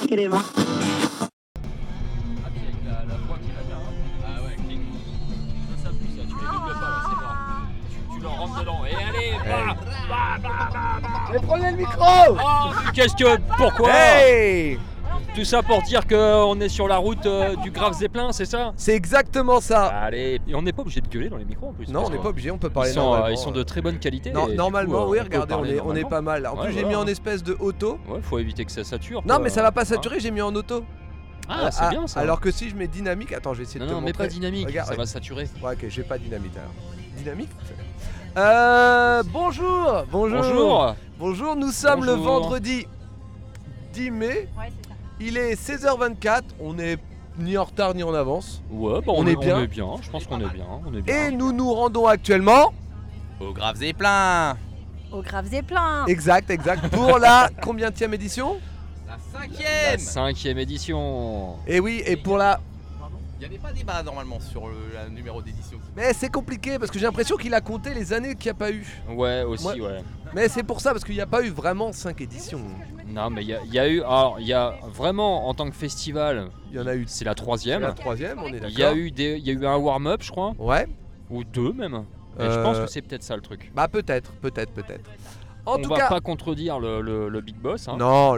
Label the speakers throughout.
Speaker 1: queremos.
Speaker 2: La voix qui va bien, hein. Ah ouais, clic. Ça plus, ça, tu les doubles pas là, c'est mort. Tu leur rentres dedans. Et allez,
Speaker 3: Mais prenez le micro.
Speaker 2: Oh, qu'est-ce que... Pourquoi
Speaker 3: Hey.
Speaker 2: Tout ça pour dire qu'on est sur la route du Grave Zeppelin, c'est ça?
Speaker 3: C'est exactement ça.
Speaker 2: Allez, et on n'est pas obligé de gueuler dans les micros en plus.
Speaker 3: Non, on n'est pas obligé, on peut parler normalement.
Speaker 2: Ils sont de très bonne qualité.
Speaker 3: Non,
Speaker 2: et
Speaker 3: normalement,
Speaker 2: du coup,
Speaker 3: oui,
Speaker 2: on peut
Speaker 3: regardez,
Speaker 2: parler
Speaker 3: on est
Speaker 2: normalement.
Speaker 3: pas mal. En
Speaker 2: Ouais,
Speaker 3: plus, j'ai
Speaker 2: voilà.
Speaker 3: mis en espèce de auto.
Speaker 2: Ouais, faut éviter que ça sature.
Speaker 3: Non,
Speaker 2: quoi.
Speaker 3: mais ça va pas saturer, j'ai mis en auto.
Speaker 2: Ah, c'est bien ça.
Speaker 3: Alors que si je mets dynamique, attends, je vais essayer de te
Speaker 2: Non, mais
Speaker 3: montrer.
Speaker 2: pas dynamique,
Speaker 3: Regarde,
Speaker 2: ça va saturer.
Speaker 3: Ouais, ok, j'ai pas dynamite alors. Dynamique. Bonjour. Bonjour, nous sommes le
Speaker 2: Bonjour.
Speaker 3: vendredi 10 mai.
Speaker 4: Ouais, c'est ça.
Speaker 3: Il est 16h24, on est ni en retard ni en avance.
Speaker 2: Ouais, bah
Speaker 3: On est bien.
Speaker 2: On est bien, je pense qu'on est bien. On est bien.
Speaker 3: Et nous nous rendons actuellement.
Speaker 5: Au Grave Zeppelin.
Speaker 4: Au Grave Zeppelin.
Speaker 3: Exact. Pour la combienième édition?
Speaker 5: La
Speaker 2: La
Speaker 5: 5ème.
Speaker 2: 5ème édition.
Speaker 3: Et oui, et pour la.
Speaker 5: Il n'y avait pas débat normalement sur le numéro d'édition.
Speaker 3: Mais c'est compliqué parce que j'ai l'impression qu'il a compté les années qu'il n'y a pas eu.
Speaker 2: Ouais, aussi,
Speaker 3: Moi-
Speaker 2: ouais.
Speaker 3: Mais c'est pour ça, parce qu'il n'y a pas eu vraiment 5 éditions.
Speaker 2: Non, mais il y a eu. Alors, il y a vraiment en tant que festival,
Speaker 3: Il y en a eu.
Speaker 2: c'est la
Speaker 3: C'est la
Speaker 2: 3ème.
Speaker 3: troisième, on est d'accord.
Speaker 2: Il y a eu un warm-up, je crois,
Speaker 3: Ouais.
Speaker 2: ou 2 même. Et je pense que c'est peut-être ça le truc.
Speaker 3: Bah peut-être. En
Speaker 2: On
Speaker 3: tout
Speaker 2: va
Speaker 3: cas.
Speaker 2: pas contredire le big boss. Hein.
Speaker 3: Non,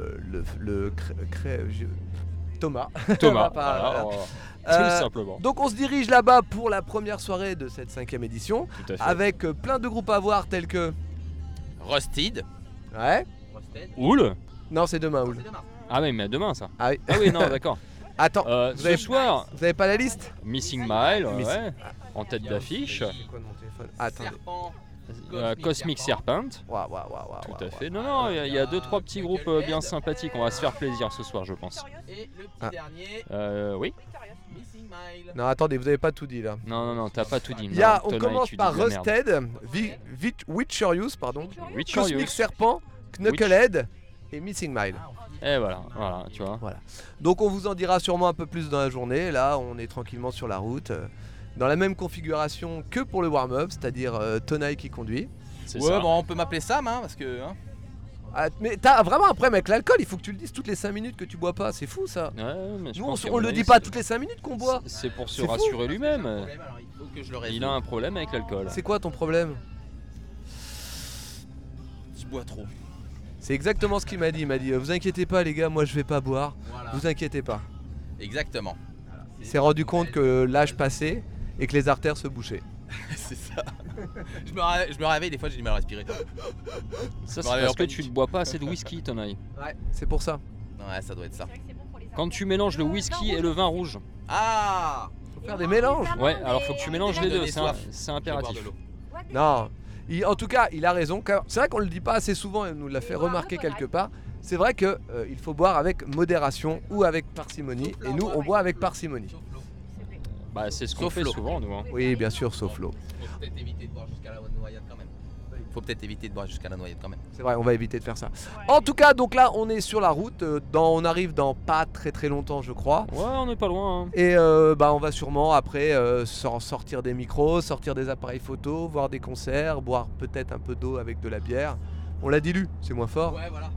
Speaker 3: Thomas.
Speaker 2: Thomas.
Speaker 3: Pas-
Speaker 2: Voilà,
Speaker 3: Euh,
Speaker 2: tout simplement.
Speaker 3: Donc on se dirige là-bas pour la première soirée de cette 5ème édition,
Speaker 2: Tout à fait.
Speaker 3: avec plein de groupes à voir tels que.
Speaker 5: Rusted.
Speaker 3: Ouais.
Speaker 2: Oul.
Speaker 3: Non, c'est demain, Oul.
Speaker 5: C'est demain.
Speaker 2: Ah oui, mais demain ça.
Speaker 3: Ah oui.
Speaker 2: Ah oui, non, d'accord.
Speaker 3: Attends,
Speaker 2: Ce soir,
Speaker 3: vous avez pas la liste?
Speaker 2: Missing Mile,
Speaker 3: Miss-
Speaker 2: ouais, en tête d'affiche.
Speaker 3: C'est quoi mon téléphone? Attendez.
Speaker 5: Serpent.
Speaker 2: Cosmic Serpent.
Speaker 3: Waouh.
Speaker 2: Tout à fait. Non, il y a 2-3 petits groupes bien sympathiques. On va se faire plaisir ce soir, je pense.
Speaker 5: Et le petit
Speaker 3: Ah.
Speaker 5: dernier,
Speaker 2: Oui.
Speaker 5: Missing Mile.
Speaker 3: Non, attendez, vous avez pas tout dit là.
Speaker 2: Non, t'as pas tout dit.
Speaker 3: Il y a,
Speaker 2: Non,
Speaker 3: on
Speaker 2: Tonight,
Speaker 3: commence
Speaker 2: tu dis
Speaker 3: par
Speaker 2: de la merde.
Speaker 3: Rusted, Witcherius,
Speaker 2: Witcherius.
Speaker 3: Cosmic Serpent, Knucklehead et Missing Mile.
Speaker 2: Et voilà, tu vois.
Speaker 3: Donc on vous en dira sûrement un peu plus dans la journée. Là, on est tranquillement sur la route, dans la même configuration que pour le warm-up, c'est-à-dire Tonai qui conduit.
Speaker 2: C'est
Speaker 5: Ouais,
Speaker 2: ça.
Speaker 5: bon, on peut m'appeler Sam, hein, parce que. Hein.
Speaker 3: Ah, mais t'as vraiment un problème avec l'alcool, il faut que tu le dises toutes les 5 minutes que tu bois pas, c'est fou ça.
Speaker 2: Ouais, mais je
Speaker 3: Nous
Speaker 2: pense
Speaker 3: on
Speaker 2: qu'à
Speaker 3: le
Speaker 2: mon
Speaker 3: dit
Speaker 2: avis,
Speaker 3: pas
Speaker 2: c'est-
Speaker 3: toutes les 5 minutes qu'on boit.
Speaker 2: C'est pour se
Speaker 3: C'est fou.
Speaker 2: rassurer lui-même.
Speaker 5: Problème, alors il faut que je le résolve.
Speaker 2: Il a un problème avec l'alcool.
Speaker 3: C'est quoi ton problème?
Speaker 5: Je bois trop.
Speaker 3: C'est exactement ce qu'il m'a dit, vous inquiétez pas les gars, moi je vais pas boire,
Speaker 5: Voilà.
Speaker 3: vous inquiétez pas.
Speaker 5: Exactement.
Speaker 3: Il s'est rendu compte que l'âge passait et que les artères se bouchaient.
Speaker 5: C'est ça. Je me réveille, des fois j'ai du mal à respirer.
Speaker 2: Ça,
Speaker 5: Je
Speaker 2: c'est
Speaker 5: me réveille
Speaker 2: parce
Speaker 5: en
Speaker 2: que
Speaker 5: panique.
Speaker 2: tu ne bois pas assez de whisky, Tonai.
Speaker 3: Ouais, c'est pour ça.
Speaker 5: Ouais, ça doit être ça.
Speaker 2: Quand tu mélanges le whisky et le vin rouge.
Speaker 5: Ah.
Speaker 3: Faut faire des mélanges.
Speaker 2: Ouais, alors faut que tu mélanges les deux,
Speaker 5: Donner soif.
Speaker 2: c'est
Speaker 5: Je vais boire
Speaker 2: impératif.
Speaker 5: de l'eau.
Speaker 3: Non, en tout cas, il a raison. C'est vrai qu'on le dit pas assez souvent, et on nous l'a fait remarquer quelque part. C'est vrai que il faut boire avec modération ou avec parcimonie. Et nous, on boit avec parcimonie.
Speaker 5: Sauf l'eau.
Speaker 2: Bah, c'est ce qu'on
Speaker 5: Sauf
Speaker 2: fait
Speaker 5: l'eau.
Speaker 2: souvent, nous. Hein.
Speaker 3: Oui, bien sûr, sauf l'eau.
Speaker 5: Faut peut-être éviter de boire jusqu'à la noyade quand même. Faut peut-être éviter de boire jusqu'à la noyade quand même.
Speaker 3: C'est vrai, on va éviter de faire ça. En tout cas, donc là, on est sur la route. On arrive dans pas très longtemps, je crois.
Speaker 2: Ouais, on n'est pas loin. Hein.
Speaker 3: Et on va sûrement après sortir des micros, sortir des appareils photo, voir des concerts, boire peut-être un peu d'eau avec de la bière. On l'a dilu, c'est moins fort.
Speaker 5: Ouais, voilà.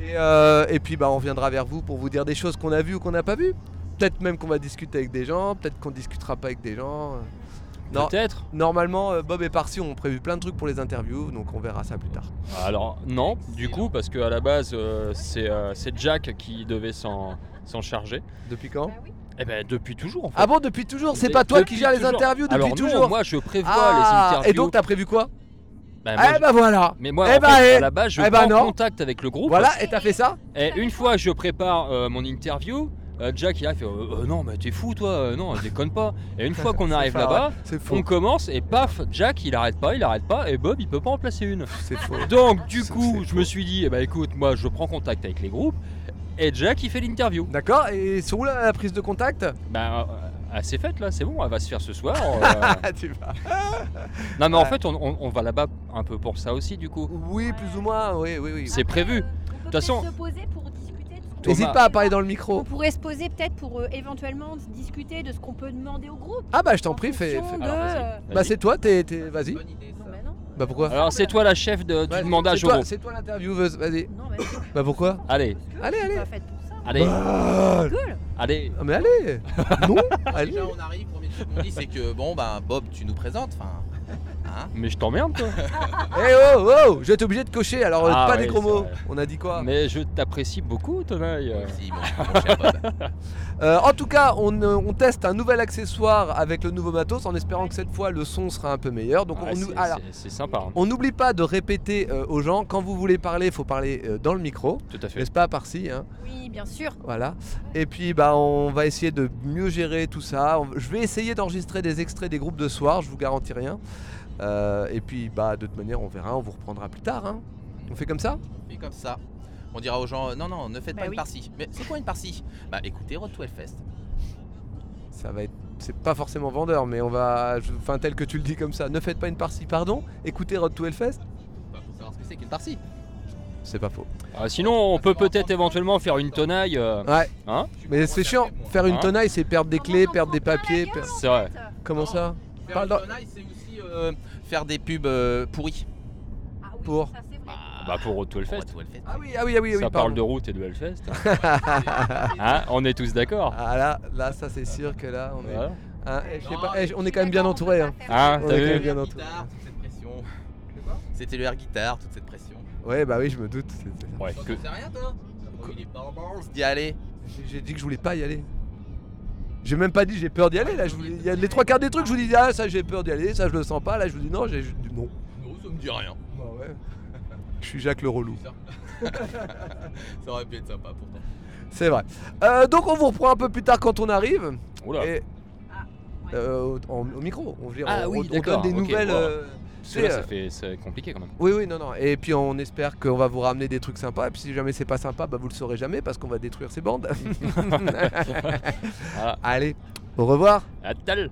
Speaker 3: Et puis on reviendra vers vous pour vous dire des choses qu'on a vues ou qu'on n'a pas vues. Peut-être même qu'on va discuter avec des gens, peut-être qu'on discutera pas avec des gens. Non,
Speaker 2: Peut-être.
Speaker 3: normalement, Bob et Parsi ont prévu plein de trucs pour les interviews, donc on verra ça plus tard.
Speaker 2: Alors, non, du coup, parce qu'à la base, c'est Jack qui devait s'en charger.
Speaker 3: Depuis quand?
Speaker 2: Eh ben, depuis toujours, en fait.
Speaker 3: Ah bon, depuis toujours? C'est pas toi qui
Speaker 2: Depuis
Speaker 3: gères les
Speaker 2: toujours.
Speaker 3: interviews depuis
Speaker 2: Alors, non,
Speaker 3: toujours?
Speaker 2: moi, je prévois
Speaker 3: Ah,
Speaker 2: les interviews.
Speaker 3: et donc t'as prévu quoi?
Speaker 2: Bah, moi,
Speaker 3: Eh ben voilà.
Speaker 2: Mais moi,
Speaker 3: Eh
Speaker 2: en
Speaker 3: ben,
Speaker 2: fait,
Speaker 3: eh.
Speaker 2: à la base, je
Speaker 3: Eh ben
Speaker 2: prends
Speaker 3: non.
Speaker 2: contact avec le groupe.
Speaker 3: Voilà, et t'as fait ça?
Speaker 2: Et une fois que je prépare mon interview, Jack il a fait non mais t'es fou toi, non déconne pas. Et une fois qu'on arrive là-bas,
Speaker 3: C'est faux.
Speaker 2: on commence et paf, Jack il arrête pas et Bob il peut pas en placer une.
Speaker 3: C'est faux.
Speaker 2: Donc du coup
Speaker 3: c'est
Speaker 2: je me suis dit écoute moi je prends contact avec les groupes et Jack il fait l'interview.
Speaker 3: D'accord, et c'est où la prise de contact?
Speaker 2: Bah c'est fait là, c'est bon, elle va se faire ce soir.
Speaker 3: Tu vas.
Speaker 2: Non mais en fait on va là-bas un peu pour ça aussi du coup.
Speaker 3: Oui, plus ou moins, oui.
Speaker 2: C'est prévu.
Speaker 4: De
Speaker 2: toute façon-
Speaker 4: se poser pour discuter de ce qu'on
Speaker 2: Thomas-
Speaker 3: N'hésite pas à parler dans le micro.
Speaker 4: On pourrait se poser peut-être pour éventuellement discuter de ce qu'on peut demander au groupe.
Speaker 3: Ah bah je t'en
Speaker 4: En
Speaker 3: prie, fais.
Speaker 4: fonction de,
Speaker 2: Alors, vas-y.
Speaker 3: Bah c'est toi, vas-y.
Speaker 5: Bonne idée ça.
Speaker 4: Non, bah non.
Speaker 3: Bah pourquoi?
Speaker 2: Alors c'est toi la chef du
Speaker 3: Ouais,
Speaker 2: demandage
Speaker 3: c'est toi,
Speaker 2: homo.
Speaker 3: c'est toi l'intervieweuse, vas-y.
Speaker 4: Non, mais
Speaker 3: Bah pourquoi?
Speaker 2: Allez,
Speaker 3: Allez,
Speaker 4: je suis
Speaker 3: allez.
Speaker 4: pas faite pour ça.
Speaker 2: allez,
Speaker 3: Bah,
Speaker 4: Gueule.
Speaker 2: allez.
Speaker 3: ah, mais allez. Non, allez.
Speaker 5: Déjà, on arrive, premier truc qu'on dit, c'est que bon, bah, Bob, tu nous présentes. Enfin, hein.
Speaker 2: Mais je t'emmerde toi.
Speaker 3: Eh oh, oh, je vais être obligé de cocher, alors
Speaker 2: Ah
Speaker 3: pas
Speaker 2: ouais,
Speaker 3: des gros
Speaker 2: c'est
Speaker 3: mots.
Speaker 2: vrai.
Speaker 3: On a dit quoi?
Speaker 2: Mais je t'apprécie beaucoup Tonaï.
Speaker 5: Si, mon cher Bob.
Speaker 3: En tout cas, on teste un nouvel accessoire avec le nouveau matos en espérant que cette fois le son sera un peu meilleur. Donc
Speaker 2: Ouais,
Speaker 3: alors,
Speaker 2: c'est sympa. Hein.
Speaker 3: on n'oublie pas de répéter aux gens, quand vous voulez parler, il faut parler dans le micro,
Speaker 2: Tout à fait.
Speaker 3: n'est-ce pas, par-ci hein.
Speaker 4: Oui, bien sûr.
Speaker 3: Voilà. Et puis bah on va essayer de mieux gérer tout ça. Je vais essayer d'enregistrer des extraits des groupes de soir, je vous garantis rien. Et puis bah de toute manière on verra, on vous reprendra plus tard. Hein. On fait comme ça?
Speaker 5: Et comme ça, on dira aux gens non, ne faites
Speaker 4: Bah
Speaker 5: pas une
Speaker 4: oui.
Speaker 5: partie. Mais c'est quoi une partie? Bah écoutez, Road to Hellfest.
Speaker 3: Ça va être. C'est pas forcément vendeur, mais on va. Enfin tel que tu le dis comme ça. Ne faites pas une partie, pardon. Écoutez Road to Hellfest.
Speaker 5: Bah, faut savoir ce que c'est qu'une partie.
Speaker 3: C'est pas faux.
Speaker 2: Ah, sinon on peut peut-être éventuellement faire une Tonaï.
Speaker 3: Ouais.
Speaker 2: Hein?
Speaker 3: Mais c'est chiant. Faire une
Speaker 2: Hein
Speaker 3: tenaille, c'est perdre des clés,
Speaker 4: On en
Speaker 3: perdre des
Speaker 4: prend plein la
Speaker 3: papiers.
Speaker 4: gueule,
Speaker 2: C'est
Speaker 4: en
Speaker 2: vrai.
Speaker 4: fait.
Speaker 3: Comment ça?
Speaker 5: Faire
Speaker 3: Parle
Speaker 5: une
Speaker 3: dans-
Speaker 5: tenaille, c'est aussi faire des pubs pourries.
Speaker 4: Ah oui,
Speaker 3: Pour-
Speaker 4: ça c'est vrai.
Speaker 2: Bah pour Road to Hellfest.
Speaker 5: Road to Hellfest.
Speaker 3: Ah oui, ah oui, ah oui, ah oui.
Speaker 2: Ça
Speaker 3: pardon.
Speaker 2: parle de route et de Hellfest. Hein? On est tous d'accord.
Speaker 3: Ah là, ça c'est sûr que là, on est.
Speaker 2: Voilà.
Speaker 3: Hein, je sais
Speaker 5: Non,
Speaker 3: pas,
Speaker 5: mais
Speaker 3: on est quand même bien entouré. Hein.
Speaker 2: Hein,
Speaker 3: On
Speaker 2: t'as
Speaker 3: est quand
Speaker 2: vu?
Speaker 3: même bien
Speaker 5: Air
Speaker 3: entouré.
Speaker 5: guitare, toute cette pression. C'était le air guitare, toute cette pression.
Speaker 3: Ouais, bah oui, je me doute. c'est ça.
Speaker 2: Ouais,
Speaker 5: Toi,
Speaker 2: que...
Speaker 5: t'en sais rien, toi? Il est pas en balance d'y aller.
Speaker 3: J'ai dit que je voulais pas y aller. J'ai même pas dit j'ai peur d'y aller là. Il y a les trois quarts des trucs, je vous dis ah ça j'ai peur d'y aller, ça je le sens pas. Là je vous dis non, j'ai dit non.
Speaker 5: Non, ça me dit rien.
Speaker 3: Bah ouais. Je suis Jacques le relou.
Speaker 5: Ça aurait pu être sympa pourtant.
Speaker 3: C'est vrai. Donc on vous reprend un peu plus tard quand on arrive.
Speaker 2: Oula.
Speaker 3: Et,
Speaker 4: Ah,
Speaker 3: au micro. On, veut dire,
Speaker 2: Ah
Speaker 3: on,
Speaker 2: oui,
Speaker 3: on
Speaker 2: d'accord,
Speaker 3: donne des
Speaker 2: ok,
Speaker 3: nouvelles.
Speaker 2: wow.
Speaker 3: Tu
Speaker 2: Parce que
Speaker 3: sais,
Speaker 2: là, c'est compliqué quand même.
Speaker 3: Oui, non. Et puis on espère qu'on va vous ramener des trucs sympas. Et puis si jamais c'est pas sympa, bah vous le saurez jamais parce qu'on va détruire ces bandes.
Speaker 2: Voilà.
Speaker 3: Allez, au revoir.
Speaker 2: À tal.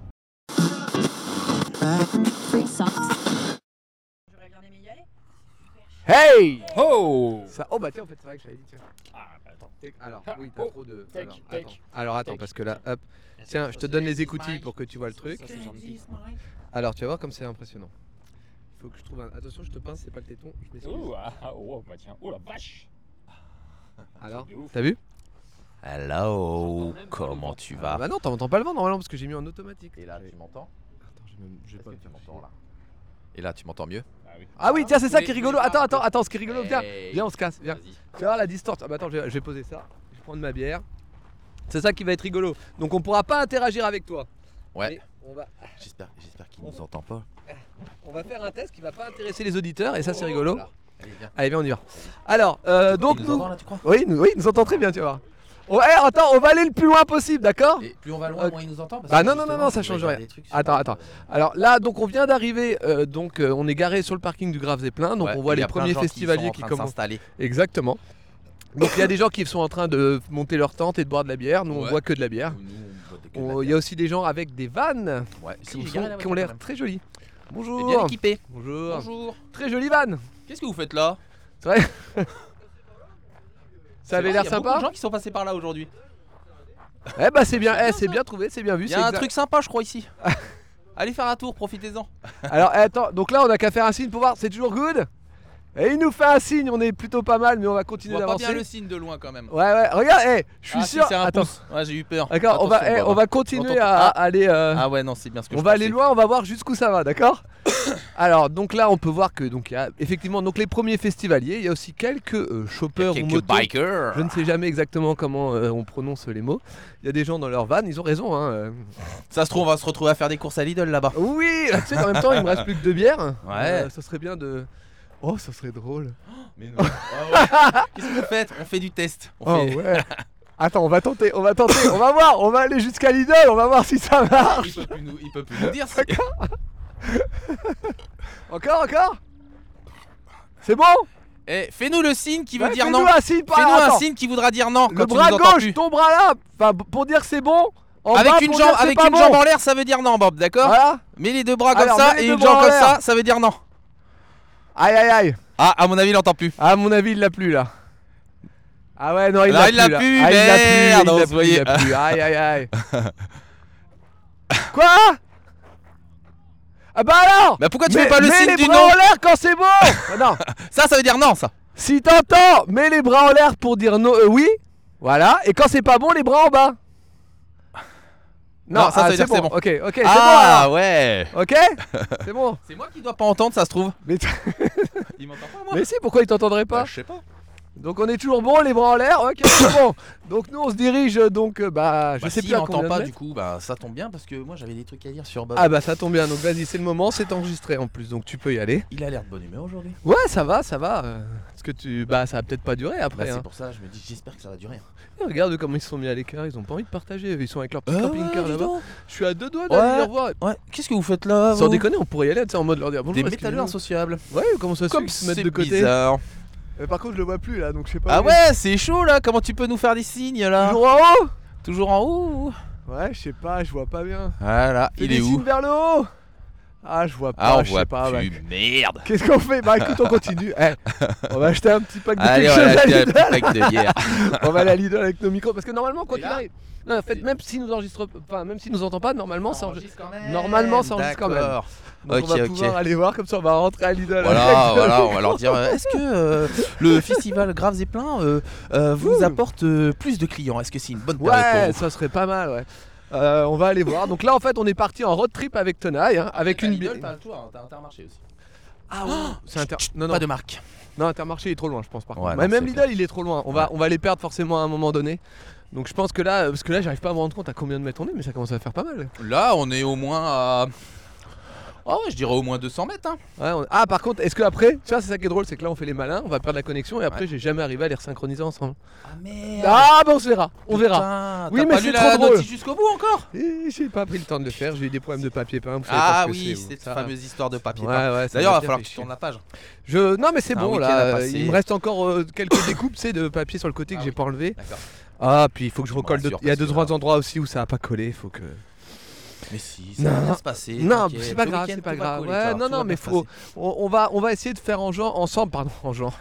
Speaker 4: j'aurais bien aimé y aller.
Speaker 3: Hey
Speaker 2: Oh.
Speaker 3: ça, oh bah tiens, en fait c'est vrai que j'avais dit tiens.
Speaker 2: Ah, bah, attends.
Speaker 3: Alors oui, t'as trop de.
Speaker 2: Tac,
Speaker 3: Alors,
Speaker 2: tac.
Speaker 3: attends,
Speaker 2: tac.
Speaker 3: parce que là, hop. Tiens, je te donne les écoutilles pour que tu vois le truc.
Speaker 2: Ça, c'est gentil.
Speaker 3: Alors tu vas voir comme c'est impressionnant. Il faut que je trouve un. Attention, je te pince, c'est pas le téton. Je m'excuse.
Speaker 2: Oh, oh, bah tiens. Oh la vache.
Speaker 3: Alors,
Speaker 2: C'est ouf.
Speaker 3: t'as vu?
Speaker 5: Hello, comment tu vas?
Speaker 3: Bah non, t'entends pas le vent normalement parce que j'ai mis en automatique.
Speaker 5: Et là, tu m'entends?
Speaker 3: Attends, je vais pas me faire chier.
Speaker 5: là? Et là, tu m'entends mieux?
Speaker 2: Ah oui.
Speaker 3: Ah oui, tiens, c'est ça
Speaker 5: Mais-
Speaker 3: qui est rigolo.
Speaker 5: mais-
Speaker 3: Attends, ce qui est rigolo, viens.
Speaker 5: Hey.
Speaker 3: Viens, on se casse, viens.
Speaker 5: Vas-y.
Speaker 3: Tu vas voir la distance. Ah bah attends, je vais poser ça. Je vais prendre ma bière. C'est ça qui va être rigolo. Donc on pourra pas interagir avec toi.
Speaker 5: Ouais.
Speaker 3: Mais
Speaker 5: J'espère qu'il nous entend pas.
Speaker 3: on va faire un test qui va pas intéresser les auditeurs et ça c'est rigolo.
Speaker 5: Voilà. Allez, viens.
Speaker 3: Allez, viens, on y va. Alors, donc
Speaker 5: Il
Speaker 3: nous.
Speaker 5: entend là, tu crois?
Speaker 3: Oui, il nous entend très bien, tu vois. Oh, attends, on va aller le plus loin possible, d'accord?
Speaker 5: Et plus on va loin, moins il nous entend. Parce
Speaker 3: Bah
Speaker 5: que
Speaker 3: non,
Speaker 5: justement,
Speaker 3: ça
Speaker 5: il
Speaker 3: change
Speaker 5: va y avoir
Speaker 3: rien.
Speaker 5: des trucs sur-
Speaker 3: Attends. Alors là, donc on vient d'arriver, on est garé sur le parking du Grave Zeppelin, donc
Speaker 5: Ouais,
Speaker 3: on voit
Speaker 5: et il y
Speaker 3: les
Speaker 5: a plein de
Speaker 3: premiers
Speaker 5: gens qui
Speaker 3: festivaliers
Speaker 5: sont en
Speaker 3: qui
Speaker 5: train de
Speaker 3: commencent.
Speaker 5: s'installer.
Speaker 3: Exactement. Donc il y a des gens qui sont en train de monter leur tente et de boire de la bière. Nous on
Speaker 5: Ouais.
Speaker 3: boit que de la bière.
Speaker 5: Nous, on boit que de la
Speaker 3: Il y a aussi des gens avec des vannes
Speaker 5: Ouais,
Speaker 3: qui,
Speaker 5: si, j'ai
Speaker 3: sont-
Speaker 5: garé la
Speaker 3: qui
Speaker 5: voiture
Speaker 3: ont l'air
Speaker 5: quand même.
Speaker 3: très jolies.
Speaker 5: Et
Speaker 3: Bonjour.
Speaker 5: bien équipé.
Speaker 3: Bonjour.
Speaker 5: Bonjour.
Speaker 3: Très jolie vanne.
Speaker 5: Qu'est-ce que vous faites là?
Speaker 3: C'est vrai. Ça
Speaker 5: C'est
Speaker 3: avait
Speaker 5: vrai,
Speaker 3: l'air
Speaker 5: il y a beaucoup
Speaker 3: sympa.
Speaker 5: de gens qui sont passés par là aujourd'hui.
Speaker 3: Eh bah c'est bien,
Speaker 5: C'est bien,
Speaker 3: c'est
Speaker 5: ça.
Speaker 3: bien trouvé, c'est bien vu.
Speaker 5: Il y
Speaker 3: c'est
Speaker 5: a un
Speaker 3: exact.
Speaker 5: truc sympa, je crois, ici. Allez faire un tour, profitez-en.
Speaker 3: Alors attends, donc là on a qu'à faire un signe pour voir, c'est toujours good. Et il nous fait un signe, on est plutôt pas mal, mais on va
Speaker 5: Je
Speaker 3: continuer
Speaker 5: vois pas
Speaker 3: d'avancer.
Speaker 5: bien le signe de loin quand même.
Speaker 3: Ouais, regarde, je suis
Speaker 5: Ah, si,
Speaker 3: sûr.
Speaker 5: c'est un
Speaker 3: Attends,
Speaker 5: pouce. Ouais, j'ai eu peur.
Speaker 3: d'accord, on
Speaker 5: Attention,
Speaker 3: va, on va continuer
Speaker 5: J'entends-
Speaker 3: à aller.
Speaker 5: Ah ouais, non, c'est bien ce que
Speaker 3: On
Speaker 5: je
Speaker 3: va aller
Speaker 5: pensais.
Speaker 3: loin, on va voir jusqu'où ça va, d'accord? Alors, donc là, on peut voir que donc il y a effectivement donc les premiers festivaliers. Il y a aussi quelques choppers ou
Speaker 5: Quelques
Speaker 3: motos.
Speaker 5: bikers.
Speaker 3: Je ne sais jamais exactement comment on prononce les mots. Il y a des gens dans leur van, ils ont raison. Hein.
Speaker 5: Ça se trouve, on va se retrouver à faire des courses à Lidl là-bas.
Speaker 3: Oui, tu sais, en même temps, il me reste plus que 2 bières.
Speaker 5: Ouais.
Speaker 3: Ça serait bien de. Oh, ça serait drôle.
Speaker 5: Mais non. Qu'est-ce que vous faites? On fait du test. On
Speaker 3: Oh
Speaker 5: fait-
Speaker 3: ouais. Attends, on va tenter, on va voir, on va aller jusqu'à Lidl, on va voir si ça marche.
Speaker 5: Il peut plus nous dire. si-
Speaker 3: Encore C'est bon?
Speaker 5: Eh, fais-nous le signe qui veut
Speaker 3: Ouais,
Speaker 5: dire
Speaker 3: fais-nous
Speaker 5: non.
Speaker 3: un signe par
Speaker 5: Fais-nous un
Speaker 3: attends.
Speaker 5: signe qui voudra dire non.
Speaker 3: Le
Speaker 5: quand tu
Speaker 3: bras
Speaker 5: nous entends
Speaker 3: gauche,
Speaker 5: plus.
Speaker 3: ton bras là, enfin pour dire que c'est bon. En
Speaker 5: Avec
Speaker 3: bas,
Speaker 5: une
Speaker 3: pour
Speaker 5: jambe,
Speaker 3: dire que c'est
Speaker 5: avec
Speaker 3: pas
Speaker 5: une
Speaker 3: bon.
Speaker 5: jambe en l'air, ça veut dire non, Bob, d'accord?
Speaker 3: Voilà.
Speaker 5: Mets les deux bras comme
Speaker 3: Alors,
Speaker 5: ça
Speaker 3: mets les
Speaker 5: et
Speaker 3: deux
Speaker 5: une
Speaker 3: bras
Speaker 5: jambe
Speaker 3: en
Speaker 5: comme
Speaker 3: l'air.
Speaker 5: ça veut dire non.
Speaker 3: Aïe.
Speaker 5: Ah, à mon avis, il entend plus.
Speaker 3: À mon avis, il l'a plus là. Ah ouais, non, il
Speaker 5: Alors,
Speaker 3: l'a
Speaker 5: il l'a
Speaker 3: là.
Speaker 5: plus,
Speaker 3: Ah, il l'a
Speaker 5: merde,
Speaker 3: il
Speaker 5: on
Speaker 3: l'a
Speaker 5: se
Speaker 3: plus,
Speaker 5: voyait.
Speaker 3: il l'a plus. Aïe. Quoi? Ah bah alors.
Speaker 5: Bah pourquoi tu
Speaker 3: Mets-
Speaker 5: fais pas le
Speaker 3: mets
Speaker 5: signe
Speaker 3: les
Speaker 5: du
Speaker 3: bras
Speaker 5: non?
Speaker 3: en l'air quand c'est bon. Ah, non.
Speaker 5: Ça veut dire non, ça.
Speaker 3: Si t'entends, mets les bras en l'air pour dire non, oui. Voilà. Et quand c'est pas bon, les bras en bas.
Speaker 5: Non, ça veut dire c'est bon.
Speaker 3: Ok, c'est
Speaker 5: Ah
Speaker 3: bon.
Speaker 5: ouais.
Speaker 3: Alors. Ok. C'est bon.
Speaker 5: C'est moi qui dois pas entendre, ça se trouve.
Speaker 3: Mais,
Speaker 5: Il m'entend pas, moi.
Speaker 3: mais si, pourquoi il t'entendrait pas?
Speaker 5: Je sais pas.
Speaker 3: Donc on est toujours bon, les bras en l'air. Ok, c'est bon. Donc nous on se dirige donc je sais
Speaker 5: S'il
Speaker 3: plus à
Speaker 5: m'entend
Speaker 3: combien de
Speaker 5: pas,
Speaker 3: mètres.
Speaker 5: du coup, bah ça tombe bien parce que moi j'avais des trucs à dire sur Bob.
Speaker 3: Ah bah ça tombe bien. Donc vas-y, c'est le moment, c'est enregistré en plus, donc tu peux y aller.
Speaker 5: Il a l'air de bonne humeur aujourd'hui.
Speaker 3: Ouais, ça va. Parce que ça va peut-être pas durer après.
Speaker 5: Bah,
Speaker 3: hein.
Speaker 5: c'est pour ça, je me dis, j'espère que ça va durer.
Speaker 3: Et regarde comment ils se sont mis à l'écart, ils ont pas envie de partager, ils sont avec leur petit camping-car
Speaker 5: dis
Speaker 3: là-bas.
Speaker 5: donc.
Speaker 3: Je suis à 2 doigts d'aller
Speaker 5: Ouais.
Speaker 3: les revoir.
Speaker 5: Ouais, qu'est-ce que vous faites là
Speaker 3: Sans
Speaker 5: vous
Speaker 3: déconner, on pourrait y aller, tu sais, en mode leur dire bonjour.
Speaker 5: Des
Speaker 3: excusez-nous.
Speaker 5: métalleux insociables.
Speaker 3: Ouais, comment ça se fait
Speaker 5: Comme
Speaker 3: qu'ils se mettent
Speaker 5: c'est
Speaker 3: de côté.
Speaker 5: bizarre.
Speaker 3: Par contre, je le vois plus là, donc je sais pas.
Speaker 5: Ah
Speaker 3: où il est.
Speaker 5: ouais, c'est chaud là. Comment tu peux nous faire des signes là?
Speaker 3: Toujours en haut.
Speaker 5: Toujours en haut.
Speaker 3: Ouais, je sais pas, je vois pas bien.
Speaker 5: Voilà,
Speaker 3: Fais
Speaker 5: il
Speaker 3: des
Speaker 5: est où?
Speaker 3: signes vers le haut. Ah, je vois pas,
Speaker 5: Ah, on
Speaker 3: je
Speaker 5: voit
Speaker 3: sais pas.
Speaker 5: plus.
Speaker 3: bah.
Speaker 5: Merde.
Speaker 3: Qu'est-ce qu'on fait? Bah écoute, on continue. On va acheter un petit pack de
Speaker 5: Allez,
Speaker 3: quelque
Speaker 5: on va
Speaker 3: chose à
Speaker 5: acheter un
Speaker 3: Lidl.
Speaker 5: petit pack de bière.
Speaker 3: On va aller à Lidl avec nos micros parce que normalement quand
Speaker 5: Et
Speaker 3: il
Speaker 5: là
Speaker 3: arrive, non, en fait, même s'il nous enregistre, enfin même s'il nous entend pas, normalement ça enregistre.
Speaker 5: quand même.
Speaker 3: Normalement, ça enregistre quand même.
Speaker 5: D'accord.
Speaker 3: Donc on va
Speaker 5: Ok,
Speaker 3: pouvoir
Speaker 5: ok.
Speaker 3: aller voir comme ça, on va rentrer à Lidl.
Speaker 5: Voilà,
Speaker 3: avec-
Speaker 5: voilà, on va leur dire est-ce que le festival Graves et Plein vous apporte plus de clients? Est-ce que c'est une bonne période
Speaker 3: Ouais,
Speaker 5: pour vous?
Speaker 3: ça serait pas mal, ouais. On va aller voir. Donc là, en fait, on est parti en road trip avec Tenaille, hein, avec une bière.
Speaker 5: T'as le toit, t'as Intermarché aussi.
Speaker 3: Ah ouais. C'est non, non.
Speaker 5: Pas de marque.
Speaker 3: Non, Intermarché il est trop loin, je pense par
Speaker 5: Ouais,
Speaker 3: contre.
Speaker 5: non,
Speaker 3: Mais même
Speaker 5: c'est
Speaker 3: Lidl, il est trop loin. On va les perdre forcément à un moment donné. Donc je pense que là, parce que là, j'arrive pas à me rendre compte à combien de mètres on est, mais ça commence à faire pas mal.
Speaker 5: Là, on est au moins à. Ah ouais, je dirais au moins 200 mètres. Hein.
Speaker 3: Ouais, Ah, par contre, est-ce que après, tu vois, c'est ça qui est drôle, c'est que là, on fait les malins, on va perdre la connexion et après, j'ai jamais arrivé à les resynchroniser ensemble.
Speaker 5: Ah merde.
Speaker 3: Ah, bah on se verra, on verra.
Speaker 5: Putain,
Speaker 3: Oui,
Speaker 5: t'as
Speaker 3: mais
Speaker 5: pas
Speaker 3: c'est
Speaker 5: lu
Speaker 3: trop
Speaker 5: la
Speaker 3: drôle.
Speaker 5: notice jusqu'au bout encore?
Speaker 3: Et j'ai pas pris le temps de le faire, j'ai eu des problèmes de papier peint. Vous savez
Speaker 5: Ah
Speaker 3: pas ce que
Speaker 5: oui,
Speaker 3: c'est,
Speaker 5: cette
Speaker 3: ça.
Speaker 5: fameuse histoire de papier.
Speaker 3: Ouais,
Speaker 5: peint.
Speaker 3: ouais, ça
Speaker 5: D'ailleurs,
Speaker 3: m'a
Speaker 5: il va
Speaker 3: bien
Speaker 5: falloir
Speaker 3: fait
Speaker 5: que tu
Speaker 3: chier.
Speaker 5: tournes la page.
Speaker 3: Non, mais c'est
Speaker 5: Un
Speaker 3: bon
Speaker 5: week-end à
Speaker 3: là.
Speaker 5: passer.
Speaker 3: Il me reste encore quelques découpes, c'est de papier sur le côté que j'ai pas enlevé.
Speaker 5: D'accord.
Speaker 3: Ah, puis il faut que je
Speaker 5: Je me
Speaker 3: recolle.
Speaker 5: rassure
Speaker 3: Il y a
Speaker 5: parce que
Speaker 3: 2-3
Speaker 5: là-
Speaker 3: endroits aussi où ça a pas collé. Faut que.
Speaker 5: Mais si, ça va
Speaker 3: Non.
Speaker 5: bien se passer.
Speaker 3: Non,
Speaker 5: t'inquiète.
Speaker 3: c'est pas
Speaker 5: Le
Speaker 3: grave,
Speaker 5: week-end,
Speaker 3: c'est pas
Speaker 5: tout va
Speaker 3: grave.
Speaker 5: coller,
Speaker 3: Ouais,
Speaker 5: tu vois,
Speaker 3: non,
Speaker 5: tout va
Speaker 3: non, mais
Speaker 5: bien
Speaker 3: faut.
Speaker 5: passer.
Speaker 3: On va essayer de faire ensemble, pardon, en genre.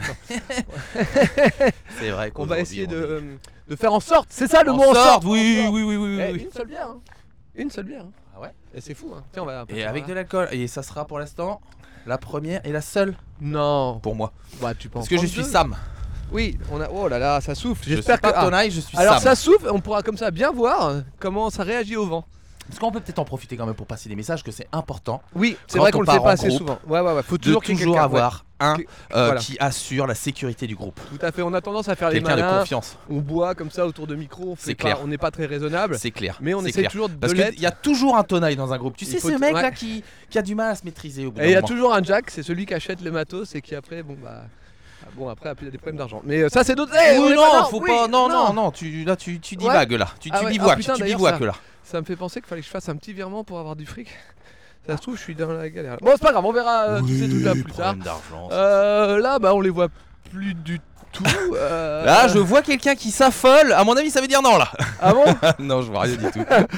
Speaker 5: C'est vrai
Speaker 3: On va essayer de faire en sorte. C'est ça le
Speaker 5: En
Speaker 3: mot en
Speaker 5: sorte,
Speaker 3: sorte.
Speaker 5: oui,
Speaker 3: En sorte.
Speaker 5: oui, oui, oui,
Speaker 3: Eh,
Speaker 5: oui.
Speaker 3: Une seule bière. Hein. Une seule bière. Hein.
Speaker 5: Ah ouais.
Speaker 3: Et c'est fou. Hein. Tiens, on va. un peu
Speaker 5: Et
Speaker 3: faire
Speaker 5: avec
Speaker 3: là.
Speaker 5: de l'alcool. Et ça sera pour l'instant la première et la seule
Speaker 3: Non.
Speaker 5: pour moi.
Speaker 3: Bah, tu penses.
Speaker 5: Parce que je suis Sam.
Speaker 3: Oui, on a. Oh là là, ça souffle.
Speaker 5: Je suis
Speaker 3: J'espère que.
Speaker 5: pas Tonaille, je suis
Speaker 3: Alors
Speaker 5: Sam.
Speaker 3: ça souffle, on pourra comme ça bien voir comment ça réagit au vent.
Speaker 5: Parce qu'on peut peut-être en profiter quand même pour passer des messages que c'est important
Speaker 3: Oui, c'est
Speaker 5: Quand
Speaker 3: vrai
Speaker 5: on
Speaker 3: qu'on le
Speaker 5: part
Speaker 3: fait pas
Speaker 5: en
Speaker 3: assez
Speaker 5: groupe,
Speaker 3: souvent. Ouais, faut
Speaker 5: de
Speaker 3: toujours qu'il y ait
Speaker 5: toujours
Speaker 3: quelqu'un,
Speaker 5: avoir un
Speaker 3: Voilà.
Speaker 5: qui assure la sécurité du groupe.
Speaker 3: ouais. Tout à fait, on a tendance à faire les
Speaker 5: Quelqu'un de
Speaker 3: malins.
Speaker 5: confiance,
Speaker 3: On boit comme ça autour de micro, on fait
Speaker 5: C'est
Speaker 3: pas-
Speaker 5: clair.
Speaker 3: on n'est pas très raisonnable.
Speaker 5: c'est clair.
Speaker 3: Mais on
Speaker 5: c'est
Speaker 3: essaie
Speaker 5: clair.
Speaker 3: toujours de
Speaker 5: Parce
Speaker 3: l'être.
Speaker 5: qu'il y a toujours un Tonaille dans un groupe. Tu
Speaker 3: Il
Speaker 5: sais,
Speaker 3: faut
Speaker 5: ce mec là
Speaker 3: ouais.
Speaker 5: qui a du mal à se maîtriser au bout
Speaker 3: Et
Speaker 5: d'un
Speaker 3: il y a
Speaker 5: moment.
Speaker 3: toujours un Jack, c'est celui qui achète le matos et qui après, bon bah. Bon, après, il a des problèmes d'argent. Mais ça, c'est d'autres. Eh, on
Speaker 5: Oui,
Speaker 3: est
Speaker 5: non,
Speaker 3: pas-
Speaker 5: faut
Speaker 3: oui,
Speaker 5: pas. Non, tu divagues là. Tu
Speaker 3: Ah ouais,
Speaker 5: bivouaques,
Speaker 3: ah putain,
Speaker 5: tu
Speaker 3: d'ailleurs,
Speaker 5: bivouaques là.
Speaker 3: Ça me fait penser qu'il fallait que je fasse un petit virement pour avoir du fric. Ça se trouve, je suis dans la galère. Bon, c'est pas grave, on verra tous ces trucs-là plus tard.
Speaker 5: problème d'argent.
Speaker 3: Là, bah, on les voit plus du tout.
Speaker 5: Là, je vois quelqu'un qui s'affole. À mon avis, ça veut dire non là.
Speaker 3: Ah bon?
Speaker 5: Non, je vois rien du tout.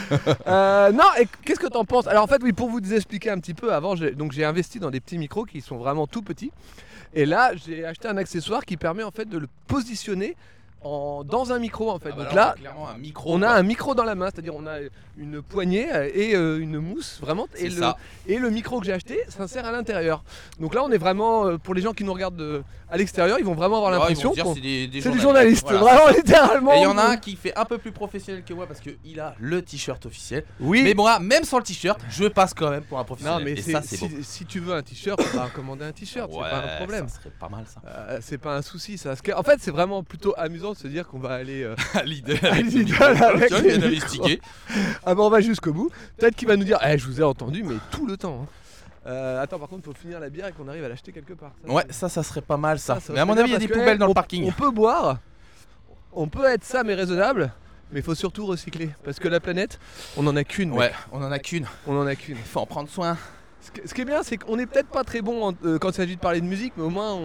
Speaker 3: Non, et qu'est-ce que t'en penses? Alors en fait, oui, pour vous expliquer un petit peu, avant, j'ai investi dans des petits micros qui sont vraiment tout petits. Et là, j'ai acheté un accessoire qui permet en fait de le positionner dans un micro en fait.
Speaker 5: Ah bah
Speaker 3: Donc
Speaker 5: là,
Speaker 3: là,
Speaker 5: clairement un micro.
Speaker 3: on a
Speaker 5: quoi.
Speaker 3: un micro dans la main, c'est-à-dire on a une poignée et une mousse vraiment.
Speaker 5: C'est ça.
Speaker 3: Et le micro que j'ai acheté s'insère à l'intérieur. Donc là, on est vraiment, pour les gens qui nous regardent à l'extérieur, ils vont vraiment avoir
Speaker 5: Ah, ils
Speaker 3: l'impression
Speaker 5: vont se dire,
Speaker 3: qu'on-
Speaker 5: c'est des
Speaker 3: c'est des journalistes,
Speaker 5: Voilà,
Speaker 3: vraiment
Speaker 5: c'est ça.
Speaker 3: littéralement.
Speaker 5: Et il y en a un qui fait un peu plus professionnel que moi parce qu'il a le t-shirt officiel.
Speaker 3: Oui.
Speaker 5: Mais moi, même sans le t-shirt, je passe quand même pour un
Speaker 3: Non,
Speaker 5: professionnel.
Speaker 3: mais
Speaker 5: et ça, c'est beau.
Speaker 3: si tu veux un t-shirt, on va commander un t-shirt, c'est pas un problème.
Speaker 5: Ça serait pas mal ça.
Speaker 3: C'est pas un souci ça. En fait, c'est vraiment plutôt amusant de se dire qu'on va aller.
Speaker 5: L'idée
Speaker 3: Lidl avec
Speaker 5: Tiens,
Speaker 3: les
Speaker 5: bien
Speaker 3: micros.
Speaker 5: investigué.
Speaker 3: Ah bah on va jusqu'au bout. Peut-être qu'il va nous dire, je vous ai entendu, mais tout le temps. Hein. Attends, par contre, faut finir la bière et qu'on arrive à l'acheter quelque part.
Speaker 5: Ouais, ça serait pas mal ça.
Speaker 3: Ça
Speaker 5: Mais à mon
Speaker 3: serait
Speaker 5: avis, il y a
Speaker 3: bien
Speaker 5: des
Speaker 3: parce que,
Speaker 5: poubelles dans le
Speaker 3: on
Speaker 5: parking.
Speaker 3: peut boire, on peut être ça mais raisonnable, mais il faut surtout recycler parce que la planète, on en a qu'une. mec.
Speaker 5: Ouais, on en a qu'une.
Speaker 3: On en a qu'une.
Speaker 5: Faut en prendre soin.
Speaker 3: Ce qui est bien, c'est qu'on est peut-être pas très bon quand il s'agit de parler de musique, mais au moins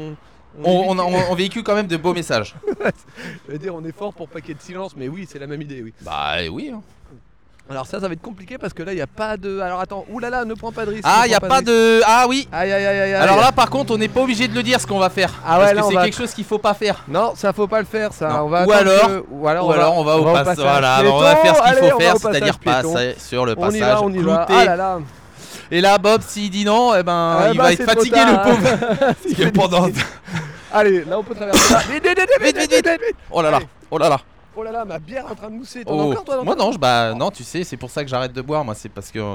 Speaker 5: On véhicule quand même de beaux messages.
Speaker 3: Je veux dire, on est fort pour pas qu'il y ait de silence, mais oui, c'est la même idée, oui.
Speaker 5: Bah oui. hein.
Speaker 3: Alors ça va être compliqué parce que là, il n'y a pas de... Alors attends, oulala, ne prends pas de risque.
Speaker 5: Ah,
Speaker 3: ne
Speaker 5: il y a
Speaker 3: prends
Speaker 5: pas
Speaker 3: risque.
Speaker 5: de. Ah oui.
Speaker 3: Aïe, aïe, aïe, aïe, aïe.
Speaker 5: Alors là, par contre, on n'est pas obligé de le dire ce qu'on va faire.
Speaker 3: Ah ouais,
Speaker 5: parce
Speaker 3: là,
Speaker 5: que
Speaker 3: on
Speaker 5: c'est
Speaker 3: va-
Speaker 5: quelque chose qu'il faut pas faire.
Speaker 3: Non, ça faut pas le faire, ça.
Speaker 5: Non.
Speaker 3: On va
Speaker 5: Ou
Speaker 3: attendre
Speaker 5: alors-
Speaker 3: que-
Speaker 5: Ou alors on va au passage. Voilà,
Speaker 3: piéton.
Speaker 5: on va faire ce qu'il
Speaker 3: Allez,
Speaker 5: faut
Speaker 3: on va
Speaker 5: faire,
Speaker 3: au passage
Speaker 5: c'est-à-dire
Speaker 3: piéton.
Speaker 5: passer sur le
Speaker 3: On y
Speaker 5: passage
Speaker 3: va, on y va.
Speaker 5: clouté.
Speaker 3: Ah là là.
Speaker 5: Et là, Bob, s'il dit non, eh ben,
Speaker 3: Ah
Speaker 5: il
Speaker 3: bah,
Speaker 5: va être
Speaker 3: c'est trop
Speaker 5: fatigué,
Speaker 3: tard,
Speaker 5: le pauvre.
Speaker 3: hein.
Speaker 5: Parce que pendant...
Speaker 3: Allez, là on peut traverser. Vite, vite, vite, vite, vite, vite.
Speaker 5: Oh là là,
Speaker 3: Allez.
Speaker 5: oh là là.
Speaker 3: Oh là là, ma bière est en train de mousser. T'en as
Speaker 5: Oh.
Speaker 3: encore toi
Speaker 5: Moi non, bah non, tu sais, c'est pour ça que j'arrête de boire. Moi, c'est parce que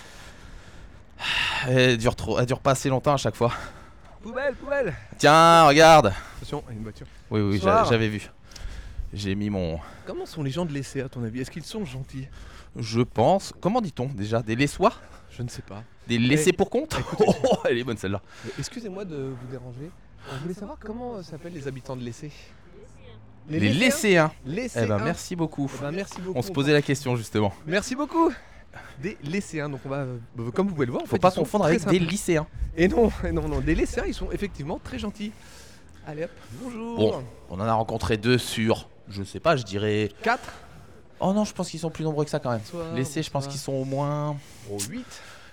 Speaker 5: elle dure pas assez longtemps à chaque fois.
Speaker 3: Poubelle, poubelle.
Speaker 5: Tiens, regarde.
Speaker 3: Attention, il y a une voiture.
Speaker 5: Oui, oui,
Speaker 3: Bonsoir.
Speaker 5: j'avais vu. J'ai mis mon.
Speaker 3: Comment sont les gens de l'essai à ton avis? Est-ce qu'ils sont gentils?
Speaker 5: Je pense. Comment dit-on déjà? Des laissois?
Speaker 3: Je ne sais pas.
Speaker 5: Des laissés pour compte? Oh, elle est bonne celle-là.
Speaker 3: Excusez-moi de vous déranger. On voulait savoir comment s'appellent les habitants de l'essai.
Speaker 5: Les lycéens.
Speaker 3: Lycéens.
Speaker 5: Eh ben, merci beaucoup.
Speaker 3: Eh ben, merci beaucoup.
Speaker 5: On se posait la question justement.
Speaker 3: Merci beaucoup. Des lycéens, donc on va, comme vous pouvez le voir, en
Speaker 5: Faut
Speaker 3: fait,
Speaker 5: pas
Speaker 3: ils sont
Speaker 5: confondre
Speaker 3: très
Speaker 5: avec des
Speaker 3: sympas.
Speaker 5: lycéens.
Speaker 3: Et non, des lycéens, ils sont effectivement très gentils. Allez hop, bonjour.
Speaker 5: Bon, on en a rencontré 2 sur, je sais pas, je dirais.
Speaker 3: 4.
Speaker 5: Oh non, je pense qu'ils sont plus nombreux que ça quand même.
Speaker 3: Bonsoir,
Speaker 5: Lycée, je pense
Speaker 3: bonsoir.
Speaker 5: qu'ils sont au moins
Speaker 3: Oh, 8.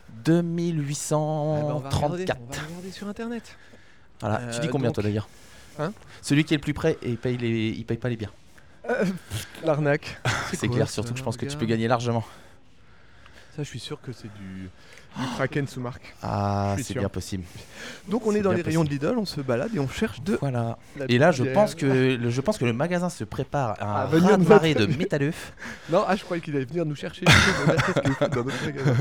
Speaker 5: 2834.
Speaker 3: On va regarder sur internet.
Speaker 5: Voilà. Tu dis combien
Speaker 3: donc-
Speaker 5: toi d'ailleurs?
Speaker 3: Hein?
Speaker 5: Celui qui est le plus près et il paye pas les bières.
Speaker 3: L'arnaque.
Speaker 5: C'est
Speaker 3: quoi,
Speaker 5: clair,
Speaker 3: ça,
Speaker 5: surtout que je pense que tu
Speaker 3: regarde.
Speaker 5: peux gagner largement.
Speaker 3: Ça, je suis sûr que c'est du Kraken sous marque.
Speaker 5: Ah,
Speaker 3: Je suis
Speaker 5: c'est
Speaker 3: sûr.
Speaker 5: bien possible.
Speaker 3: Donc on
Speaker 5: C'est
Speaker 3: est dans
Speaker 5: bien
Speaker 3: les rayons de Lidl, on se balade et on cherche de
Speaker 5: Voilà.
Speaker 3: la
Speaker 5: Et là, je
Speaker 3: bière.
Speaker 5: pense que le magasin se prépare à
Speaker 3: Ah,
Speaker 5: un
Speaker 3: venir nous
Speaker 5: raz-de-marée de
Speaker 3: attaquer.
Speaker 5: métalleux.
Speaker 3: Non, je croyais qu'il allait venir nous chercher. Qu'est-ce qu'il fout dans notre magasin?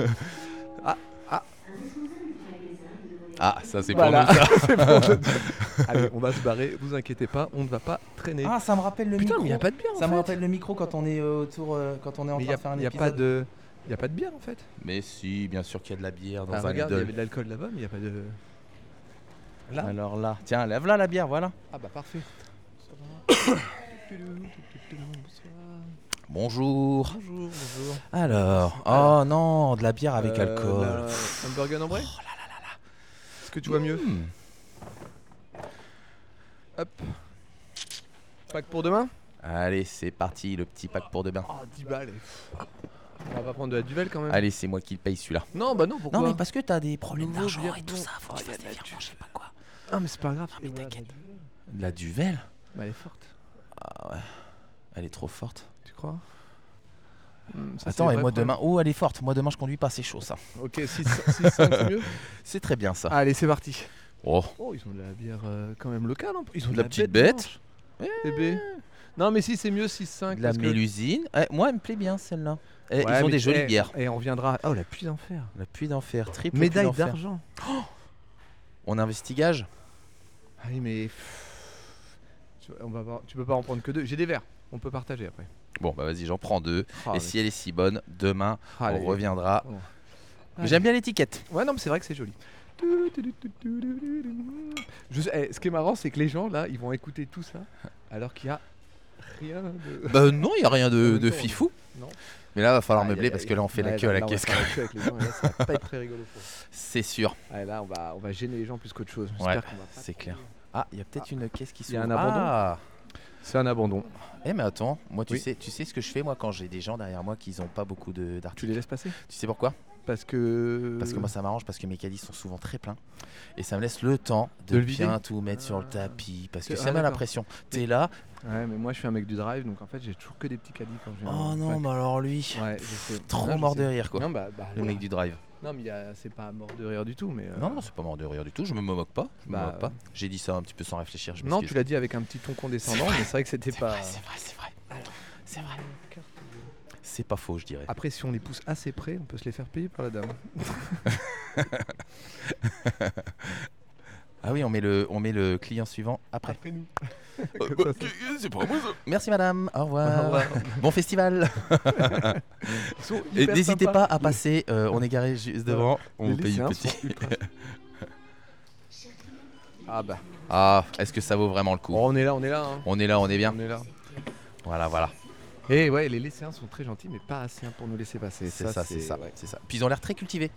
Speaker 5: Ah, ça c'est
Speaker 3: Voilà.
Speaker 5: pour nous ça.
Speaker 3: C'est pour nous. Allez, on va se barrer, vous inquiétez pas, on ne va pas traîner.
Speaker 5: Ah, ça me rappelle le
Speaker 3: Putain,
Speaker 5: micro.
Speaker 3: mais il n'y a pas de bière en
Speaker 5: Ça me
Speaker 3: fait.
Speaker 5: rappelle le micro quand on est autour, quand on est en
Speaker 3: Mais
Speaker 5: train de faire un
Speaker 3: y a
Speaker 5: épisode.
Speaker 3: pas de. Y a pas de bière en fait.
Speaker 5: Mais si, bien sûr qu'il y a de la bière dans
Speaker 3: Ah,
Speaker 5: un
Speaker 3: regarde, il y
Speaker 5: Lidl.
Speaker 3: avait de l'alcool là-bas, mais il n'y a pas de. Là.
Speaker 5: Alors là, tiens, lève là la bière, voilà.
Speaker 3: Ah bah parfait.
Speaker 5: Bonjour.
Speaker 3: Bonjour, bonjour.
Speaker 5: Alors, oh non, de la bière avec alcool.
Speaker 3: Un burger en vrai.
Speaker 5: Oh là là là là.
Speaker 3: Est-ce que tu vois mieux?
Speaker 5: Hmm.
Speaker 3: Hop. Pack pour demain.
Speaker 5: Allez, c'est parti, le petit pack pour demain.
Speaker 3: Oh, 10 balles. On va pas prendre de la duvel quand même.
Speaker 5: Allez, c'est moi qui le paye celui-là.
Speaker 3: Non, bah non, pourquoi?
Speaker 5: Non, mais parce que t'as des problèmes
Speaker 3: Nouveau
Speaker 5: d'argent
Speaker 3: bière
Speaker 5: et tout
Speaker 3: blonde.
Speaker 5: ça, faut que tu
Speaker 3: Oh,
Speaker 5: fasses
Speaker 3: y a
Speaker 5: des
Speaker 3: de la
Speaker 5: virements, je sais pas quoi.
Speaker 3: Ah, mais c'est pas grave.
Speaker 5: mais
Speaker 3: Et voilà,
Speaker 5: t'inquiète.
Speaker 3: la duvel.
Speaker 5: De la duvel?
Speaker 3: Bah, elle est forte,
Speaker 5: Ah ouais, elle est trop forte.
Speaker 3: tu crois? Ça,
Speaker 5: Attends,
Speaker 3: c'est
Speaker 5: et
Speaker 3: vrai
Speaker 5: moi
Speaker 3: problème.
Speaker 5: demain, oh elle est forte, moi demain je conduis pas, c'est chaud ça.
Speaker 3: Ok, 6, 5, c'est mieux.
Speaker 5: C'est très bien ça.
Speaker 3: Allez, c'est parti.
Speaker 5: Oh,
Speaker 3: Oh, ils ont de la bière quand même locale. Hein. Ils ont
Speaker 5: De la petite bête.
Speaker 3: blanche. Bébé. Non, mais si, c'est mieux 6-5.
Speaker 5: de la
Speaker 3: parce que-
Speaker 5: mélusine. Moi elle me plaît bien celle-là.
Speaker 3: Ouais,
Speaker 5: Ils ont
Speaker 3: mais
Speaker 5: des jolies
Speaker 3: eh,
Speaker 5: bières.
Speaker 3: Et on reviendra. Oh, la pluie d'enfer.
Speaker 5: La puits d'enfer, triple
Speaker 3: Médaille
Speaker 5: puits d'enfer.
Speaker 3: d'argent.
Speaker 5: On investigage.
Speaker 3: Ah oui, mais. Tu peux pas en prendre que 2. J'ai des verres. On peut partager après.
Speaker 5: Bon bah vas-y, j'en prends 2.
Speaker 3: Ah,
Speaker 5: Et si elle est si bonne, demain
Speaker 3: Allez.
Speaker 5: on reviendra.
Speaker 3: Bon.
Speaker 5: Mais j'aime bien l'étiquette.
Speaker 3: Ouais, non, mais c'est vrai que c'est joli. Ce qui est marrant, c'est que les gens là, ils vont écouter tout ça alors qu'il y a rien de.
Speaker 5: Bah non, il y a rien
Speaker 3: En
Speaker 5: de,
Speaker 3: même
Speaker 5: de
Speaker 3: temps,
Speaker 5: fifou.
Speaker 3: non.
Speaker 5: Mais là va falloir
Speaker 3: Ah,
Speaker 5: meubler
Speaker 3: y a-
Speaker 5: parce que là on fait la
Speaker 3: Ouais,
Speaker 5: queue à la
Speaker 3: là, on va
Speaker 5: caisse.
Speaker 3: faire la queue avec les gens, et là, ça va pas être très rigolo pour eux.
Speaker 5: C'est sûr.
Speaker 3: Ouais, là, on va gêner les gens plus qu'autre chose.
Speaker 5: Ouais,
Speaker 3: J'espère qu'on va pas
Speaker 5: c'est
Speaker 3: trop-
Speaker 5: clair. Ah, il y a peut-être une caisse qui
Speaker 3: Il y a
Speaker 5: s'ouvre.
Speaker 3: un abandon.
Speaker 5: Ah.
Speaker 3: C'est un abandon.
Speaker 5: Eh mais attends, moi tu
Speaker 3: Oui.
Speaker 5: sais ce que je fais moi quand j'ai des gens derrière moi qui n'ont pas beaucoup
Speaker 3: Tu
Speaker 5: d'articles.
Speaker 3: les laisses passer?
Speaker 5: Tu sais pourquoi?
Speaker 3: Parce que.
Speaker 5: Parce que moi ça m'arrange parce que mes caddies sont souvent très pleins et ça me laisse le temps
Speaker 3: De
Speaker 5: de
Speaker 3: le vider.
Speaker 5: bien tout mettre sur le tapis parce que
Speaker 3: Ah,
Speaker 5: ça met la
Speaker 3: d'accord.
Speaker 5: pression. T'es là.
Speaker 3: Ouais, mais moi je suis un mec du drive, donc en fait j'ai toujours que des petits caddies quand je viens.
Speaker 5: Oh non, mais alors lui,
Speaker 3: Ouais, je sais.
Speaker 5: trop
Speaker 3: Ouais, je
Speaker 5: mort
Speaker 3: sais.
Speaker 5: de rire quoi.
Speaker 3: Non, bah,
Speaker 5: Le mec du drive.
Speaker 3: Non, mais c'est pas mort de rire du tout, mais.
Speaker 5: Non, non, c'est pas mort de rire du tout, je me moque pas. Je me
Speaker 3: Bah,
Speaker 5: moque pas. J'ai dit ça un petit peu sans réfléchir. Je
Speaker 3: Non,
Speaker 5: m'excuse.
Speaker 3: tu l'as dit avec un petit ton condescendant, mais c'est vrai que c'était
Speaker 5: C'est
Speaker 3: pas.
Speaker 5: vrai, c'est vrai, c'est vrai. C'est vrai. C'est pas faux, je dirais.
Speaker 3: Après, si on les pousse assez près, on peut se les faire payer par la dame.
Speaker 5: Ah oui, on met le client suivant après.
Speaker 3: Après nous.
Speaker 5: C'est pas moi ça. Merci madame, au revoir.
Speaker 3: Au revoir.
Speaker 5: Bon festival.
Speaker 3: Ils sont
Speaker 5: Et
Speaker 3: hyper
Speaker 5: n'hésitez
Speaker 3: sympas.
Speaker 5: pas à passer, on est garé juste devant, on
Speaker 3: Les
Speaker 5: vous paye une
Speaker 3: lycéens
Speaker 5: petite.
Speaker 3: sont ultra- Ah bah.
Speaker 5: Ah, est-ce que ça vaut vraiment le coup?
Speaker 3: Oh, on est là, hein.
Speaker 5: On est là, on est bien.
Speaker 3: On est là.
Speaker 5: Voilà, voilà.
Speaker 3: Et ouais, les lycéens sont très gentils, mais pas assez pour nous laisser passer.
Speaker 5: C'est ça, c'est ça,
Speaker 3: ouais.
Speaker 5: c'est ça. Puis ils ont l'air très cultivés.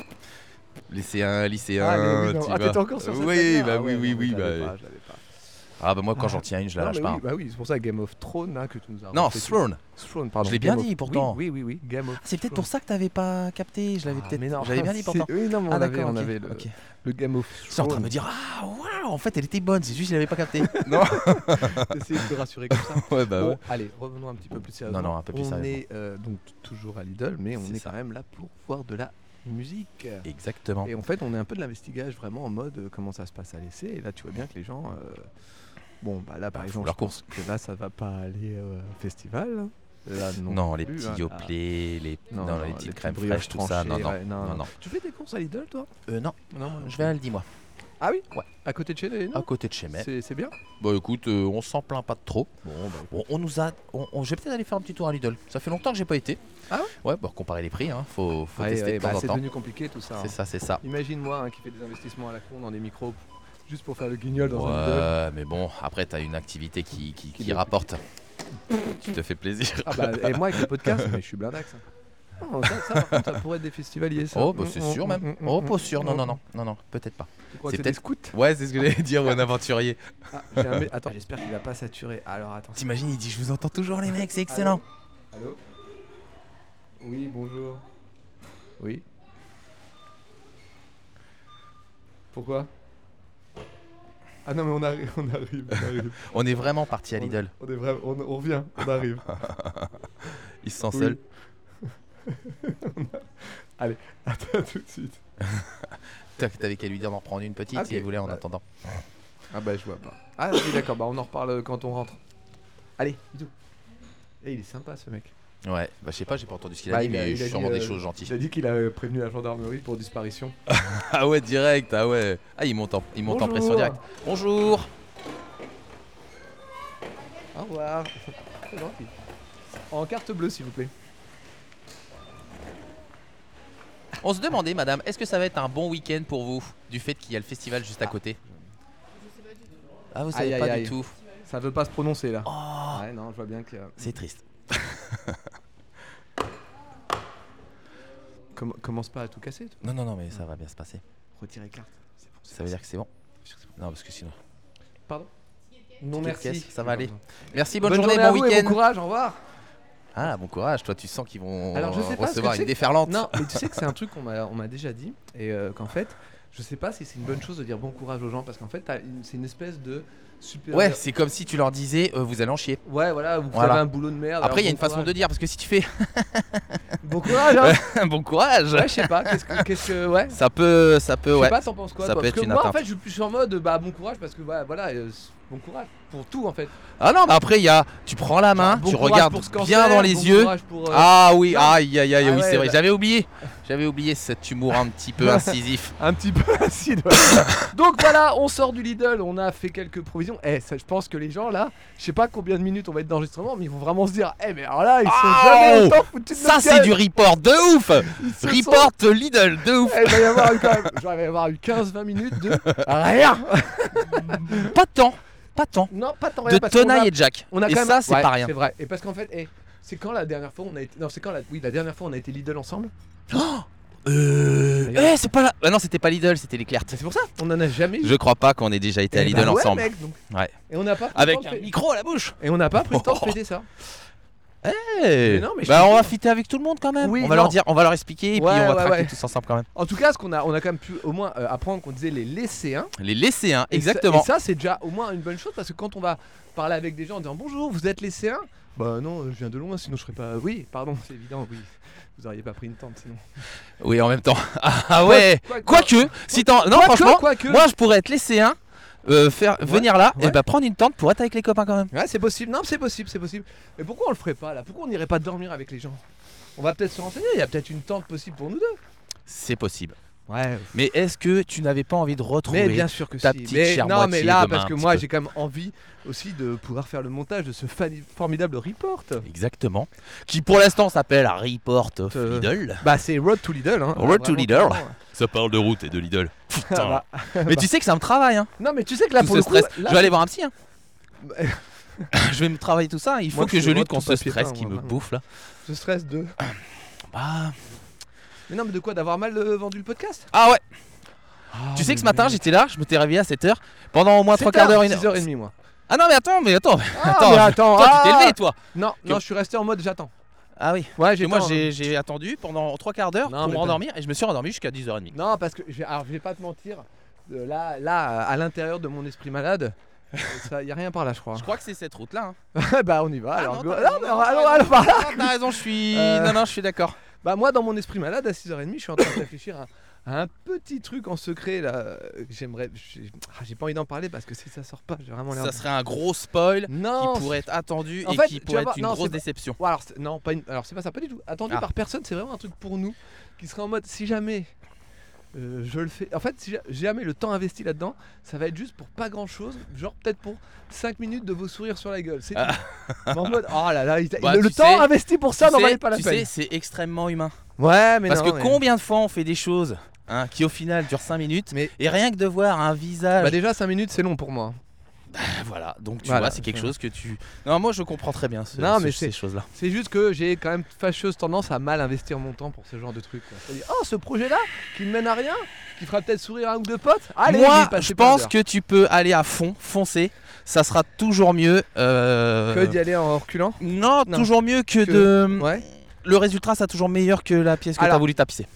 Speaker 5: lycéen,
Speaker 3: Ah, mais oui, non.
Speaker 5: tu
Speaker 3: Ah,
Speaker 5: vois.
Speaker 3: t'étais encore sur cette
Speaker 5: Oui,
Speaker 3: ligne-là.
Speaker 5: bah
Speaker 3: Ah
Speaker 5: oui,
Speaker 3: ouais,
Speaker 5: oui,
Speaker 3: non,
Speaker 5: oui,
Speaker 3: je l'avais
Speaker 5: bah.
Speaker 3: pas, je l'avais pas.
Speaker 5: Ah bah moi quand j'en tiens une, je la
Speaker 3: Non,
Speaker 5: lâche
Speaker 3: mais
Speaker 5: pas.
Speaker 3: oui, bah oui, c'est pour ça Game of Thrones hein, que tu nous as
Speaker 5: Non,
Speaker 3: refait.
Speaker 5: Throne.
Speaker 3: Throne, pardon.
Speaker 5: Je l'ai bien
Speaker 3: Game of-
Speaker 5: dit, pourtant.
Speaker 3: Oui, Game of
Speaker 5: C'est peut-être
Speaker 3: Thrones.
Speaker 5: pour ça que t'avais pas capté. Je l'avais
Speaker 3: Ah,
Speaker 5: peut-être.
Speaker 3: mais non,
Speaker 5: J'avais bien dit pourtant.
Speaker 3: Oui, non, mais
Speaker 5: Ah
Speaker 3: on avait,
Speaker 5: d'accord.
Speaker 3: on
Speaker 5: ok,
Speaker 3: avait
Speaker 5: ok.
Speaker 3: le Game of
Speaker 5: J'étais en train de me
Speaker 3: Thrones.
Speaker 5: dire ah waouh, en fait elle était bonne. C'est juste qu'il avait pas capté. non.
Speaker 3: Essayer de te rassurer comme ça.
Speaker 5: Ouais bah
Speaker 3: Bon, allez, revenons un petit peu plus sérieusement.
Speaker 5: Non, un peu plus
Speaker 3: on
Speaker 5: sérieusement.
Speaker 3: est donc toujours à Lidl, mais on
Speaker 5: C'est
Speaker 3: est
Speaker 5: ça.
Speaker 3: quand même là pour voir de la musique.
Speaker 5: Exactement.
Speaker 3: Et en fait, on est un peu de l'investigage vraiment en mode comment ça se passe à l'essai. Et là, tu vois bien que les gens. Bon, bah là, par
Speaker 5: Bah, font
Speaker 3: exemple,
Speaker 5: leur
Speaker 3: je pense que là, ça va pas aller au festival. hein. Là,
Speaker 5: Non, les
Speaker 3: plus,
Speaker 5: petits
Speaker 3: hein.
Speaker 5: Yoplait, les les petites crèmes
Speaker 3: brioches
Speaker 5: fraîches, tout ça. Non,
Speaker 3: tranchées,
Speaker 5: non,
Speaker 3: ouais,
Speaker 5: non, non.
Speaker 3: Tu fais des courses à Lidl, toi
Speaker 5: Non,
Speaker 3: Non, moi non
Speaker 5: je vais à Aldi moi.
Speaker 3: Ah oui
Speaker 5: Ouais.
Speaker 3: À côté de chez les
Speaker 5: À côté de chez May.
Speaker 3: C'est bien.
Speaker 5: Bah écoute, on s'en plaint pas de trop.
Speaker 3: Bon, bah,
Speaker 5: Bon, on nous a. Je vais peut-être aller faire un petit tour à Lidl. Ça fait longtemps que j'ai pas été.
Speaker 3: Ah
Speaker 5: ouais bah comparer les prix, hein. Faut tester de temps en
Speaker 3: c'est
Speaker 5: temps.
Speaker 3: devenu compliqué tout ça.
Speaker 5: C'est ça, c'est ça.
Speaker 3: Imagine-moi qui fait des investissements à la con dans des micros juste pour faire le guignol dans un Lidl.
Speaker 5: Ouais, mais bon, après t'as une activité qui
Speaker 3: le-
Speaker 5: rapporte. Tu te fais plaisir.
Speaker 3: Ah bah, et moi avec le podcast, mais je suis blindax. Non, ça, par contre, ça pourrait être des festivaliers. Ça.
Speaker 5: Oh bah c'est sûr même. Oh pas sûr, non, peut-être pas.
Speaker 3: Tu crois
Speaker 5: C'est
Speaker 3: que c'est des
Speaker 5: peut-être-
Speaker 3: scouts
Speaker 5: Ouais, c'est ce que j'allais dire, ou un aventurier.
Speaker 3: Ah, attends, j'espère qu'il va pas saturer. Alors attends.
Speaker 5: T'imagines, il dit je vous entends toujours les mecs, c'est excellent.
Speaker 3: Allô Oui, bonjour. Oui. Pourquoi Ah non mais on arrive.
Speaker 5: On est vraiment parti à Lidl.
Speaker 3: On est vraiment, on revient, on arrive.
Speaker 5: Il se sent
Speaker 3: Oui.
Speaker 5: seul.
Speaker 3: Allez, attends tout de suite.
Speaker 5: T'avais qu'à lui dire d'en prendre une petite
Speaker 3: Ok,
Speaker 5: s'il voulait en
Speaker 3: bah.
Speaker 5: attendant.
Speaker 3: Ah bah je vois pas. Ah oui d'accord, bah on en reparle quand on rentre. Allez, bisous. Eh il est sympa ce mec.
Speaker 5: Ouais, bah je sais pas, j'ai pas entendu ce qu'il
Speaker 3: Bah,
Speaker 5: a dit,
Speaker 3: il a-
Speaker 5: mais
Speaker 3: il a
Speaker 5: sûrement
Speaker 3: dit,
Speaker 5: des choses
Speaker 3: Il
Speaker 5: gentilles.
Speaker 3: a dit qu'il a prévenu la gendarmerie pour disparition.
Speaker 5: Ah ouais, direct, ah ouais. Ah, il monte en
Speaker 3: Bonjour.
Speaker 5: pression direct. Bonjour.
Speaker 3: Au revoir. C'est gentil. En carte bleue s'il vous plaît.
Speaker 5: On se demandait, madame, est-ce que ça va être un bon week-end pour vous, du fait qu'il y a le festival juste à côté? Ah, vous savez
Speaker 3: Aïe,
Speaker 5: pas
Speaker 3: aïe,
Speaker 5: du
Speaker 3: aïe.
Speaker 5: tout.
Speaker 3: Ça veut pas se prononcer là.
Speaker 5: Oh,
Speaker 3: Ouais non je vois bien que...
Speaker 5: c'est triste.
Speaker 3: Commence pas à tout casser. Toi.
Speaker 5: Non, mais ça va bien se passer.
Speaker 3: Retirer carte. C'est bon,
Speaker 5: Ça veut dire que c'est bon? Non, parce que sinon.
Speaker 3: Pardon. Non
Speaker 5: Petite
Speaker 3: merci.
Speaker 5: caisse, ça va aller.
Speaker 3: Non.
Speaker 5: Merci, bonne
Speaker 3: à
Speaker 5: journée,
Speaker 3: vous
Speaker 5: bon
Speaker 3: et
Speaker 5: week-end.
Speaker 3: bon courage, au revoir.
Speaker 5: Ah, bon courage, toi tu sens qu'ils vont
Speaker 3: Alors, je sais pas,
Speaker 5: recevoir
Speaker 3: parce que
Speaker 5: une
Speaker 3: tu sais-
Speaker 5: déferlante.
Speaker 3: Non, mais tu sais que c'est un truc on m'a déjà dit et qu'en fait, je sais pas si c'est une bonne chose de dire bon courage aux gens parce qu'en fait, c'est une espèce de super.
Speaker 5: Ouais, c'est comme si tu leur disais vous allez en chier.
Speaker 3: Ouais, voilà, vous
Speaker 5: Voilà.
Speaker 3: avez un boulot de merde.
Speaker 5: Après, il y a
Speaker 3: alors
Speaker 5: une façon de dire, parce que si tu fais
Speaker 3: bon courage. Hein.
Speaker 5: bon courage,
Speaker 3: Ouais, je sais pas. Qu'est-ce que ouais.
Speaker 5: ça peut,
Speaker 3: Je sais
Speaker 5: ouais.
Speaker 3: pas, t'en penses quoi
Speaker 5: Ça
Speaker 3: toi
Speaker 5: peut
Speaker 3: Parce
Speaker 5: être
Speaker 3: que
Speaker 5: une
Speaker 3: moi, en
Speaker 5: atteinte.
Speaker 3: fait, je suis en mode bah bon courage parce que voilà, bon courage pour tout en fait.
Speaker 5: Ah non, mais après, tu prends la main,
Speaker 3: Genre, bon
Speaker 5: tu
Speaker 3: courage
Speaker 5: regardes
Speaker 3: pour ce cancer,
Speaker 5: bien dans les
Speaker 3: bon
Speaker 5: yeux.
Speaker 3: courage pour,
Speaker 5: Ah oui,
Speaker 3: non.
Speaker 5: aïe, aïe, aïe,
Speaker 3: Ah
Speaker 5: oui,
Speaker 3: ouais,
Speaker 5: c'est vrai,
Speaker 3: bah.
Speaker 5: j'avais oublié cet humour un petit peu incisif.
Speaker 3: un petit peu acide. Ouais. Donc voilà, on sort du Lidl, on a fait quelques provisions. Je pense que les gens là, je sais pas combien de minutes on va être d'enregistrement, mais ils vont vraiment se dire, mais alors là, ils sont jamais autant foutus de
Speaker 5: Ça,
Speaker 3: notre
Speaker 5: c'est
Speaker 3: gueule.
Speaker 5: du report de ouf.
Speaker 3: Ils se
Speaker 5: Report Lidl de ouf.
Speaker 3: Il va y avoir eu quand même, genre, il va y avoir eu 15-20 minutes de rien.
Speaker 5: Pas de temps, pas de temps.
Speaker 3: Non, pas tant
Speaker 5: De
Speaker 3: rien. parce qu'on
Speaker 5: Tonaille
Speaker 3: a-
Speaker 5: et Jack.
Speaker 3: on a
Speaker 5: Et
Speaker 3: quand même...
Speaker 5: ça, c'est
Speaker 3: Ouais,
Speaker 5: pas rien.
Speaker 3: C'est vrai. Et parce qu'en fait, c'est quand la dernière fois on a été. Non, c'est quand la dernière fois on a été Lidl ensemble.
Speaker 5: C'est pas là. Ah non, c'était pas Lidl, c'était l'éclair.
Speaker 3: C'est pour ça. On en a jamais.
Speaker 5: Je crois pas qu'on ait déjà été à
Speaker 3: Eh
Speaker 5: Lidl
Speaker 3: bah ouais,
Speaker 5: ensemble.
Speaker 3: mec, donc.
Speaker 5: Ouais.
Speaker 3: Et on n'a pas. pris le
Speaker 5: Avec
Speaker 3: temps de
Speaker 5: un
Speaker 3: fê-
Speaker 5: micro à la bouche.
Speaker 3: Et on n'a pas pris le temps de fêter ça.
Speaker 5: Mais
Speaker 3: non, mais je
Speaker 5: bah
Speaker 3: te
Speaker 5: on
Speaker 3: dis.
Speaker 5: va fitter avec tout le monde quand même.
Speaker 3: Oui,
Speaker 5: on va
Speaker 3: non.
Speaker 5: leur dire, on va leur expliquer et
Speaker 3: Ouais,
Speaker 5: puis on va
Speaker 3: ouais,
Speaker 5: traquer
Speaker 3: ouais.
Speaker 5: tous ensemble quand même.
Speaker 3: En tout cas, on a quand même pu au moins apprendre qu'on disait les lycéens.
Speaker 5: Les lycéens,
Speaker 3: Et
Speaker 5: exactement.
Speaker 3: ça, c'est déjà au moins une bonne chose parce que quand on va parler avec des gens en disant bonjour, vous êtes lycéen. Bah non, je viens de loin, sinon je serais pas. Oui, pardon, c'est évident, oui. Vous auriez pas pris une tente sinon.
Speaker 5: Oui, en même temps. Ah ouais. Quoique, si t'en. Non, franchement,
Speaker 3: quoique.
Speaker 5: moi je pourrais être lycéen, venir là
Speaker 3: ouais.
Speaker 5: et bah prendre une tente pour être avec les copains quand même.
Speaker 3: Ouais, c'est possible. Non, c'est possible. Mais pourquoi on le ferait pas là? Pourquoi on n'irait pas dormir avec les gens? On va peut-être se renseigner. Il y a peut-être une tente possible pour nous deux.
Speaker 5: C'est possible.
Speaker 3: Ouais.
Speaker 5: Mais est-ce que tu n'avais pas envie de retrouver
Speaker 3: Mais bien sûr que
Speaker 5: ta
Speaker 3: si.
Speaker 5: petite
Speaker 3: Mais
Speaker 5: chère
Speaker 3: non, mais
Speaker 5: moitié
Speaker 3: là,
Speaker 5: demain,
Speaker 3: parce que
Speaker 5: un
Speaker 3: moi,
Speaker 5: petit
Speaker 3: j'ai quand même envie aussi de pouvoir faire le montage de ce formidable report.
Speaker 5: Exactement. Qui pour l'instant s'appelle Report of
Speaker 3: Euh,
Speaker 5: Lidl.
Speaker 3: Bah, c'est Road to Lidl. Hein.
Speaker 5: Road to
Speaker 3: Vraiment,
Speaker 5: Lidl.
Speaker 3: clairement.
Speaker 5: Ça parle de route et de Lidl. Putain.
Speaker 3: Bah,
Speaker 5: Mais tu sais que ça me travaille hein.
Speaker 3: non, mais tu sais que là,
Speaker 5: Tout
Speaker 3: pour
Speaker 5: ce
Speaker 3: le coup,
Speaker 5: stress.
Speaker 3: là,
Speaker 5: Je vais aller voir un psy hein.
Speaker 3: Bah,
Speaker 5: Je vais me travailler tout ça. Il faut
Speaker 3: Moi,
Speaker 5: que
Speaker 3: je
Speaker 5: je
Speaker 3: suis
Speaker 5: lutte
Speaker 3: road
Speaker 5: contre
Speaker 3: to
Speaker 5: ce
Speaker 3: papier
Speaker 5: stress
Speaker 3: peint,
Speaker 5: qui
Speaker 3: moi,
Speaker 5: me
Speaker 3: vraiment.
Speaker 5: bouffe là.
Speaker 3: ce stress de.
Speaker 5: Bah.
Speaker 3: Mais non, mais de quoi? D'avoir mal vendu le podcast?
Speaker 5: Ah ouais.
Speaker 3: Ah,
Speaker 5: Tu sais que ce matin j'étais là, je m'étais réveillé à 7h. Pendant au moins 3 quarts d'heure,
Speaker 3: 6h30, moi.
Speaker 5: Ah non, mais attends.
Speaker 3: mais attends,
Speaker 5: Toi, tu t'es
Speaker 3: ah
Speaker 5: levé, toi.
Speaker 3: Non, je suis resté en mode j'attends.
Speaker 5: Ah oui.
Speaker 3: Ouais,
Speaker 5: Moi, j'ai attendu pendant 3 quarts d'heure
Speaker 3: Non,
Speaker 5: pour
Speaker 3: mais
Speaker 5: me rendormir et je me suis rendormi jusqu'à 10h30.
Speaker 3: Non, parce que alors je vais pas te mentir, là à l'intérieur de mon esprit malade, il y a rien par là, je crois.
Speaker 5: Je crois que c'est cette route-là.
Speaker 3: Bah on y va.
Speaker 5: Ah
Speaker 3: alors
Speaker 5: non,
Speaker 3: go.
Speaker 5: t'as
Speaker 3: Non,
Speaker 5: raison,
Speaker 3: mais
Speaker 5: non,
Speaker 3: allons par là.
Speaker 5: T'as raison, je suis. Non, je suis d'accord.
Speaker 3: Bah moi dans mon esprit malade à 6h30, je suis en train de réfléchir à un petit truc en secret là que j'aimerais. J'ai pas envie d'en parler parce que si ça sort pas, j'ai vraiment l'air.
Speaker 5: Ça serait un gros spoil
Speaker 3: Non.
Speaker 5: qui pourrait être attendu
Speaker 3: En
Speaker 5: et
Speaker 3: fait,
Speaker 5: qui
Speaker 3: tu
Speaker 5: pourrait
Speaker 3: vas
Speaker 5: être une
Speaker 3: voir- non,
Speaker 5: grosse
Speaker 3: c'est pas-
Speaker 5: déception.
Speaker 3: Ouais, alors non, pas une. Alors c'est pas ça, pas du tout. Attendu
Speaker 5: Ah.
Speaker 3: par personne, c'est vraiment un truc pour nous qui serait en mode si jamais. Je le fais. En fait, si jamais le temps investi là-dedans, ça va être juste pour pas grand-chose, genre peut-être pour 5 minutes de vos sourires sur la gueule. C'est tout. Mais en mode oh là là,
Speaker 5: Bah,
Speaker 3: le
Speaker 5: tu
Speaker 3: temps
Speaker 5: sais-
Speaker 3: investi pour ça n'en valait pas la
Speaker 5: tu
Speaker 3: peine.
Speaker 5: sais, c'est extrêmement humain.
Speaker 3: Ouais, mais
Speaker 5: Parce
Speaker 3: non,
Speaker 5: que
Speaker 3: mais-
Speaker 5: combien de fois on fait des choses qui au final durent 5 minutes
Speaker 3: Mais-
Speaker 5: et rien que de voir un visage.
Speaker 3: Bah déjà 5 minutes c'est long pour moi.
Speaker 5: Voilà, donc tu
Speaker 3: Voilà,
Speaker 5: vois, c'est quelque chose que tu. Non, moi je comprends très bien
Speaker 3: Non, mais
Speaker 5: ces choses-là.
Speaker 3: C'est juste que j'ai quand même fâcheuse tendance à mal investir mon temps pour ce genre de truc. C'est-à-dire, oh ce projet là qui ne mène à rien, qui fera peut-être sourire un ou deux potes. Allez, j'y ai
Speaker 5: Moi,
Speaker 3: passé
Speaker 5: je
Speaker 3: plein
Speaker 5: pense
Speaker 3: d'heures.
Speaker 5: que tu peux aller à fond, foncer. Ça sera toujours mieux.
Speaker 3: Que d'y aller en reculant.
Speaker 5: Non,
Speaker 3: Non.
Speaker 5: toujours mieux que
Speaker 3: Que-
Speaker 5: de.
Speaker 3: Ouais.
Speaker 5: Le résultat sera toujours meilleur que la pièce que
Speaker 3: Alors-
Speaker 5: t'as voulu tapisser.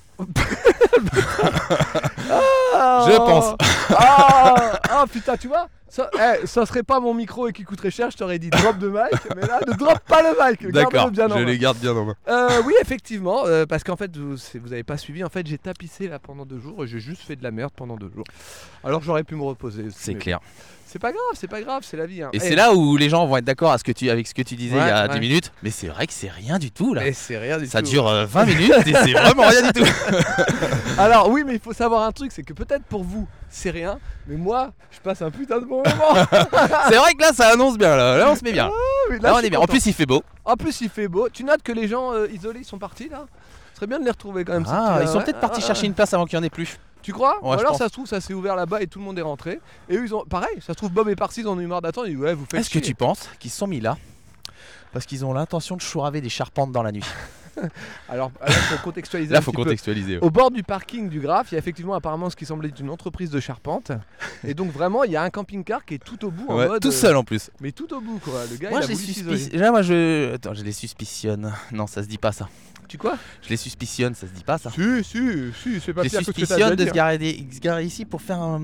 Speaker 3: Ah,
Speaker 5: Je pense.
Speaker 3: Ah putain, tu vois ça serait pas mon micro et qui coûterait cher, je t'aurais dit drop de mic, mais là ne drop pas le mic, garde-le bien en main.
Speaker 5: garde bien en main.
Speaker 3: Oui, effectivement, parce qu'en fait, vous avez pas suivi, en fait, j'ai tapissé là pendant 2 jours et j'ai juste fait de la merde pendant 2 jours. Alors j'aurais pu me reposer.
Speaker 5: C'est
Speaker 3: mais
Speaker 5: clair.
Speaker 3: C'est pas grave, c'est la vie. Hein.
Speaker 5: Et c'est là où les gens vont être d'accord avec ce que tu disais
Speaker 3: Ouais,
Speaker 5: il y a
Speaker 3: ouais.
Speaker 5: 10 minutes. Mais c'est vrai que c'est rien du tout là.
Speaker 3: Et c'est rien du
Speaker 5: Ça
Speaker 3: tout.
Speaker 5: dure 20 minutes et c'est vraiment rien du tout.
Speaker 3: Alors oui, mais il faut savoir un truc, c'est que peut-être pour vous, c'est rien, mais moi, je passe un putain de bon moment.
Speaker 5: C'est vrai que là ça annonce bien là on se met bien.
Speaker 3: Oui,
Speaker 5: Là
Speaker 3: je
Speaker 5: on
Speaker 3: suis
Speaker 5: est bien. En
Speaker 3: content.
Speaker 5: plus il fait beau.
Speaker 3: En plus, il fait beau. Tu notes que les gens isolés, ils sont partis là. Ce serait bien de les retrouver quand même. ces
Speaker 5: Ah,
Speaker 3: petits-là,
Speaker 5: ils sont
Speaker 3: ouais.
Speaker 5: peut-être partis
Speaker 3: Ah,
Speaker 5: chercher
Speaker 3: ah.
Speaker 5: une place avant qu'il y en ait plus.
Speaker 3: Tu crois?
Speaker 5: Ouais,
Speaker 3: Ou
Speaker 5: je
Speaker 3: alors
Speaker 5: pense.
Speaker 3: ça se trouve, ça s'est ouvert là-bas et tout le monde est rentré. Et eux, ils ont. Pareil, ça se trouve, Bob et Parsi, ils en ont eu marre d'attendre. Ils disent ouais, vous faites
Speaker 5: Est-ce que
Speaker 3: chier.
Speaker 5: tu penses qu'ils se sont mis là parce qu'ils ont l'intention de chouraver des charpentes dans la nuit?
Speaker 3: Alors là, faut contextualiser.
Speaker 5: Là
Speaker 3: un
Speaker 5: faut
Speaker 3: petit peu.
Speaker 5: contextualiser.
Speaker 3: Au bord du parking du Graphe, il y a effectivement apparemment ce qui semblait être une entreprise de charpente. Et donc vraiment, il y a un camping-car qui est tout au bout en
Speaker 5: Ouais,
Speaker 3: mode.
Speaker 5: tout seul en plus.
Speaker 3: Mais tout au bout quoi. Le gars,
Speaker 5: Moi
Speaker 3: il a
Speaker 5: je les
Speaker 3: voulu s'isoler.
Speaker 5: suspicione. Là moi je. Attends, je les suspicionne. Non, ça se dit pas ça.
Speaker 3: Tu quoi?
Speaker 5: Je les suspicionne, ça se dit pas ça.
Speaker 3: Si, c'est pas
Speaker 5: Je les
Speaker 3: pire que ce que t'as
Speaker 5: suspicionne de
Speaker 3: déjà
Speaker 5: se
Speaker 3: dit.
Speaker 5: garer ici pour faire un.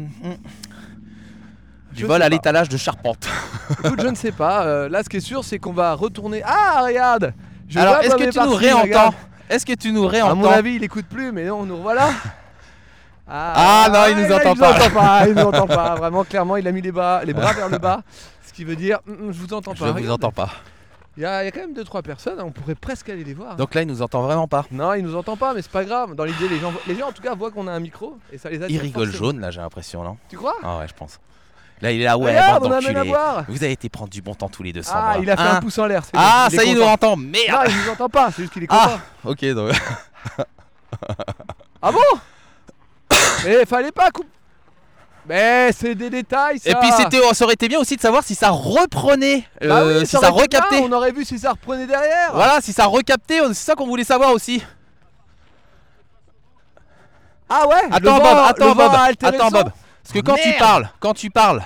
Speaker 5: Du
Speaker 3: Je
Speaker 5: vol
Speaker 3: sais
Speaker 5: à
Speaker 3: pas.
Speaker 5: l'étalage de charpente.
Speaker 3: Écoute, je ne sais pas. Là, ce qui est sûr, c'est qu'on va retourner. Ah, regarde. Je
Speaker 5: Alors
Speaker 3: vois
Speaker 5: est-ce
Speaker 3: Bob
Speaker 5: que
Speaker 3: et
Speaker 5: tu nous
Speaker 3: Parsi,
Speaker 5: réentends?
Speaker 3: regarde.
Speaker 5: Est-ce que tu nous
Speaker 3: À
Speaker 5: réentends?
Speaker 3: mon avis, il écoute plus, mais non, nous revoilà.
Speaker 5: Ah, non, il nous
Speaker 3: là,
Speaker 5: entend
Speaker 3: nous
Speaker 5: pas.
Speaker 3: entend pas. Il nous entend pas. Vraiment, clairement, il a mis les bras vers le bas. Ce qui veut dire, je vous entends
Speaker 5: Je
Speaker 3: pas.
Speaker 5: vous
Speaker 3: Regarde.
Speaker 5: entends pas.
Speaker 3: Il y a quand même 2-3 personnes. On pourrait presque aller les voir.
Speaker 5: Donc là il nous entend vraiment pas.
Speaker 3: Non, il nous entend pas, mais c'est pas grave. Dans l'idée, les gens en tout cas voient qu'on a un micro et ça les attire.
Speaker 5: Il rigole
Speaker 3: forcément.
Speaker 5: jaune là j'ai l'impression non?
Speaker 3: Tu crois?
Speaker 5: Ah ouais je pense. Là il est là ouais
Speaker 3: Regarde,
Speaker 5: bande
Speaker 3: on a même à
Speaker 5: d'enculés.
Speaker 3: voir.
Speaker 5: Vous avez été prendre du bon temps tous les deux sans
Speaker 3: Ah,
Speaker 5: moi.
Speaker 3: il a fait
Speaker 5: Hein
Speaker 3: un pouce en l'air. c'est
Speaker 5: Ah
Speaker 3: bon,
Speaker 5: ça y est il nous
Speaker 3: content.
Speaker 5: entend
Speaker 3: Non,
Speaker 5: merde.
Speaker 3: il nous entend pas. C'est juste qu'il est content.
Speaker 5: Ah ok donc.
Speaker 3: Ah bon? Mais fallait pas couper. Mais c'est des détails ça.
Speaker 5: Et puis ça aurait été bien aussi de savoir si ça reprenait,
Speaker 3: Bah oui,
Speaker 5: si ça
Speaker 3: aurait été
Speaker 5: recaptait.
Speaker 3: bien, on aurait vu si ça reprenait derrière.
Speaker 5: Voilà si ça recaptait, c'est ça qu'on voulait savoir aussi.
Speaker 3: Ah ouais.
Speaker 5: Attends
Speaker 3: le
Speaker 5: Bob,
Speaker 3: vent-
Speaker 5: attends
Speaker 3: le vent
Speaker 5: Bob,
Speaker 3: a altéré
Speaker 5: attends
Speaker 3: le son.
Speaker 5: Bob. Parce que quand
Speaker 3: Merde.
Speaker 5: tu parles.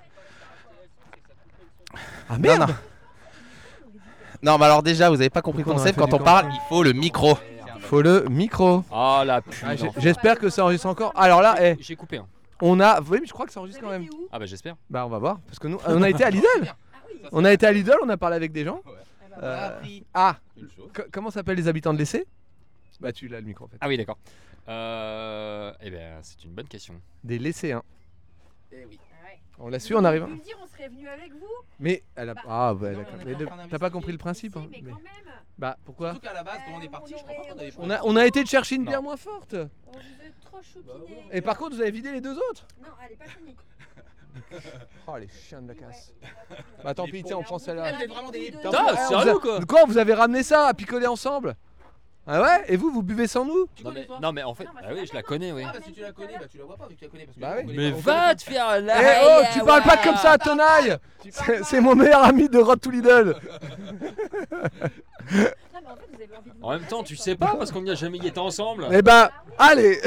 Speaker 3: Ah merde.
Speaker 5: Non, non. Non mais alors déjà vous avez pas compris le
Speaker 3: Pourquoi on aurait
Speaker 5: concept,
Speaker 3: fait
Speaker 5: quand
Speaker 3: du
Speaker 5: on parle
Speaker 3: camping
Speaker 5: il faut le micro.
Speaker 3: Faut le micro.
Speaker 2: Oh la pute.
Speaker 3: Ah, j'espère que ça enregistre encore. Alors là,
Speaker 2: J'ai coupé. Hein.
Speaker 3: on a. Oui, mais je crois que ça enregistre quand même.
Speaker 2: Ah bah j'espère.
Speaker 3: Bah on va voir, parce que nous, on a été à Lidl. On a été à Lidl, on a parlé avec des gens. Ah, comment s'appellent les habitants de l'essai? Bah tu l'as le micro en fait.
Speaker 2: Ah oui d'accord. Eh ben c'est une bonne question.
Speaker 3: Des lycéens.
Speaker 5: Eh oui.
Speaker 3: On l'a su en arrivant.
Speaker 4: Vous me dire, on serait venu avec vous.
Speaker 3: Mais elle a. Ah ouais,
Speaker 5: Non,
Speaker 3: d'accord.
Speaker 5: on a
Speaker 3: Mais
Speaker 5: pas encore
Speaker 3: t'as pas compris le principe.
Speaker 4: Si,
Speaker 3: Hein.
Speaker 4: mais
Speaker 3: Mais-
Speaker 4: quand même.
Speaker 3: Bah pourquoi?
Speaker 5: Surtout qu'à la base quand on est parti je crois pas qu'on avait
Speaker 3: On a été te chercher une
Speaker 2: Non.
Speaker 3: bière moins forte.
Speaker 4: On vous a trop choupiné.
Speaker 3: Et par contre, vous avez vidé les deux autres.
Speaker 4: Non, elle est pas finie.
Speaker 3: Oh les chiens de la casse. Bah tant pis, tiens, on prend celle-là.
Speaker 5: Vous êtes vraiment des
Speaker 2: Putain,
Speaker 3: Ah,
Speaker 2: sérieux
Speaker 3: vous
Speaker 2: quoi?
Speaker 3: Quoi, vous avez ramené ça à picoler ensemble? Ah ouais? Et vous buvez sans nous?
Speaker 2: Non mais en fait,
Speaker 4: Non, bah,
Speaker 2: ah
Speaker 4: c'est
Speaker 2: oui
Speaker 4: pas
Speaker 2: je la
Speaker 4: bon.
Speaker 2: connais oui.
Speaker 5: Ah bah si tu la connais, bah tu la vois pas vu que tu la connais parce que
Speaker 3: Bah
Speaker 5: nous,
Speaker 3: oui.
Speaker 5: on connaît
Speaker 2: Mais
Speaker 5: pas, on
Speaker 2: va
Speaker 5: connaît
Speaker 2: te faire
Speaker 3: Eh
Speaker 2: la.
Speaker 3: oh, tu parles pas comme ça à Tenaille. C'est mon meilleur ami de Road to Lidl.
Speaker 4: Non, mais en fait, vous avez envie de
Speaker 2: En même temps tu sais pas parce qu'on n'y a jamais y été ensemble.
Speaker 3: Eh ben, allez.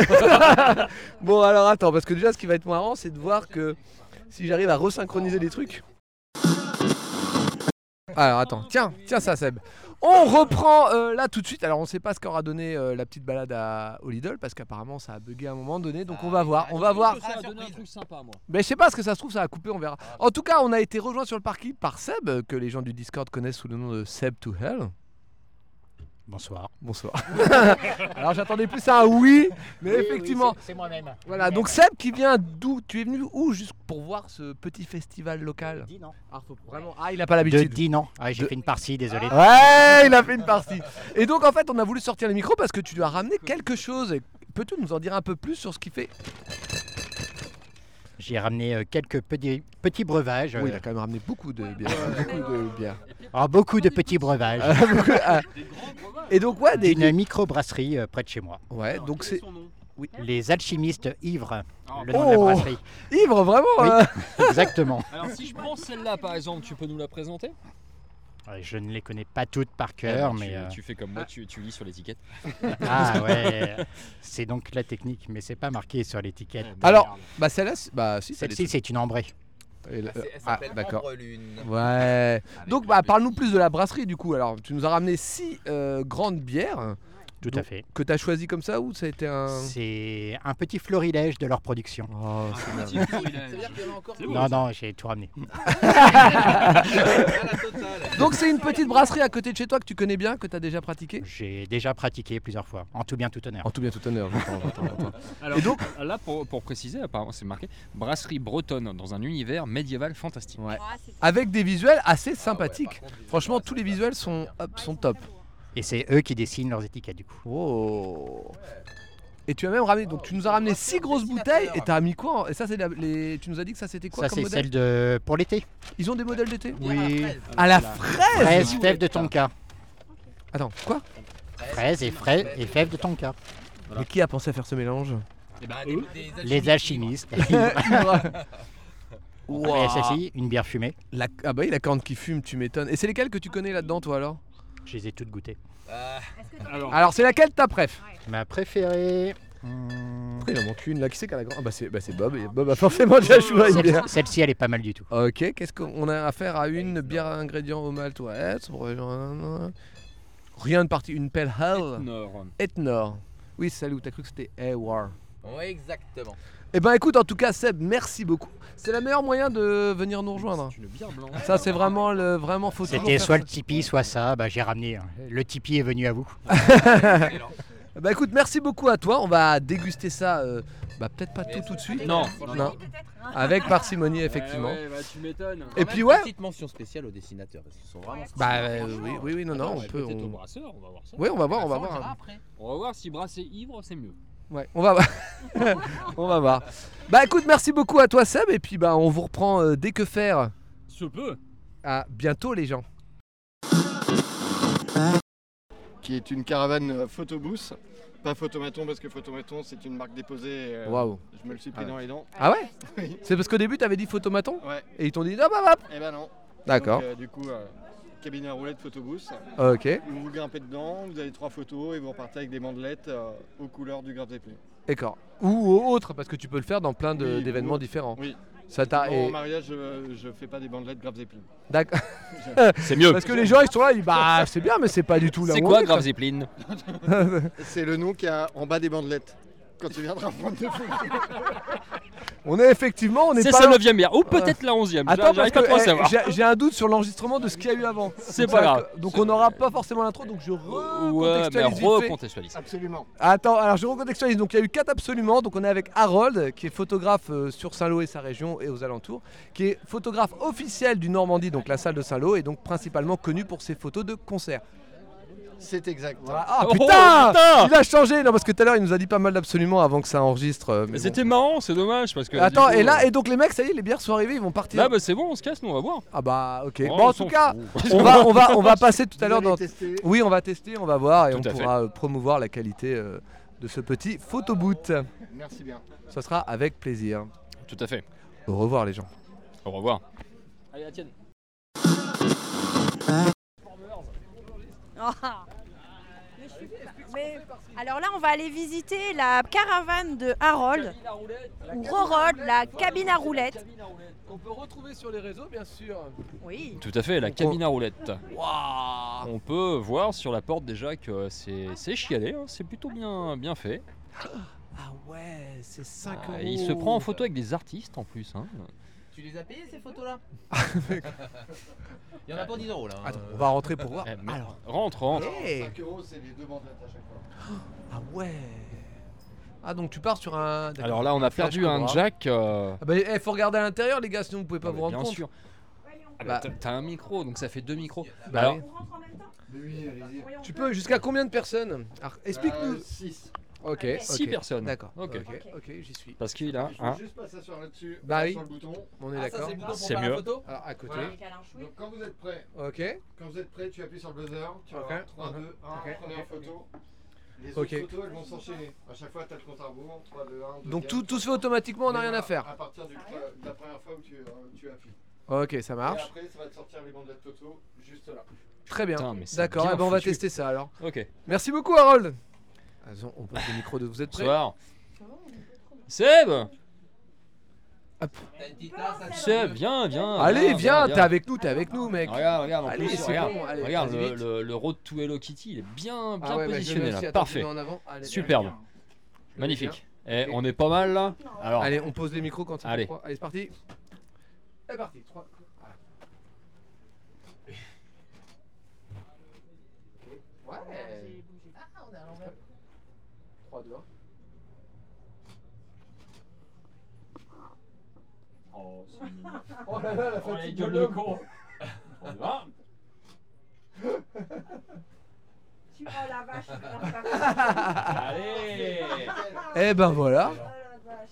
Speaker 3: Bon alors attends, parce que déjà ce qui va être marrant, c'est de voir que si j'arrive à resynchroniser les trucs. Alors attends, tiens ça Seb. On reprend là tout de suite. Alors on sait pas ce qu'aura donné la petite balade au Lidl parce qu'apparemment ça a bugué à un moment donné. Donc on va voir.
Speaker 2: Ça a donné un truc sympa, moi.
Speaker 3: Mais je sais pas ce que ça se trouve, ça a coupé, on verra. En tout cas, on a été rejoint sur le parking par Seb, que les gens du Discord connaissent sous le nom de Seb to Hell.
Speaker 1: Bonsoir.
Speaker 3: Bonsoir. Alors j'attendais plus à un oui, mais effectivement.
Speaker 1: C'est moi-même.
Speaker 3: Voilà, donc Seb qui vient d'où? Tu es venu où juste pour voir ce petit festival local?
Speaker 1: Dinan.
Speaker 3: Ah, il a pas
Speaker 1: De
Speaker 3: l'habitude.
Speaker 1: Dinan. Ah, j'ai fait une partie, désolé.
Speaker 3: Ouais, il a fait une partie. Et donc en fait, on a voulu sortir le micro parce que tu lui as ramené quelque chose. Et peux-tu nous en dire un peu plus sur ce qu'il fait?
Speaker 1: J'ai ramené quelques petits breuvages.
Speaker 3: Oui, il a quand même ramené beaucoup de bière.
Speaker 1: Beaucoup de petits breuvages.
Speaker 3: Et donc ouais,
Speaker 1: Une microbrasserie près de chez moi.
Speaker 3: Ouais, donc c'est
Speaker 1: Les alchimistes ivres. Le nom
Speaker 3: Oh.
Speaker 1: de la brasserie.
Speaker 3: ivre vraiment.
Speaker 1: Oui.
Speaker 3: hein.
Speaker 1: Exactement.
Speaker 2: Alors, si je prends celle-là, par exemple, tu peux nous la présenter?
Speaker 1: Je ne les connais pas toutes par cœur, mais...
Speaker 2: Tu fais comme moi, tu lis sur l'étiquette.
Speaker 1: Ah ouais. C'est donc la technique, mais c'est pas marqué sur l'étiquette.
Speaker 3: Alors, bah celle-là, bah si.
Speaker 1: Celle-ci, c'est une ambrée.
Speaker 3: D'accord. Ouais. Donc bah parle-nous plus de la brasserie du coup. Alors tu nous as ramené 6 grandes bières.
Speaker 1: Tout à fait.
Speaker 3: Que tu as choisi comme ça ou ça a été un...
Speaker 1: C'est un petit florilège de leur production.
Speaker 3: Oh, c'est bien.
Speaker 1: Non, j'ai tout ramené.
Speaker 3: Donc c'est une petite brasserie à côté de chez toi que tu connais bien, que tu as déjà pratiqué?
Speaker 1: J'ai déjà pratiqué plusieurs fois, en tout bien tout honneur.
Speaker 3: En tout bien tout honneur. J'entends.
Speaker 2: Alors,
Speaker 3: Et donc
Speaker 2: là, pour préciser, apparemment, c'est marqué brasserie bretonne dans un univers médiéval fantastique.
Speaker 3: Ouais. Avec des visuels assez sympathiques. Franchement, tous les visuels sont top.
Speaker 1: Et c'est eux qui dessinent leurs étiquettes du coup.
Speaker 3: Oh. Et tu as même ramené, donc tu nous as ramené 6 grosses bouteilles et tu as mis quoi? Et ça c'est tu nous as dit que ça c'était quoi
Speaker 1: Ça
Speaker 3: comme
Speaker 1: c'est
Speaker 3: modèle?
Speaker 1: celle de pour l'été.
Speaker 3: Ils ont des modèles d'été?
Speaker 1: Oui.
Speaker 3: À la fraise.
Speaker 1: Fraise, fève de tonka.
Speaker 3: Attends, quoi?
Speaker 1: Fraise et fève de tonka.
Speaker 3: Mais qui a pensé à faire ce mélange?
Speaker 1: Les alchimistes.
Speaker 3: Wow.
Speaker 1: Et celle-ci, une bière fumée.
Speaker 3: Ah bah oui, la corne qui fume, tu m'étonnes. Et c'est lesquelles que tu connais là-dedans toi alors?
Speaker 1: Je les ai toutes goûtées.
Speaker 3: Alors c'est laquelle ta préf?
Speaker 1: Ma préférée.
Speaker 3: Après il en manque une là, qui c'est qu'à la grande? Ah bah c'est Bob, et Bob a forcément déjà choisi une bière.
Speaker 1: Celle-ci, elle est pas mal du tout.
Speaker 3: Ok, qu'est-ce qu'on a affaire à? Une bière à ingrédients au malt, ouais. Rien de parti, une pale ale.
Speaker 2: Nord.
Speaker 3: Etnor. Oui, salut, t'as cru que c'était War.
Speaker 5: Ouais, exactement.
Speaker 3: Eh ben écoute, en tout cas Seb, merci beaucoup. C'est le meilleur moyen de venir nous rejoindre.
Speaker 2: C'est une bière blanche.
Speaker 3: Ça c'est vraiment faut toujours
Speaker 1: C'était
Speaker 3: faire
Speaker 1: soit
Speaker 3: ça.
Speaker 1: le Tipeee, soit ça. Bah, j'ai ramené. Le Tipeee est venu à vous.
Speaker 3: Bah écoute, merci beaucoup à toi. On va déguster ça, peut-être pas tout de suite.
Speaker 2: Non.
Speaker 3: Avec parcimonie effectivement.
Speaker 2: Ouais, bah, tu m'étonnes.
Speaker 3: Et puis ouais.
Speaker 5: Petite mention spéciale aux dessinateurs parce qu'ils sont vraiment.
Speaker 3: Oui, non, on peut.
Speaker 2: Peut-être au brasseur, on va voir ça.
Speaker 3: Oui, on va voir.
Speaker 2: On va voir si brasser ivre, c'est mieux.
Speaker 3: Ouais, on va voir. On va voir. Bah écoute, merci beaucoup à toi Seb et puis bah on vous reprend dès que faire.
Speaker 2: Se peut.
Speaker 3: À bientôt les gens.
Speaker 6: Qui est une caravane photobooth, pas Photomaton parce que Photomaton c'est une marque déposée.
Speaker 3: Waouh.
Speaker 6: Je me le suis pris dans les dents.
Speaker 3: Ah ouais?
Speaker 6: Oui.
Speaker 3: C'est parce qu'au début t'avais dit photomaton
Speaker 6: Ouais.
Speaker 3: et ils t'ont dit hop.
Speaker 6: Eh ben non.
Speaker 3: D'accord.
Speaker 6: Donc, du coup, cabine à roulettes photobooth.
Speaker 3: Ok.
Speaker 6: Vous grimpez dedans, vous avez 3 photos et vous repartez avec des bandelettes aux couleurs du Grave Zeppelin.
Speaker 3: D'accord. Ou autre parce que tu peux le faire dans plein
Speaker 6: Oui,
Speaker 3: d'événements
Speaker 6: ou-
Speaker 3: différents.
Speaker 6: Oui.
Speaker 3: Ça t'a.
Speaker 6: En mariage, je fais pas des bandelettes Grave Zeppelin.
Speaker 3: D'accord.
Speaker 2: C'est mieux.
Speaker 3: Parce que les gens ils sont là, ils disent bah c'est bien mais c'est pas du tout là
Speaker 2: C'est
Speaker 3: où
Speaker 2: quoi
Speaker 3: on est,
Speaker 2: Grave Zeppelin?
Speaker 6: C'est le nom qu'il y a en bas des bandelettes. Quand tu viendras prendre des photos.
Speaker 3: On est effectivement, on est
Speaker 2: C'est
Speaker 3: pas
Speaker 2: sa
Speaker 3: loin.
Speaker 2: 9ème bière. Ou peut-être la 11ème.
Speaker 3: Attends parce
Speaker 2: J'arrive
Speaker 3: que
Speaker 2: pas trop à savoir.
Speaker 3: j'ai un doute sur l'enregistrement de ce qu'il y a eu avant.
Speaker 2: C'est
Speaker 3: Donc
Speaker 2: pas
Speaker 3: ça-
Speaker 2: grave.
Speaker 3: Donc on n'aura pas forcément l'intro donc je
Speaker 2: Ouais, mais
Speaker 3: recontextualise vite fait.
Speaker 2: recontextualise.
Speaker 6: Absolument.
Speaker 3: Attends, alors je recontextualise. Donc il y a eu 4 absolument. Donc on est avec Harold, qui est photographe sur Saint-Lô et sa région et aux alentours, qui est photographe officiel du Normandie, donc la salle de Saint-Lô, et donc principalement connu pour ses photos de concerts.
Speaker 6: C'est exact.
Speaker 3: Voilà. Ah
Speaker 2: Oh,
Speaker 3: putain,
Speaker 2: putain
Speaker 3: il a changé. Non parce que tout à l'heure il nous a dit pas mal d'absolument avant que ça enregistre.
Speaker 2: Mais
Speaker 3: bon.
Speaker 2: c'était marrant, c'est dommage parce que.
Speaker 3: Attends,
Speaker 2: du coup,
Speaker 3: et là, et donc les mecs, ça y est, les bières sont arrivées, ils vont partir.
Speaker 2: Là, bah c'est bon, on se casse, nous on va voir.
Speaker 3: Ah bah ok.
Speaker 2: Oh,
Speaker 3: Bon en
Speaker 2: on
Speaker 3: tout
Speaker 2: s'en
Speaker 3: cas,
Speaker 2: fout.
Speaker 3: on va passer tout à l'heure dans.
Speaker 6: Tester.
Speaker 3: Oui, on va tester, on va voir et
Speaker 2: Tout
Speaker 3: on
Speaker 2: à fait.
Speaker 3: pourra promouvoir la qualité de ce petit photoboot.
Speaker 6: Merci bien.
Speaker 3: Ça sera avec plaisir.
Speaker 2: Tout à fait.
Speaker 3: Au revoir les gens.
Speaker 2: Au revoir. Allez, la tienne.
Speaker 4: Ah. Mais je suis pas. Mais alors là, on va aller visiter la caravane de Harold, ou Rorod, la cabine à roulettes.
Speaker 3: Qu'on peut retrouver sur les réseaux, bien sûr.
Speaker 4: Oui.
Speaker 2: Tout à fait, la
Speaker 3: Donc,
Speaker 2: cabine à roulettes.
Speaker 3: Waouh.
Speaker 2: On peut voir sur la porte déjà que c'est chialé, hein, c'est plutôt bien fait.
Speaker 3: Ah ouais, c'est 5
Speaker 2: Ah,
Speaker 3: euros.
Speaker 2: il se prend en photo avec des artistes en plus. Hein.
Speaker 5: Tu les as payés ces photos-là? Il y en a pour 10 € là.
Speaker 3: Attends, on va rentrer pour voir.
Speaker 2: Eh, mais
Speaker 3: Alors,
Speaker 2: rentre.
Speaker 3: hey.
Speaker 6: 5 euros, c'est les 2 bandelettes à chaque fois.
Speaker 3: Ah ouais. Ah donc tu pars sur un. d'accord.
Speaker 2: Alors là, on a
Speaker 3: flash
Speaker 2: perdu un
Speaker 3: Cobra.
Speaker 2: jack.
Speaker 3: Ah bah, faut regarder à l'intérieur, les gars, sinon vous pouvez pas vous rendre
Speaker 2: bien
Speaker 3: compte.
Speaker 2: sûr. Ah
Speaker 3: Bah,
Speaker 2: bah, t'as un micro, donc ça fait 2 micros.
Speaker 3: Bah
Speaker 2: Alors,
Speaker 3: oui.
Speaker 4: On rentre en même temps?
Speaker 6: Oui, allez-y.
Speaker 4: Oui, on
Speaker 3: Tu
Speaker 4: peut.
Speaker 3: peux jusqu'à combien de personnes? Alors, explique-nous.
Speaker 6: 6.
Speaker 3: Ok.
Speaker 4: Ok.
Speaker 2: 6
Speaker 3: ok.
Speaker 2: personnes.
Speaker 3: D'accord.
Speaker 2: Ok.
Speaker 3: Ok, j'y suis.
Speaker 2: Parce qu'il a
Speaker 6: Il faut
Speaker 2: un.
Speaker 6: juste pas s'asseoir là-dessus.
Speaker 3: Bah oui.
Speaker 6: sur le bouton.
Speaker 3: On est
Speaker 5: Ah, ça
Speaker 3: d'accord.
Speaker 5: c'est le bouton pour
Speaker 2: C'est
Speaker 5: faire
Speaker 2: mieux.
Speaker 5: la photo?
Speaker 3: Alors à côté.
Speaker 6: Voilà.
Speaker 4: Avec Alain Chouet.
Speaker 6: Donc quand vous êtes prêt,
Speaker 3: Ok.
Speaker 6: tu appuies sur le buzzer, tu vas
Speaker 3: Ok.
Speaker 6: voir 3, 2, 1,
Speaker 3: Ok.
Speaker 6: première photo. Les
Speaker 3: Ok.
Speaker 6: autres photos, elles vont s'enchaîner. À chaque fois, tu as le compte à rebours, 3, 2, 1,
Speaker 3: Donc tout se fait automatiquement, on n'a rien à faire.
Speaker 6: À partir de la première fois où tu appuies.
Speaker 3: Ok, ça
Speaker 6: Et
Speaker 3: marche.
Speaker 6: après, ça va te sortir les bandelettes Toto juste là.
Speaker 3: Très bien.
Speaker 2: Putain, mais c'est
Speaker 3: D'accord,
Speaker 2: bien
Speaker 3: eh ben, on va
Speaker 2: foutu.
Speaker 3: tester ça alors.
Speaker 2: Ok.
Speaker 3: Merci beaucoup Harold. Attends, on pose le micro de vous êtes prêts?
Speaker 2: Bonsoir. Seb
Speaker 5: T'as une petite place à
Speaker 2: Seb, viens.
Speaker 3: Allez, viens, t'es avec nous, mec.
Speaker 2: Regarde, en
Speaker 3: Allez,
Speaker 2: plus,
Speaker 3: c'est
Speaker 2: regarde,
Speaker 3: bon, allez,
Speaker 2: regarde
Speaker 3: vas-y,
Speaker 2: le,
Speaker 3: vite.
Speaker 2: le Road to Hello Kitty, il est bien
Speaker 3: Ah ouais, bah, je
Speaker 2: positionné
Speaker 3: le
Speaker 2: là.
Speaker 3: suis, attends,
Speaker 2: Parfait,
Speaker 3: je le mets en avant. Allez,
Speaker 2: superbe,
Speaker 3: je le
Speaker 2: magnifique.
Speaker 3: mets
Speaker 2: Et
Speaker 3: Ok.
Speaker 2: on est pas mal là. Alors,
Speaker 3: bien. Allez, on pose les micros quand il
Speaker 2: Allez.
Speaker 3: faut. Allez, c'est parti. C'est parti. 3. Ouais. Ah, on est à l'envers. 3, 2, 1. Oh là là, la fatigue de l'homme.
Speaker 2: On y va.
Speaker 4: Oh la vache.
Speaker 2: Allez.
Speaker 3: Eh ben voilà.
Speaker 4: Oh la vache.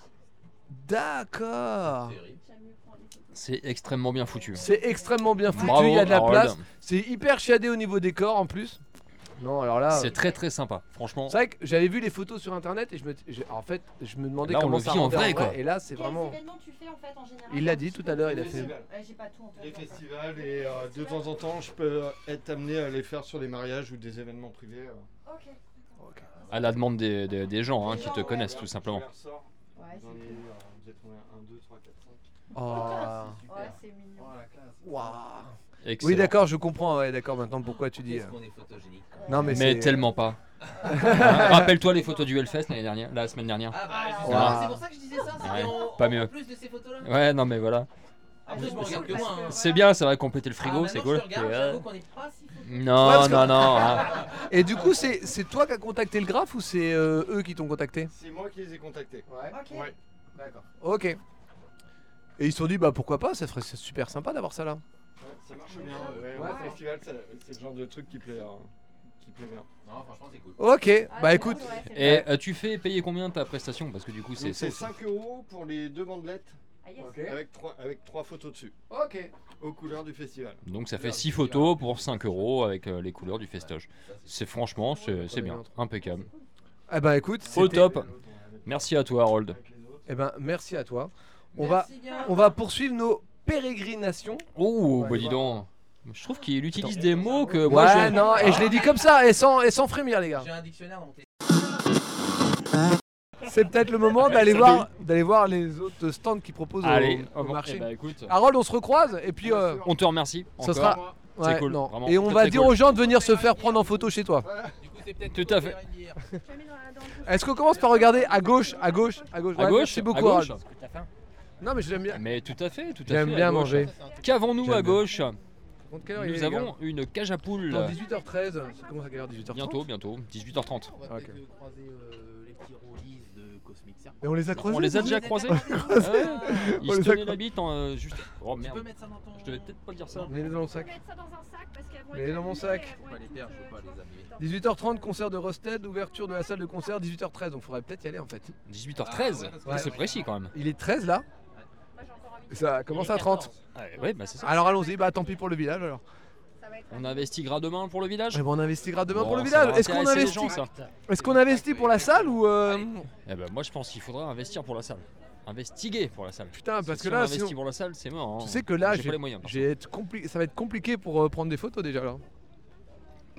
Speaker 3: D'accord.
Speaker 4: J'aime mieux prendre des photos.
Speaker 2: C'est extrêmement bien foutu.
Speaker 3: C'est extrêmement bien foutu,
Speaker 2: Bravo,
Speaker 3: il y a de la
Speaker 2: Harold.
Speaker 3: place. C'est hyper chiadé au niveau décor en plus. Non, alors là.
Speaker 2: C'est très très sympa, franchement.
Speaker 3: C'est vrai que j'avais vu les photos sur internet et en fait, je me demandais
Speaker 2: Là, on
Speaker 3: comment
Speaker 2: le
Speaker 3: ça
Speaker 2: vit en
Speaker 3: rendait
Speaker 2: vrai, quoi.
Speaker 3: Et là, c'est
Speaker 4: Quels
Speaker 3: vraiment.
Speaker 4: événements tu fais en fait en général?
Speaker 3: Il l'a dit tout à l'heure, il a fait.
Speaker 4: J'ai pas tout en tête.
Speaker 6: Les festivals et de temps en temps, je peux être amené à les faire sur des mariages ou des événements privés.
Speaker 4: Ok.
Speaker 2: À la demande des gens hein, qui te connaissent tout simplement.
Speaker 4: Ouais,
Speaker 6: J'en ai
Speaker 4: c'est
Speaker 6: eu, vous êtes combien 1, 2, 3, 4, 5.
Speaker 3: Oh.
Speaker 4: ouais, c'est mignon.
Speaker 6: Oh la classe.
Speaker 3: Waouh.
Speaker 2: Excellent.
Speaker 3: Oui, d'accord, je comprends. Ouais, d'accord, maintenant pourquoi tu dis.
Speaker 5: Qu'est-ce qu'on est photogénique.
Speaker 3: Non, mais,
Speaker 2: Mais
Speaker 3: c'est.
Speaker 2: tellement pas. Hein, rappelle-toi les photos du Hellfest la semaine dernière.
Speaker 5: Ah bah
Speaker 3: Wow.
Speaker 5: justement, c'est pour ça que je disais ça, c'était
Speaker 2: Ouais,
Speaker 5: en
Speaker 2: pas mieux.
Speaker 5: en plus de ces photos là.
Speaker 2: Ouais, non mais voilà.
Speaker 5: Après je me regarde que moi. hein.
Speaker 2: C'est bien, ça va compléter le
Speaker 5: Ah,
Speaker 2: frigo,
Speaker 5: maintenant
Speaker 2: c'est
Speaker 5: que
Speaker 2: cool.
Speaker 5: je regarde,
Speaker 2: Et,
Speaker 5: j'avoue qu'on est pas si photo.
Speaker 2: Non,
Speaker 3: parce que-
Speaker 2: non. Hein.
Speaker 3: Et du coup, c'est toi qui as contacté le graphe ou c'est eux qui t'ont contacté?
Speaker 6: C'est moi qui les ai contactés.
Speaker 3: Ouais.
Speaker 4: Ok.
Speaker 6: Ouais.
Speaker 3: D'accord. Ok. Et ils se sont dit, bah pourquoi pas, ça serait super sympa d'avoir ça là.
Speaker 6: Ouais, ça marche bien. Ouais,
Speaker 3: Ouais.
Speaker 6: au festival, c'est le genre de truc qui plaît bien.
Speaker 5: Non, franchement c'est cool.
Speaker 3: Ok,
Speaker 4: Ah,
Speaker 3: bah
Speaker 4: c'est
Speaker 3: écoute.
Speaker 4: bon, ouais, c'est
Speaker 2: Et
Speaker 4: bon.
Speaker 2: tu fais payer combien ta prestation? Parce que du coup c'est
Speaker 6: Donc c'est
Speaker 2: ça.
Speaker 6: 5 euros pour les 2 bandelettes
Speaker 4: Ah, yes.
Speaker 3: Ok.
Speaker 6: avec 3 photos dessus,
Speaker 3: Ok.
Speaker 6: aux couleurs du festival.
Speaker 2: Donc ça fait 6 photos pour 5 euros avec les couleurs du festoche. C'est franchement, c'est bien, impeccable.
Speaker 3: Eh ben écoute,
Speaker 2: Au
Speaker 3: c'était-
Speaker 2: top. Merci à toi Harold.
Speaker 6: Avec les autres.
Speaker 3: Eh ben merci à toi.
Speaker 5: Merci bien.
Speaker 3: On va poursuivre nos pérégrinations.
Speaker 2: Oh, bah dis donc. Je trouve qu'il utilise des mots que moi
Speaker 3: Ouais,
Speaker 2: je...
Speaker 3: non, et je l'ai dit comme ça, et sans frémir les gars.
Speaker 5: J'ai un dictionnaire dans mon téléphone.
Speaker 3: C'est peut-être le moment d'aller voir les autres stands qui proposent
Speaker 2: Allez,
Speaker 3: au
Speaker 2: bon,
Speaker 3: marché.
Speaker 2: eh ben, écoute,
Speaker 3: Harold, on se recroise et puis
Speaker 2: on te remercie.
Speaker 3: ça
Speaker 2: encore.
Speaker 3: sera.
Speaker 2: C'est
Speaker 3: Ouais,
Speaker 2: cool,
Speaker 3: non.
Speaker 2: vraiment,
Speaker 3: Et on
Speaker 2: très,
Speaker 3: va
Speaker 2: très
Speaker 3: dire
Speaker 2: cool.
Speaker 3: aux gens de venir se faire prendre en photo chez toi.
Speaker 5: Du coup c'est peut-être
Speaker 2: Tout
Speaker 5: pour
Speaker 2: à fait.
Speaker 5: faire une bière.
Speaker 4: Tu la mets dans le
Speaker 3: Est-ce qu'on commence par regarder à gauche, à gauche, à gauche?
Speaker 2: À
Speaker 3: Ouais,
Speaker 2: gauche,
Speaker 3: merci beaucoup
Speaker 2: à gauche.
Speaker 3: Harold. Non mais je l'aime bien.
Speaker 2: Mais tout à fait,
Speaker 3: J'aime
Speaker 2: à
Speaker 3: bien
Speaker 2: gauche.
Speaker 3: manger.
Speaker 2: Qu'avons-nous
Speaker 3: J'aime
Speaker 2: à
Speaker 3: bien.
Speaker 2: gauche?
Speaker 3: Contre quelle heure il est,
Speaker 2: Nous
Speaker 3: les gars
Speaker 2: avons une cage à poules.
Speaker 3: Attends, 18h13. Ça commence à quelle heure? 18h30.
Speaker 2: Bientôt, 18h30.
Speaker 5: On va
Speaker 3: Ok.
Speaker 5: peut-être croiser les petits rollies de Cosmic Serpent.
Speaker 3: Et on les a croisés.
Speaker 2: On les a
Speaker 3: nous
Speaker 2: déjà croisés. Ils
Speaker 3: On
Speaker 2: se
Speaker 3: les a
Speaker 2: tenaient la bite en juste. Oh
Speaker 5: Tu
Speaker 2: merde.
Speaker 5: peux mettre ça dans ton.
Speaker 2: Je devais peut-être pas dire ça.
Speaker 3: Mets-les dans mon sac.
Speaker 4: mettre ça dans un sac parce qu'elles vont
Speaker 3: Mets-les
Speaker 4: être
Speaker 3: dans mon
Speaker 4: abîmées,
Speaker 3: sac.
Speaker 4: elles vont
Speaker 5: Pas
Speaker 4: être
Speaker 5: les perdre, je veux pas les abîmer.
Speaker 3: 18h30, concert de Rusted, ouverture de la salle de concert, 18h13. Donc faudrait peut-être y aller en fait.
Speaker 2: 18h13.
Speaker 3: Ouais.
Speaker 2: C'est précis quand même.
Speaker 3: Il est 13 là.
Speaker 4: Moi, j'ai encore envie de-
Speaker 3: Ça commence à 30.
Speaker 2: Ouais, bah c'est ça.
Speaker 3: Alors allons-y, bah tant pis pour le village alors.
Speaker 4: Ça va être
Speaker 2: On investiguera demain pour le village.
Speaker 3: Eh ben, on investiguera demain
Speaker 2: Bon,
Speaker 3: pour le
Speaker 2: ça
Speaker 3: village.
Speaker 2: va
Speaker 3: Est-ce qu'on
Speaker 2: intéresser les
Speaker 3: investit
Speaker 2: gens, ça.
Speaker 3: Est-ce qu'on investit pour la salle ou
Speaker 2: Eh ben moi je pense qu'il faudra investir pour la salle. Investiguer pour la salle.
Speaker 3: Putain, parce
Speaker 2: Si
Speaker 3: que
Speaker 2: on
Speaker 3: là,
Speaker 2: investit
Speaker 3: sinon,
Speaker 2: pour la salle, c'est mort. hein.
Speaker 3: tu sais que là,
Speaker 2: J'ai pas les moyens. par
Speaker 3: ça va être compliqué pour prendre des photos déjà là.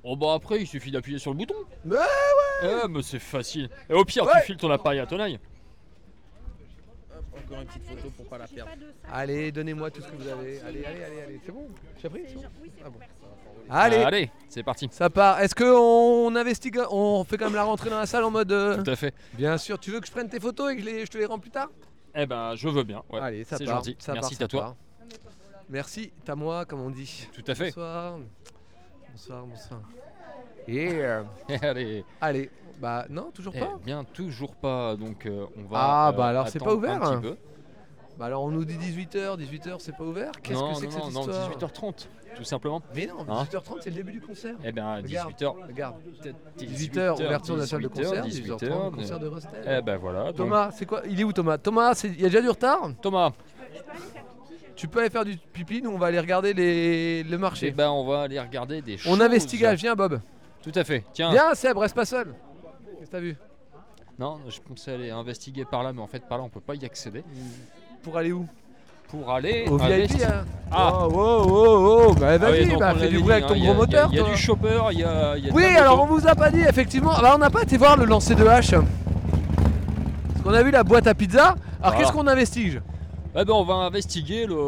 Speaker 2: Oh bah après, il suffit d'appuyer sur le bouton.
Speaker 3: Mais
Speaker 2: Mais c'est facile. Et au pire,
Speaker 3: Ouais.
Speaker 2: tu files ton appareil à ton œil.
Speaker 5: Encore une petite photo pour pas la perdre.
Speaker 3: Allez, donnez-moi tout ce que vous avez. Allez. C'est bon? J'ai pris? C'est bon. Ah bon. Allez,
Speaker 2: Allez, c'est parti.
Speaker 3: ça part. Est-ce qu'on investigue? On fait quand même la rentrée dans la salle en mode.
Speaker 2: Tout à fait.
Speaker 3: Bien sûr. Tu veux que je prenne tes photos et que je te les rends plus tard?
Speaker 2: Eh ben, je veux bien. Ouais.
Speaker 3: Allez, ça
Speaker 2: c'est
Speaker 3: part.
Speaker 2: gentil.
Speaker 3: Ça
Speaker 2: Merci,
Speaker 3: part, ça
Speaker 2: à toi.
Speaker 3: part. Merci, t'as moi, comme on dit.
Speaker 2: Tout à fait.
Speaker 3: Bonsoir. Bonsoir. Yeah.
Speaker 2: Allez.
Speaker 3: Allez, bah non, toujours pas.
Speaker 2: Eh bien, toujours pas. Donc, on va.
Speaker 3: Ah, bah alors, c'est pas
Speaker 2: attendre
Speaker 3: ouvert.
Speaker 2: un petit peu.
Speaker 3: Bah alors on nous dit 18h, c'est pas ouvert. Qu'est-ce que c'est que cette
Speaker 2: non,
Speaker 3: histoire?
Speaker 2: 18h30, tout simplement.
Speaker 3: Mais non,
Speaker 2: Hein
Speaker 3: 18h30 c'est le début du concert.
Speaker 2: Eh bien,
Speaker 3: Regarde,
Speaker 2: 18h.
Speaker 3: Regarde, 18h ouverture de la salle de concert,
Speaker 2: 18h,
Speaker 3: 18h30 concert de Rustel.
Speaker 2: Eh ben voilà. donc-
Speaker 3: Thomas, c'est quoi? Il est où Thomas? Thomas, il y a déjà du retard?
Speaker 2: Thomas,
Speaker 3: Tu peux aller faire du pipi, nous on va aller regarder le
Speaker 2: eh
Speaker 3: marché.
Speaker 2: ben, on va aller regarder des choses.
Speaker 3: On investigage, viens Bob.
Speaker 2: Tout à fait. Tiens.
Speaker 3: Viens Seb, reste pas seul. Qu'est-ce que t'as vu?
Speaker 2: Non, je pensais aller investiguer par là, mais en fait, par là, on peut pas y accéder.
Speaker 3: Pour aller où?
Speaker 2: Pour aller.
Speaker 3: Au VIP
Speaker 2: investi-
Speaker 3: hein.
Speaker 2: Ah.
Speaker 3: Oh, bah
Speaker 2: Ah
Speaker 3: vas-y,
Speaker 2: oui, donc
Speaker 3: bah
Speaker 2: on
Speaker 3: fais
Speaker 2: l'avait
Speaker 3: du
Speaker 2: dit,
Speaker 3: bruit avec
Speaker 2: hein,
Speaker 3: ton
Speaker 2: il y
Speaker 3: gros
Speaker 2: a-
Speaker 3: moteur.
Speaker 2: Il y a
Speaker 3: toi.
Speaker 2: du chopper, il y a de
Speaker 3: Oui,
Speaker 2: la
Speaker 3: alors on
Speaker 2: moto.
Speaker 3: vous a pas dit effectivement. Ah bah on n'a pas été voir le lancer de hache. Parce qu'on a vu la boîte à pizza. Alors
Speaker 2: Voilà.
Speaker 3: qu'est-ce qu'on investige?
Speaker 2: Eh ben, on va investiguer le.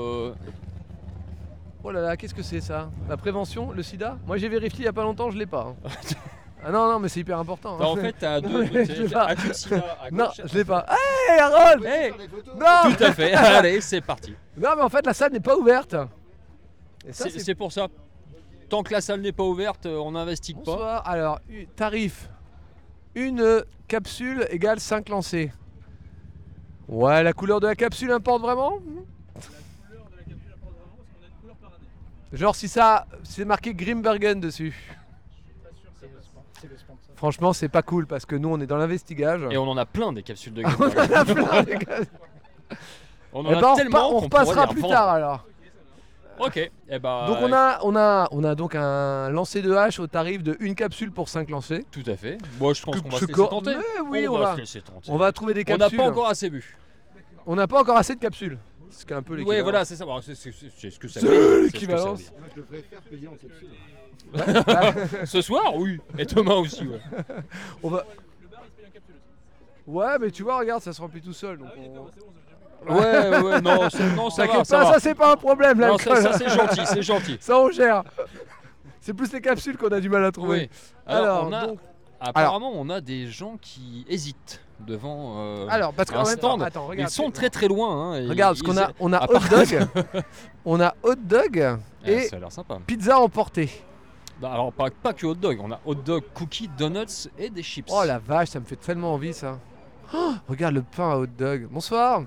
Speaker 3: Oh là là, qu'est-ce que c'est ça? La prévention, le sida? Moi j'ai vérifié il y a pas longtemps, je l'ai pas. hein. Ah non, mais c'est hyper important.
Speaker 2: Bah,
Speaker 3: hein.
Speaker 2: en fait, t'as
Speaker 3: Non,
Speaker 2: deux.
Speaker 3: mais je l'ai pas.
Speaker 2: à côté de Silla, à
Speaker 3: Non,
Speaker 2: gauche.
Speaker 3: je l'ai pas. Hey Harold!
Speaker 2: Eh,
Speaker 3: Non!
Speaker 2: tout à fait. Allez, c'est parti.
Speaker 3: Non mais en fait la salle n'est pas ouverte. Et ça,
Speaker 2: C'est pour ça. Tant que la salle n'est pas ouverte, on n'investigue pas.
Speaker 3: Bonsoir. Alors, tarif. Une capsule égale 5 lancers. Ouais, la couleur de la capsule importe vraiment? Genre si ça, c'est marqué Grimbergen dessus. Franchement, c'est pas cool parce que nous on est dans l'investigage.
Speaker 2: Et on en a plein des capsules de
Speaker 3: On
Speaker 2: Grimbergen.
Speaker 3: en a plein, les gars.
Speaker 2: On en
Speaker 3: Eh
Speaker 2: a
Speaker 3: ben, on
Speaker 2: tellement
Speaker 3: on
Speaker 2: qu'on pourrait
Speaker 3: repassera
Speaker 2: les
Speaker 3: plus
Speaker 2: revendre.
Speaker 3: tard alors.
Speaker 2: Ok. Eh ben,
Speaker 3: Donc on a donc un lancer de hache au tarif de une capsule pour 5 lancers.
Speaker 2: Tout à fait. Moi, je pense qu'on va se laisser
Speaker 3: co-
Speaker 2: tenter.
Speaker 3: Mais oui,
Speaker 2: on va se laisser tenter.
Speaker 3: on va trouver des
Speaker 2: On
Speaker 3: capsules.
Speaker 2: n'a pas encore assez bu.
Speaker 3: On n'a pas encore assez de capsules. C'est un peu
Speaker 2: Oui,
Speaker 3: l'équivalent.
Speaker 2: voilà, c'est ça. Bon, c'est ce que ça
Speaker 3: C'est
Speaker 2: veut dire. C'est ce que ça
Speaker 3: l'équivalence.
Speaker 2: veut dire.
Speaker 6: Je le ferais faire payer en capsule.
Speaker 2: Ce soir, oui. Et Thomas aussi, ouais.
Speaker 3: On va. Ouais, mais tu vois, regarde, ça se remplit tout seul. Donc
Speaker 2: Ouais, non, ça va,
Speaker 3: T'inquiète
Speaker 2: ça
Speaker 3: pas,
Speaker 2: va.
Speaker 3: ça c'est pas un problème là.
Speaker 2: Non, ça c'est gentil, c'est gentil.
Speaker 3: Ça on gère. C'est plus les capsules qu'on a du mal à trouver.
Speaker 2: Oui. Alors,
Speaker 3: donc,
Speaker 2: apparemment, on a des gens qui hésitent devant
Speaker 3: parce qu'en
Speaker 2: un
Speaker 3: même temps,
Speaker 2: stand.
Speaker 3: attends, regarde.
Speaker 2: Ils sont très très loin. Hein, et
Speaker 3: Regarde, parce
Speaker 2: ils-
Speaker 3: qu'on a
Speaker 2: à
Speaker 3: hot
Speaker 2: part-
Speaker 3: dog, on a hot dog
Speaker 2: Ouais,
Speaker 3: et
Speaker 2: ça a l'air sympa.
Speaker 3: pizza emportée.
Speaker 2: Bah, alors pas que hot dog, on a hot dog, cookies, donuts et des chips.
Speaker 3: Oh la vache, ça me fait tellement envie ça. Oh, regarde le pain à hot dog. Bonsoir.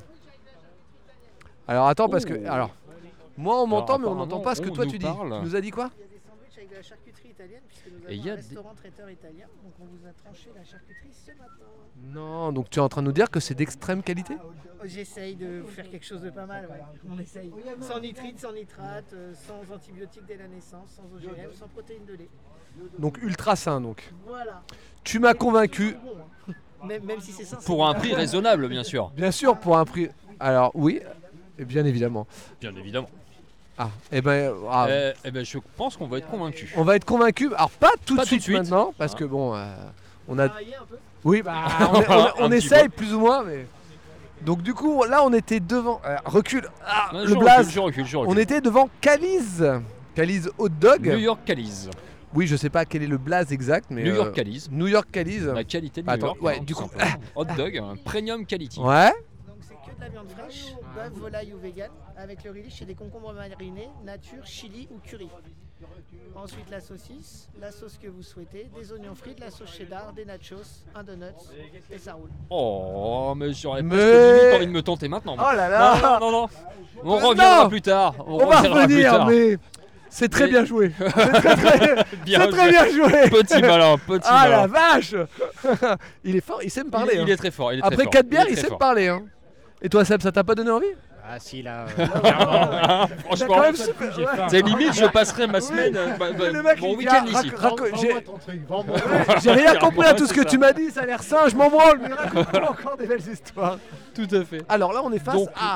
Speaker 3: Alors attends parce que
Speaker 2: Oh.
Speaker 3: alors moi on m'entend
Speaker 2: Alors,
Speaker 3: mais on n'entend pas ce que
Speaker 2: apparemment,
Speaker 3: toi
Speaker 2: on
Speaker 3: tu
Speaker 2: nous
Speaker 3: dis.
Speaker 2: parle.
Speaker 3: Tu nous as dit quoi?
Speaker 7: Sandwich avec de la charcuterie italienne, puisque nous
Speaker 2: Et
Speaker 7: avons
Speaker 2: y a
Speaker 7: un
Speaker 2: des-
Speaker 7: restaurant traiteur italien, donc on vous a tranché la charcuterie ce matin.
Speaker 3: Non, donc tu es en train de nous dire que c'est d'extrême qualité?
Speaker 7: J'essaye de vous faire quelque chose de pas mal, ouais. On essaye. Sans nitrite, sans nitrate, sans antibiotiques dès la naissance, sans OGM, sans protéines de lait.
Speaker 3: Donc ultra sain donc.
Speaker 7: Voilà.
Speaker 3: Tu m'as convaincu.
Speaker 7: Bon, hein. Même si c'est ça.
Speaker 2: Pour un prix raisonnable, bien sûr.
Speaker 3: Bien sûr pour un prix. Alors oui, et bien évidemment.
Speaker 2: Bien évidemment.
Speaker 3: Ah, et ben
Speaker 2: Eh ben, je pense qu'on va être convaincus.
Speaker 3: on va être convaincu. Alors pas tout
Speaker 2: Pas
Speaker 3: de suite maintenant parce que bon on a
Speaker 7: Travailler un peu.
Speaker 3: oui bah on
Speaker 2: Un petit
Speaker 3: essaye plus ou moins mais donc du coup là on était devant recule
Speaker 2: Ouais,
Speaker 3: le blaze.
Speaker 2: Je recule.
Speaker 3: On était devant Cali's hot dog.
Speaker 2: New York Cali's.
Speaker 3: Oui, je sais pas quel est le blaze exact mais
Speaker 2: New York Cali's.
Speaker 3: New York Cali's.
Speaker 2: La qualité de
Speaker 3: Attends,
Speaker 2: New York.
Speaker 3: ouais,
Speaker 2: hein,
Speaker 3: du
Speaker 2: tout
Speaker 3: coup-
Speaker 2: simplement. Hot dog, premium quality.
Speaker 3: Ouais.
Speaker 7: Donc c'est que de la viande fraîche, bœuf, volaille ou vegan, avec le relish et des concombres marinés, nature, chili ou curry. Ensuite la saucisse, la sauce que vous souhaitez, des oignons frits, de la sauce cheddar, des nachos, un donut et ça roule.
Speaker 2: Oh, mais j'aurais
Speaker 3: Mais-
Speaker 2: presque limite envie de me tenter maintenant.
Speaker 3: Oh là là.
Speaker 2: Non. On
Speaker 3: Non.
Speaker 2: reviendra plus tard.
Speaker 3: On va
Speaker 2: reviendra plus
Speaker 3: revenir
Speaker 2: tard.
Speaker 3: mais c'est très
Speaker 2: Mais-
Speaker 3: bien joué. C'est très,
Speaker 2: Bien
Speaker 3: c'est très
Speaker 2: joué.
Speaker 3: bien joué.
Speaker 2: Petit malin, petit
Speaker 3: Ah
Speaker 2: malin.
Speaker 3: la vache. Il est fort, il sait me parler.
Speaker 2: Il
Speaker 3: hein.
Speaker 2: est très fort. Il est
Speaker 3: Après
Speaker 2: très fort.
Speaker 3: 4 bières,
Speaker 2: est
Speaker 3: il
Speaker 2: très
Speaker 3: sait me
Speaker 2: fort.
Speaker 3: parler hein. Et toi Seb, ça t'a pas donné envie?
Speaker 1: Ah si là,
Speaker 2: Ah,
Speaker 3: T'as
Speaker 2: franchement,
Speaker 3: quand même super.
Speaker 1: j'ai
Speaker 3: ouais.
Speaker 1: faim.
Speaker 2: c'est limite, je passerai ma semaine,
Speaker 3: Le mec,
Speaker 2: mon
Speaker 3: il
Speaker 2: week-end
Speaker 3: vient
Speaker 2: ici.
Speaker 3: j'ai-
Speaker 6: ton truc, vends-moi.
Speaker 3: J'ai rien compris à tout ce que tu m'as dit, ça a l'air sain, je m'en branle, mais raconte-moi encore des belles histoires.
Speaker 2: Tout à fait.
Speaker 3: Alors là, on est face
Speaker 2: Donc,
Speaker 3: à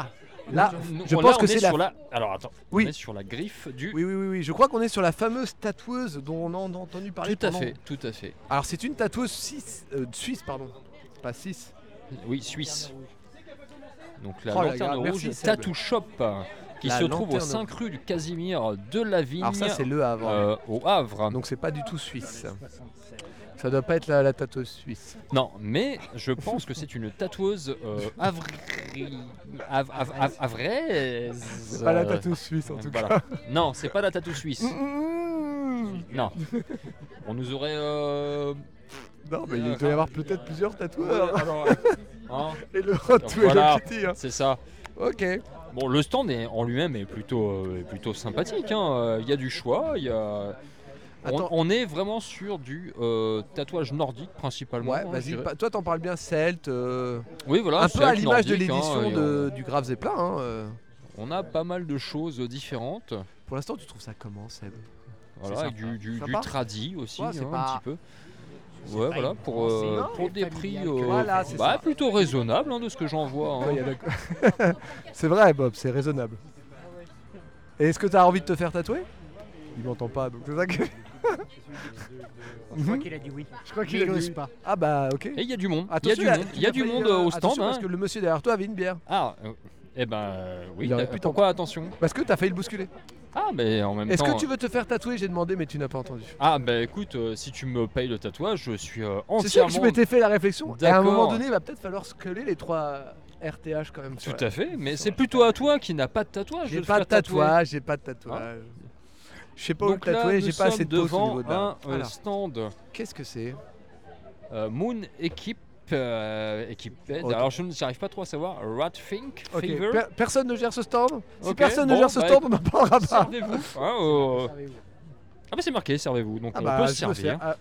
Speaker 3: Là, je
Speaker 2: Là,
Speaker 3: pense que
Speaker 2: on
Speaker 3: c'est
Speaker 2: est
Speaker 3: la...
Speaker 2: sur la. Alors attends,
Speaker 3: Oui.
Speaker 2: on est sur la griffe du.
Speaker 3: Oui, je crois qu'on est sur la fameuse tatoueuse dont on a entendu parler
Speaker 2: Tout à
Speaker 3: pendant-
Speaker 2: fait, tout à fait.
Speaker 3: Alors c'est une tatoueuse suisse, pardon. Pas 6.
Speaker 2: Oui, suisse. Donc la
Speaker 3: Oh, la
Speaker 2: lanterne
Speaker 3: grave,
Speaker 2: rouge
Speaker 3: merci, Seb.
Speaker 2: Tattoo Shop qui
Speaker 3: La
Speaker 2: se trouve au
Speaker 3: lanterne
Speaker 2: 5 rue du Casimir de la Vigne.
Speaker 3: Alors ça c'est le Havre.
Speaker 2: Au Havre.
Speaker 3: Donc c'est pas du tout suisse. Ça doit pas être la tatoueuse suisse.
Speaker 2: Non, mais je pense que c'est une tatoueuse havraise.
Speaker 3: C'est pas la tatoueuse suisse en tout
Speaker 2: Voilà.
Speaker 3: cas.
Speaker 2: Non, c'est pas la tatou suisse. Non. On nous aurait.
Speaker 3: Non mais il doit y avoir peut-être plusieurs tatoueurs.
Speaker 2: Hein,
Speaker 3: Et le tout
Speaker 2: Voilà.
Speaker 3: Hello Kitty. Hein.
Speaker 2: c'est ça.
Speaker 3: Ok.
Speaker 2: Bon, le stand en lui-même est plutôt sympathique. Hein. Il y a du choix. Il y a.
Speaker 3: Attends.
Speaker 2: On est vraiment sur du tatouage nordique principalement.
Speaker 3: Ouais,
Speaker 2: hein, je
Speaker 3: vas-y.
Speaker 2: dirais.
Speaker 3: Toi t'en parles bien celte.
Speaker 2: Oui, voilà.
Speaker 3: Un peu à
Speaker 2: celte,
Speaker 3: l'image de
Speaker 2: nordique, hein,
Speaker 3: l'édition
Speaker 2: et
Speaker 3: du Grave Zeppelin. Hein.
Speaker 2: on a pas mal de choses différentes.
Speaker 3: Pour l'instant tu trouves ça comment Seb?
Speaker 2: Voilà,
Speaker 1: C'est
Speaker 2: avec du
Speaker 3: Sympa.
Speaker 2: tradi aussi,
Speaker 3: Ouais, c'est
Speaker 2: un
Speaker 3: pas-
Speaker 2: petit peu. Ouais,
Speaker 1: pas
Speaker 2: voilà,
Speaker 1: une
Speaker 2: pour
Speaker 1: pensée
Speaker 2: des prix
Speaker 1: familiale que-
Speaker 3: Voilà, c'est ça.
Speaker 2: plutôt raisonnables hein, de ce que j'en vois. hein.
Speaker 3: Ouais, y a d'accord. C'est vrai Bob, c'est raisonnable. Et est-ce que t'as envie de te faire tatouer? Il m'entend pas donc c'est ça que...
Speaker 1: Je crois qu'il a dit oui.
Speaker 3: Je crois
Speaker 1: Il n'ose pas.
Speaker 3: Ah bah ok.
Speaker 2: Et il y a du monde. Il y a
Speaker 3: Attention,
Speaker 2: du monde. Il y a du monde au stand.
Speaker 3: attention,
Speaker 2: hein.
Speaker 3: parce que le monsieur derrière toi avait une bière.
Speaker 2: Ah, eh ben oui.
Speaker 3: Il aurait pu t'en-
Speaker 2: Pourquoi attention?
Speaker 3: Parce que t'as failli le bousculer.
Speaker 2: Ah, mais en même
Speaker 3: Est-ce
Speaker 2: temps.
Speaker 3: que tu veux te faire tatouer? J'ai demandé mais tu n'as pas entendu.
Speaker 2: Ah, bah écoute, si tu me payes le tatouage, je suis
Speaker 3: C'est sûr
Speaker 2: entièrement.
Speaker 3: que je m'étais fait la réflexion. Et à un
Speaker 2: D'accord.
Speaker 3: moment donné, il va peut-être falloir scoller les 3 RTH quand même.
Speaker 2: Tout à fait, mais c'est plutôt à toi qui n'a pas de tatouage.
Speaker 3: J'ai
Speaker 2: te
Speaker 3: pas de
Speaker 2: faire tatouer.
Speaker 3: tatouage, j'ai pas de tatouage. Je sais pas où le
Speaker 2: Donc là,
Speaker 3: tatouer,
Speaker 2: nous
Speaker 3: j'ai pas assez
Speaker 2: sommes
Speaker 3: de peau au
Speaker 2: devant
Speaker 3: niveau de là.
Speaker 2: un
Speaker 3: Voilà.
Speaker 2: stand
Speaker 3: Qu'est-ce que c'est?
Speaker 2: Moon Equiped.
Speaker 3: Ok.
Speaker 2: Alors je n'arrive pas trop à savoir. Ratfink
Speaker 3: Ok,
Speaker 2: Fever.
Speaker 3: personne ne gère ce stand? Si
Speaker 2: Ok,
Speaker 3: personne ne
Speaker 2: bon,
Speaker 3: gère ce
Speaker 2: bah,
Speaker 3: stand, on n'en parlera pas.
Speaker 2: Servez-vous. Ah bah c'est marqué, servez-vous. Donc on peut se
Speaker 3: je me
Speaker 2: servir.
Speaker 3: sers.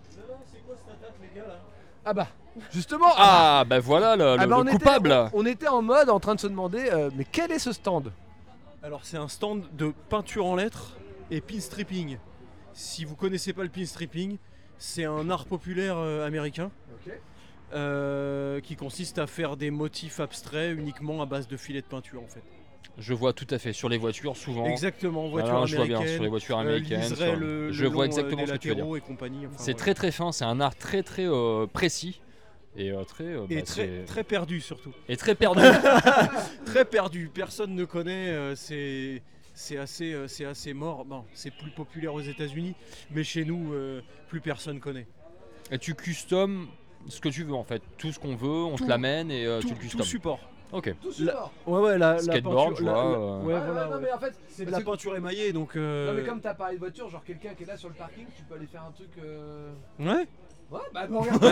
Speaker 3: Ah bah, justement.
Speaker 2: Ah bah voilà le
Speaker 3: Ah bah, on
Speaker 2: coupable.
Speaker 3: Était, on était en mode en train de se demander, mais quel est ce stand?
Speaker 8: Alors c'est un stand de peinture en lettres et pinstripping. Si vous connaissez pas le pinstripping, c'est un art populaire américain qui consiste à faire des motifs abstraits uniquement à base de filets de peinture en fait.
Speaker 2: Je vois tout à fait sur les voitures souvent.
Speaker 8: Exactement, voiture
Speaker 2: Alors, je vois bien
Speaker 8: américaine.
Speaker 2: sur les voitures américaines.
Speaker 8: liseré,
Speaker 2: sur-
Speaker 8: le
Speaker 2: je
Speaker 8: long,
Speaker 2: vois exactement
Speaker 8: des
Speaker 2: ce que tu veux dire.
Speaker 8: latéraux et compagnie. Enfin,
Speaker 2: C'est
Speaker 8: voilà.
Speaker 2: très très fin, c'est un art très très précis et très
Speaker 8: Et
Speaker 2: bah,
Speaker 8: très,
Speaker 2: c'est-
Speaker 8: très perdu surtout.
Speaker 2: et très perdu.
Speaker 8: Très perdu, personne ne connaît, c'est assez mort. Bon, c'est plus populaire aux États-Unis, mais chez nous, plus personne connaît.
Speaker 2: Et tu customes ce que tu veux en fait, tout ce qu'on veut, on
Speaker 8: Tout-
Speaker 2: te l'amène et tu le
Speaker 8: Tout
Speaker 2: customes.
Speaker 8: support.
Speaker 2: Ok.
Speaker 8: Ouais, la
Speaker 2: Skateboard,
Speaker 8: peinture,
Speaker 2: je vois,
Speaker 8: ouais,
Speaker 3: Ah,
Speaker 8: voilà,
Speaker 3: non,
Speaker 8: ouais.
Speaker 3: mais en fait, c'est
Speaker 8: La peinture émaillée, donc.
Speaker 3: Non, mais comme t'as parlé de voiture, genre quelqu'un qui est là sur le parking, tu peux aller faire un truc.
Speaker 8: Ouais.
Speaker 3: Ouais, bah bon, regarde.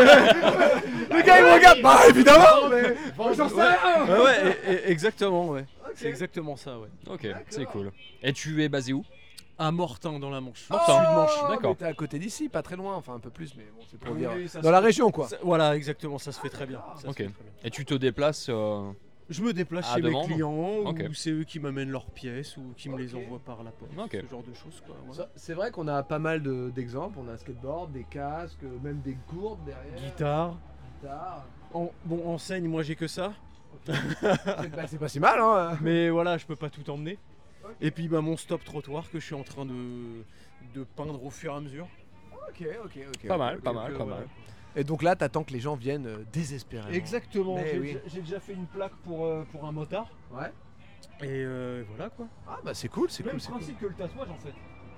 Speaker 3: Le gars il me regarde, bah évidemment, mais bon, j'en sais rien.
Speaker 8: Ouais, exactement, ouais. C'est exactement ça, ouais.
Speaker 2: Ok, c'est cool. Et tu es basé où?
Speaker 8: À Mortain dans la Manche.
Speaker 2: Mortain.
Speaker 8: Sud Manche.
Speaker 2: D'accord.
Speaker 3: Mais t'es à côté d'ici, pas très loin, enfin un peu plus, mais bon, c'est pour
Speaker 8: Oui,
Speaker 3: dire.
Speaker 8: oui, ça
Speaker 3: Dans
Speaker 8: se
Speaker 3: la
Speaker 8: fait.
Speaker 3: région quoi.
Speaker 8: Voilà, exactement, ça se fait très bien. Ça se
Speaker 2: Ok.
Speaker 8: fait très bien.
Speaker 2: Et tu te déplaces
Speaker 8: Je me déplace
Speaker 2: À
Speaker 8: chez mes
Speaker 2: demande.
Speaker 8: clients,
Speaker 2: Ok.
Speaker 8: ou c'est eux qui m'amènent leurs pièces, ou qui me les envoient par la poste.
Speaker 2: Ok.
Speaker 8: Ce genre de choses, quoi. voilà.
Speaker 3: C'est vrai qu'on a pas mal d'exemples, on a un skateboard, des casques, même des gourdes derrière.
Speaker 8: Guitare.
Speaker 3: Guitare.
Speaker 8: Bon, enseigne, moi j'ai que ça.
Speaker 3: C'est pas si mal hein.
Speaker 8: Mais voilà, je peux pas tout emmener. Et puis bah, mon stop trottoir que je suis en train de peindre au fur et à mesure.
Speaker 3: Ok.
Speaker 2: Pas mal, pas mal.
Speaker 3: Et donc là, t'attends que les gens viennent désespérément.
Speaker 8: Exactement,
Speaker 3: Mais
Speaker 8: j'ai
Speaker 3: oui.
Speaker 8: j'ai déjà fait une plaque pour un motard.
Speaker 3: Ouais.
Speaker 8: Et voilà quoi.
Speaker 3: Ah bah c'est cool, c'est
Speaker 8: Même
Speaker 3: cool, c'est cool.
Speaker 8: principe que le tatouage en fait.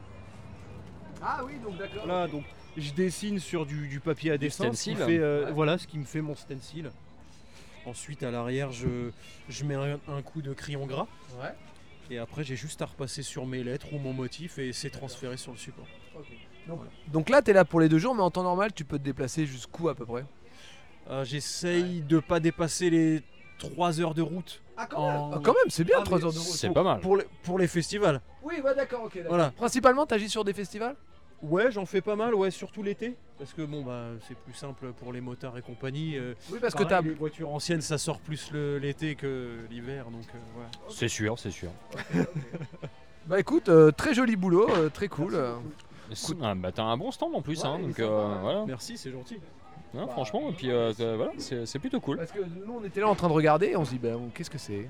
Speaker 3: Ah oui, donc d'accord.
Speaker 8: Voilà, donc je dessine sur du papier à dessin, ce qui
Speaker 2: stencil.
Speaker 8: fait, voilà ce qui me fait mon stencil. Ensuite à l'arrière je mets un coup de crayon gras.
Speaker 3: Ouais.
Speaker 8: Et après j'ai juste à repasser sur mes lettres ou mon motif et c'est transféré sur le support.
Speaker 3: Donc là, t'es là pour les 2 jours, mais en temps normal, tu peux te déplacer jusqu'où à peu près?
Speaker 8: J'essaye de pas dépasser les 3 heures de route.
Speaker 3: Ah
Speaker 8: En-
Speaker 3: quand même, c'est bien
Speaker 8: Ah,
Speaker 3: 3
Speaker 8: mais
Speaker 3: heures de route.
Speaker 2: C'est pas mal.
Speaker 8: Pour les festivals.
Speaker 3: Oui, ouais, d'accord, ok. d'accord.
Speaker 8: Voilà.
Speaker 3: Principalement, t'agis sur des festivals?
Speaker 8: Ouais, j'en fais pas mal, ouais, surtout l'été. Parce que bon, bah, c'est plus simple pour les motards et compagnie.
Speaker 3: Oui, parce que t'as.
Speaker 8: Pareil, les voitures anciennes, ça sort plus l'été que l'hiver, donc voilà.
Speaker 2: C'est sûr, c'est sûr.
Speaker 3: Bah écoute, très joli boulot, très cool.
Speaker 2: Ah, bah t'as un bon stand en plus,
Speaker 3: Ouais,
Speaker 2: hein,
Speaker 3: il est
Speaker 2: donc
Speaker 3: sympa.
Speaker 2: voilà.
Speaker 8: Merci, c'est gentil.
Speaker 9: hein, franchement. Et puis voilà, c'est plutôt cool.
Speaker 3: Parce que nous on était là en train de regarder et on se dit qu'est-ce que c'est.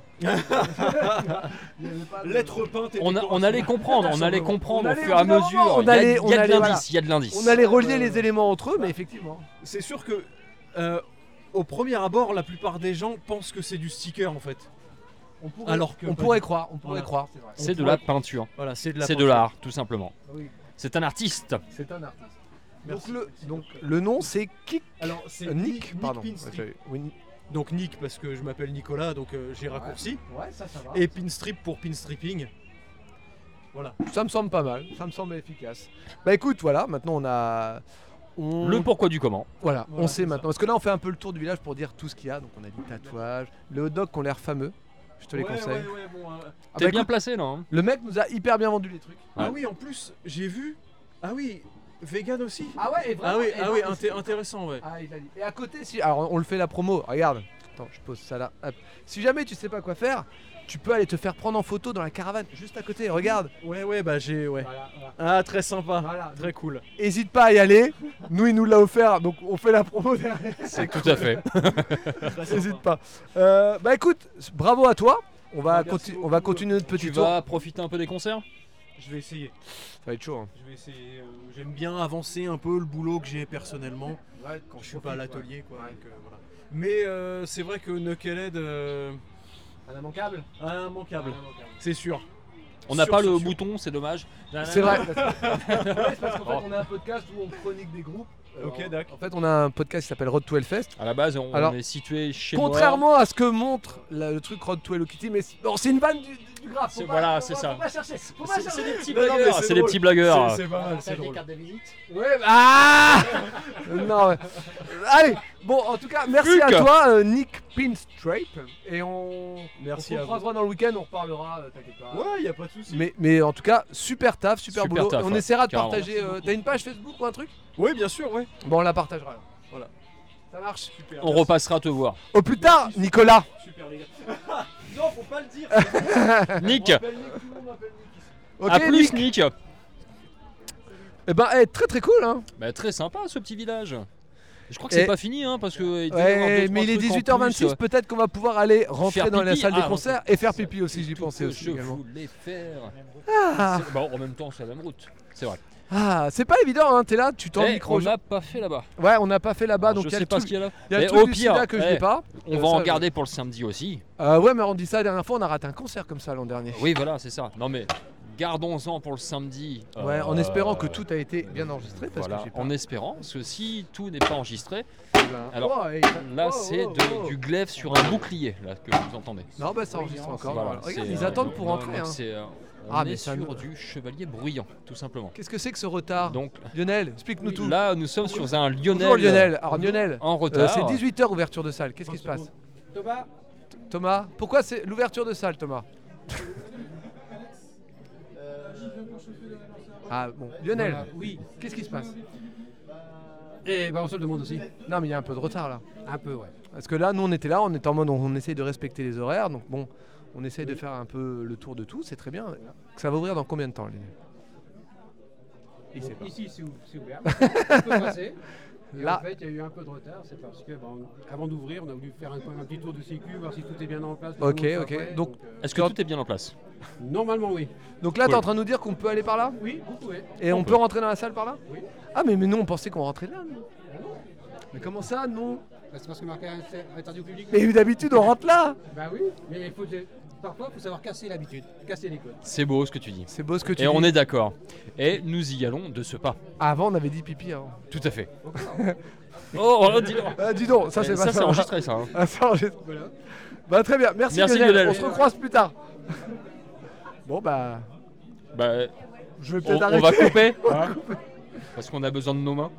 Speaker 8: Lettre peinte.
Speaker 9: On allait comprendre au fur et à
Speaker 3: bout d'un
Speaker 9: mesure.
Speaker 3: moment,
Speaker 9: Il y a de l'indice.
Speaker 3: On allait relier les éléments entre eux, mais effectivement.
Speaker 8: C'est sûr que au premier abord, la plupart des gens pensent que c'est du sticker en fait.
Speaker 3: On pourrait croire.
Speaker 9: C'est de la peinture.
Speaker 8: Voilà, c'est de la
Speaker 9: C'est de
Speaker 8: peinture.
Speaker 9: l'art, tout simplement.
Speaker 3: Oui.
Speaker 9: C'est un artiste.
Speaker 3: C'est un artiste.
Speaker 8: Merci.
Speaker 3: Donc le nom c'est Kik.
Speaker 8: Alors c'est
Speaker 3: Nick, pardon.
Speaker 8: Pinstrip.
Speaker 3: Oui.
Speaker 8: Donc Nick parce que je m'appelle Nicolas, donc j'ai raccourci.
Speaker 3: Ouais, ça va.
Speaker 8: Et Pinstrip pour pinstripping. Voilà.
Speaker 3: Ça me semble pas mal, ça me semble efficace. Bah écoute, voilà, maintenant on a...
Speaker 9: Le pourquoi du comment.
Speaker 3: Voilà, on sait
Speaker 8: c'est
Speaker 3: maintenant. Parce que là on fait un peu le tour du village pour dire tout ce qu'il y a. Donc on a dit tatouage, les hot dogs qui ont l'air fameux. Je te les conseille.
Speaker 9: T'es bien placé là. Hein.
Speaker 3: Le mec nous a hyper bien vendu les trucs.
Speaker 9: Ouais.
Speaker 8: Ah oui, en plus, j'ai vu. Ah oui, vegan aussi.
Speaker 3: Ah ouais, et vraiment,
Speaker 8: Intéressant, ouais.
Speaker 3: Ah, il a dit. Et à côté, alors on le fait la promo, regarde. Attends, je pose ça là. Hop. Si jamais tu sais pas quoi faire, tu peux aller te faire prendre en photo dans la caravane, juste à côté, regarde.
Speaker 8: Ouais, bah j'ai. Ouais.
Speaker 3: Voilà.
Speaker 8: Ah, très sympa.
Speaker 3: Voilà.
Speaker 8: Très cool.
Speaker 3: Hésite pas à y aller. Nous, il nous l'a offert, donc on fait la promo derrière.
Speaker 9: C'est tout à fait.
Speaker 3: N'hésite pas. Bah écoute, bravo à toi. On va continuer notre petit
Speaker 9: Tu
Speaker 3: tour.
Speaker 9: vas profiter un peu des concerts.
Speaker 8: Je vais essayer.
Speaker 3: Ça va être chaud. Hein.
Speaker 8: Je vais essayer. J'aime bien avancer un peu le boulot que j'ai personnellement quand je suis pas à l'atelier, quoi. Donc, voilà. Mais c'est vrai que Knucklehead. Immanquable. C'est sûr.
Speaker 9: On n'a
Speaker 8: Sûr,
Speaker 9: pas
Speaker 8: sûr,
Speaker 9: le
Speaker 8: sûr.
Speaker 9: bouton, c'est dommage.
Speaker 3: C'est vrai. C'est parce qu'en fait, on a un podcast où on chronique des groupes.
Speaker 8: Ok, d'accord.
Speaker 3: En fait, on a un podcast qui s'appelle Road to Hellfest.
Speaker 9: À la base, on
Speaker 3: Alors,
Speaker 9: est situé chez moi.
Speaker 3: Contrairement à ce que montre le truc Road to Hello Kitty, mais bon, c'est une vanne du graphe.
Speaker 9: Voilà, c'est ça.
Speaker 3: Faut pas chercher.
Speaker 9: C'est des petits
Speaker 8: Non, non, mais
Speaker 9: blagueurs.
Speaker 8: c'est
Speaker 9: C'est des
Speaker 8: drôle.
Speaker 9: petits blagueurs.
Speaker 8: C'est pas mal, c'est
Speaker 1: T'as des
Speaker 8: drôle.
Speaker 1: cartes de visite.
Speaker 3: Ouais, ah non, ouais. Allez, bon, en tout cas, merci
Speaker 9: Luc.
Speaker 3: à toi, Nick Pinstripe. Et
Speaker 8: Merci
Speaker 3: on
Speaker 8: à
Speaker 3: se
Speaker 8: vous.
Speaker 3: croisera dans le week-end, on reparlera, t'inquiète pas.
Speaker 8: Ouais, y a pas de souci.
Speaker 3: Mais en tout cas, super taf, super
Speaker 9: Super
Speaker 3: boulot.
Speaker 9: taf,
Speaker 3: Et on
Speaker 9: ouais,
Speaker 3: essaiera de
Speaker 9: carrément.
Speaker 3: partager. T'as une page Facebook ou un truc?
Speaker 8: Oui, bien sûr, ouais.
Speaker 3: Bon, on la partagera. Alors.
Speaker 8: Voilà.
Speaker 3: Ça marche.
Speaker 8: Super.
Speaker 9: On repassera te voir.
Speaker 3: Au plus tard, Nicolas.
Speaker 8: Super les gars. Non, faut pas le dire.
Speaker 9: Nick,
Speaker 8: On m'appelle Nick, tout le monde m'appelle Nick ici.
Speaker 3: Ok,
Speaker 9: à plus
Speaker 3: Nick.
Speaker 9: Nick.
Speaker 3: Eh ben, très très cool, hein.
Speaker 9: Bah, très sympa ce petit village. Je crois que
Speaker 3: Et-
Speaker 9: c'est pas fini hein, parce que il doit y avoir
Speaker 3: Ouais,
Speaker 9: deux,
Speaker 3: mais il
Speaker 9: trois
Speaker 3: est
Speaker 9: trucs en
Speaker 3: 18h26,
Speaker 9: plus.
Speaker 3: peut-être qu'on va pouvoir aller rentrer
Speaker 9: Faire
Speaker 3: dans la
Speaker 9: pipi.
Speaker 3: salle des
Speaker 9: Ah,
Speaker 3: concerts et faire pipi aussi, j'y
Speaker 9: Tout
Speaker 3: pensais
Speaker 9: que
Speaker 3: aussi
Speaker 9: je
Speaker 3: également.
Speaker 9: voulais faire.
Speaker 3: Ah,
Speaker 9: Bon, en même temps, c'est la même route. C'est vrai.
Speaker 3: c'est pas évident, hein, t'es là, tu tends le
Speaker 9: Eh,
Speaker 3: micro.
Speaker 9: on l'a pas fait là-bas.
Speaker 3: Ouais, on n'a pas fait là-bas, donc
Speaker 9: je
Speaker 3: il y a
Speaker 9: sais
Speaker 3: le
Speaker 9: pas
Speaker 3: truc,
Speaker 9: ce qu'il y a là.
Speaker 3: il y a le
Speaker 9: Mais
Speaker 3: truc
Speaker 9: au
Speaker 3: du
Speaker 9: pire,
Speaker 3: sida que je
Speaker 9: eh,
Speaker 3: n'ai pas.
Speaker 9: On va en garder pour le samedi aussi.
Speaker 3: Ouais, mais on dit ça la dernière fois, on a raté un concert comme ça l'an dernier.
Speaker 9: Oui, voilà, c'est ça. Non mais gardons-en pour le samedi.
Speaker 3: Ouais, en espérant que tout a été bien enregistré, parce
Speaker 9: Voilà,
Speaker 3: que j'ai pas...
Speaker 9: en espérant, parce que si tout n'est pas enregistré,
Speaker 3: Ben,
Speaker 9: alors,
Speaker 3: oh, et-
Speaker 9: là
Speaker 3: oh,
Speaker 9: c'est
Speaker 3: oh, oh.
Speaker 9: du glaive sur un bouclier là que vous entendez.
Speaker 3: Non, bah ça enregistre encore.
Speaker 9: Voilà,
Speaker 3: Voilà. Regarde,
Speaker 9: c'est,
Speaker 3: ils attendent pour
Speaker 9: non,
Speaker 3: rentrer.
Speaker 9: donc
Speaker 3: Hein.
Speaker 9: c'est, on
Speaker 3: Ah, mais
Speaker 9: est
Speaker 3: ça
Speaker 9: sur
Speaker 3: nous-
Speaker 9: du chevalier bruyant, tout simplement.
Speaker 3: Qu'est-ce que c'est que ce retard
Speaker 9: Donc
Speaker 3: Lionel, explique-nous tout.
Speaker 9: là, nous sommes sur un Lionel.
Speaker 3: Bonjour Lionel. Alors Lionel,
Speaker 9: En retard.
Speaker 3: c'est 18h ouverture de salle, qu'est-ce qui se passe? Thomas, pourquoi c'est l'ouverture de salle, Thomas? Ah bon, Lionel,
Speaker 10: Oui,
Speaker 3: qu'est-ce qui se passe?
Speaker 10: et ben on se le demande aussi.
Speaker 3: Non mais il y a un peu de retard là.
Speaker 10: Un peu, ouais.
Speaker 3: Parce que là, nous on était là, on était en mode on essaye de respecter les horaires, donc bon, on essaye de faire un peu le tour de tout, c'est très bien. Ça va ouvrir dans combien de temps, Lionel? Il sait pas.
Speaker 10: Ici, c'est ouvert. On peut passer. Et
Speaker 3: Là.
Speaker 10: en fait, il y a eu un peu de retard, c'est parce que avant d'ouvrir, on a voulu faire un petit tour de sécu, voir si tout est bien en place. tout le
Speaker 3: Ok,
Speaker 10: monde soit
Speaker 3: ok.
Speaker 10: prêt,
Speaker 3: Donc,
Speaker 9: Est-ce que tout est bien en place?
Speaker 10: normalement, oui.
Speaker 3: Donc là,
Speaker 9: Cool.
Speaker 3: t'es en train de nous dire qu'on peut aller par là?
Speaker 10: Oui, vous pouvez.
Speaker 3: Et on peut rentrer dans la salle par là?
Speaker 10: Oui.
Speaker 3: Ah mais nous on pensait qu'on rentrait là, nous. Mais comment ça, non?
Speaker 10: Bah, c'est parce que marqué interdit au public.
Speaker 3: Mais d'habitude on rentre là.
Speaker 10: Bah oui, mais parfois, il faut savoir casser l'habitude, casser les codes.
Speaker 9: C'est beau ce que tu dis.
Speaker 3: C'est beau ce que tu
Speaker 9: Et
Speaker 3: dis.
Speaker 9: on est d'accord. Et nous y allons de ce pas.
Speaker 3: Avant on avait dit pipi avant.
Speaker 9: Tout à fait. Oh, dis-donc.
Speaker 3: Dis donc, ça c'est pas
Speaker 9: Ça,
Speaker 3: ça.
Speaker 9: c'est enregistré ça. hein.
Speaker 3: Ah, ça enregistre. Bah très bien, merci,
Speaker 9: Merci,
Speaker 3: Lionel.
Speaker 9: Lionel.
Speaker 3: On se recroise plus tard. Bon bah,
Speaker 9: Bah,
Speaker 3: je vais
Speaker 9: on
Speaker 3: peut-être arrêter.
Speaker 9: va couper. hein, parce qu'on a besoin de nos mains.